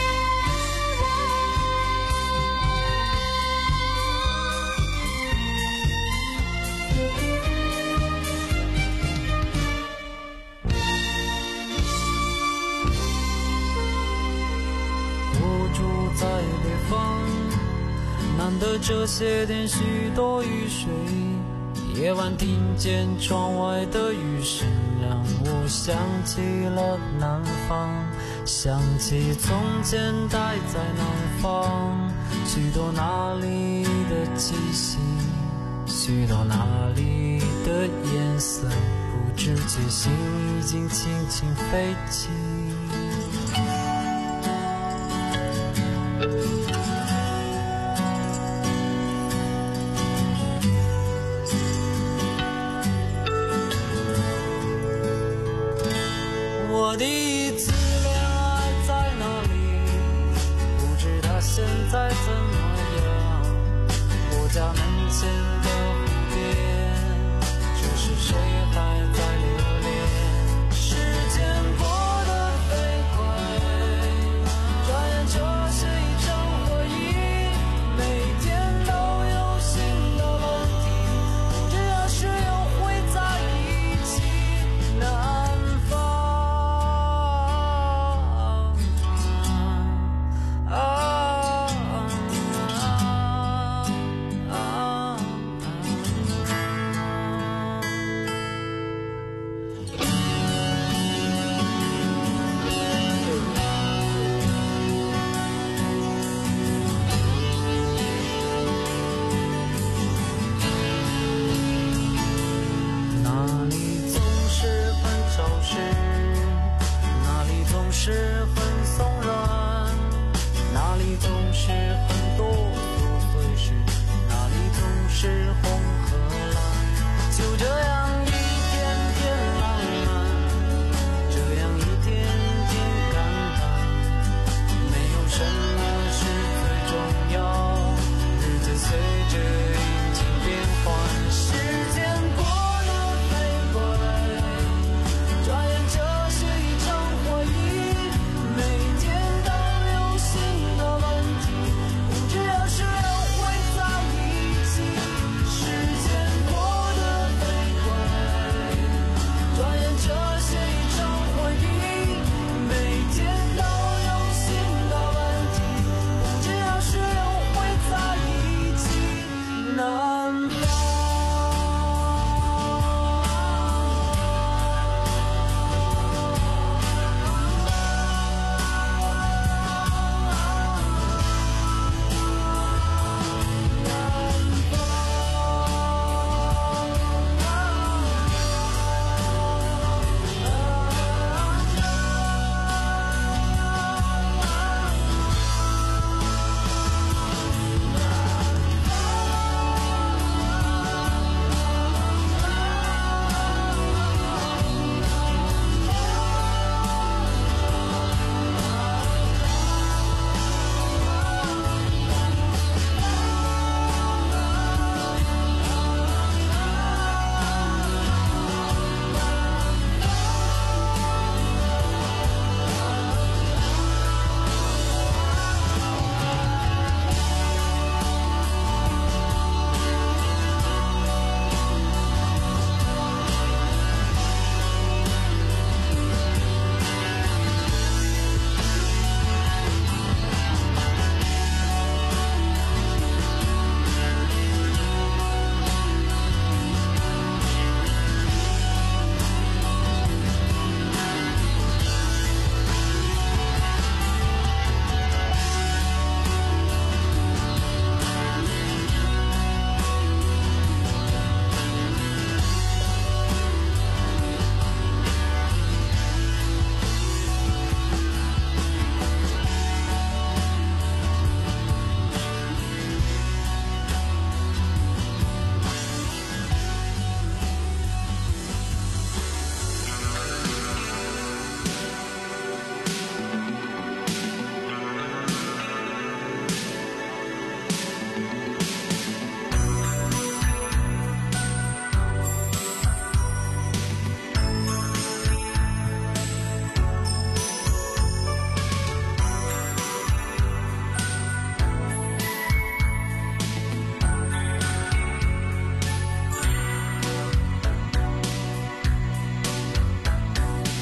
我住在北方，南的这些天许多雨水，夜晚听见窗外的雨声，让我想起了南方，想起从前待在南方，许多那里的气息，许多那里的颜色，不知觉心已经轻轻飞起。我第一次恋爱在哪里？不知他现在怎么样？我家门前的蝴蝶，这是谁还在留恋？时间过得飞快，转眼就是一场回忆，每天都有新的问题，不知何时又会在一起。南方是很松软，那里总是很多琐碎事，那里总是红和蓝，就这样一天天浪漫，这样一天天感叹，没有什么是最重要，日子随着阴晴变换，时间过得飞快，转眼就是一场回忆，每天都有新的问题，不知何时又会在一起。时间过得飞快，转眼这是一场回忆，每天都有新的问题，不知何时又会在一起。南方。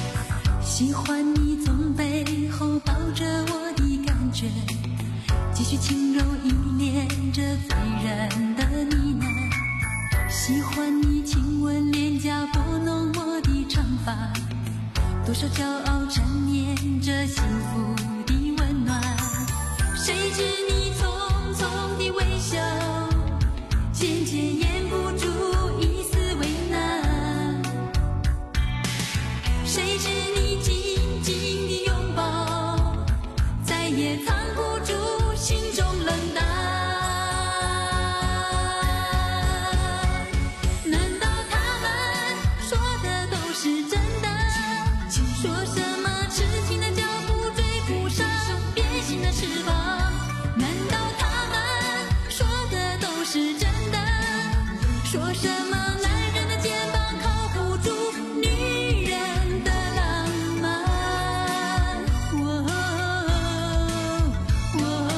喜欢你从背后抱着我的感觉，继续轻柔依恋着醉人的呢喃，喜欢你亲吻脸颊拨弄我的长发，多少骄傲缠绵着幸福的温暖，谁知你匆匆的微笑渐渐掩不住一丝为难，谁知你紧紧的拥抱再也藏不住心中冷淡，难道他们说的都是真的？说什么痴情的脚步追不上变心的翅膀？难道他们说的都是真的？说什么男人的肩膀靠不住女人的浪漫？哦哦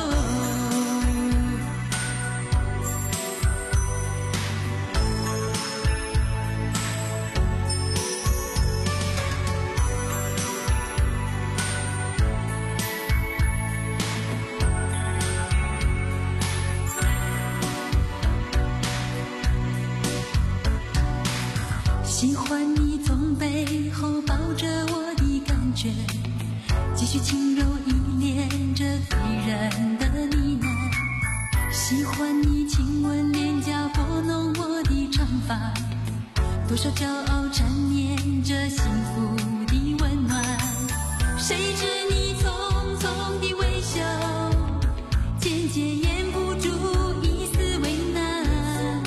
喜欢你从背后抱着我的感觉，继续轻柔依恋着醉人的呢喃，喜欢你亲吻脸颊拨弄我的长发，多少骄傲缠绵着幸福的温暖，谁知你匆匆的微笑渐渐掩不住一丝为难，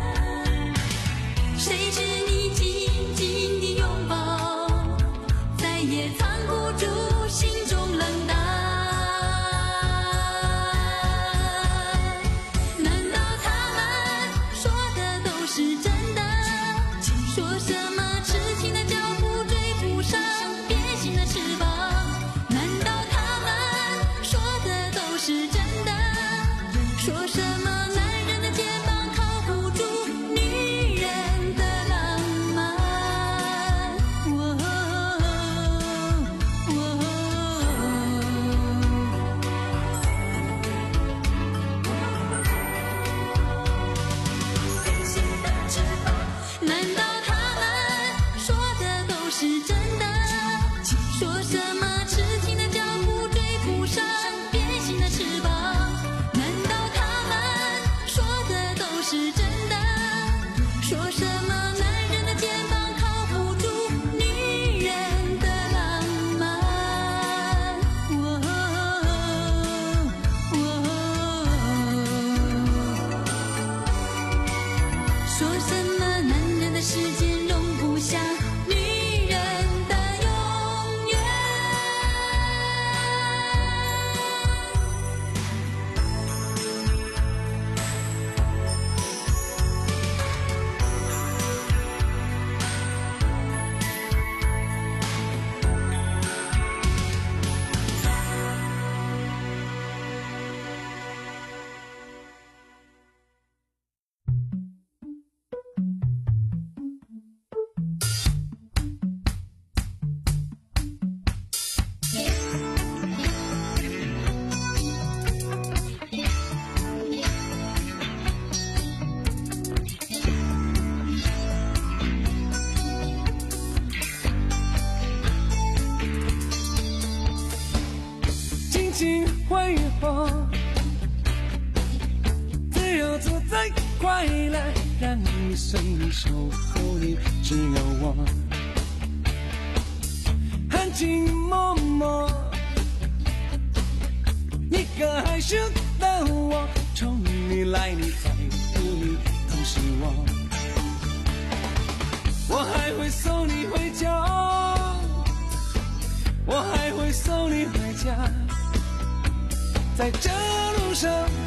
谁知你紧紧的拥抱再也藏不住心中冷淡，难道他们说的都是真的？说什么痴情的脚步追不上变心的翅膀？难道他们说的都是真的？说什么男人的肩膀靠不住女人的浪漫？哦难道他们说的都是真的？说什么痴情的脚步追不上变心的翅膀？难道他们说的都是真的？说什么男人的肩膀靠不住女人的浪漫？哦说什么男人的时间容不下女人的永远？ 尽情欢愉后，自由自在快乐，让一生里守候你只有我，含情脉脉，一个害羞的我，从你来你在乎你都是我，我还会送你回家，我还会送你回家，在这路上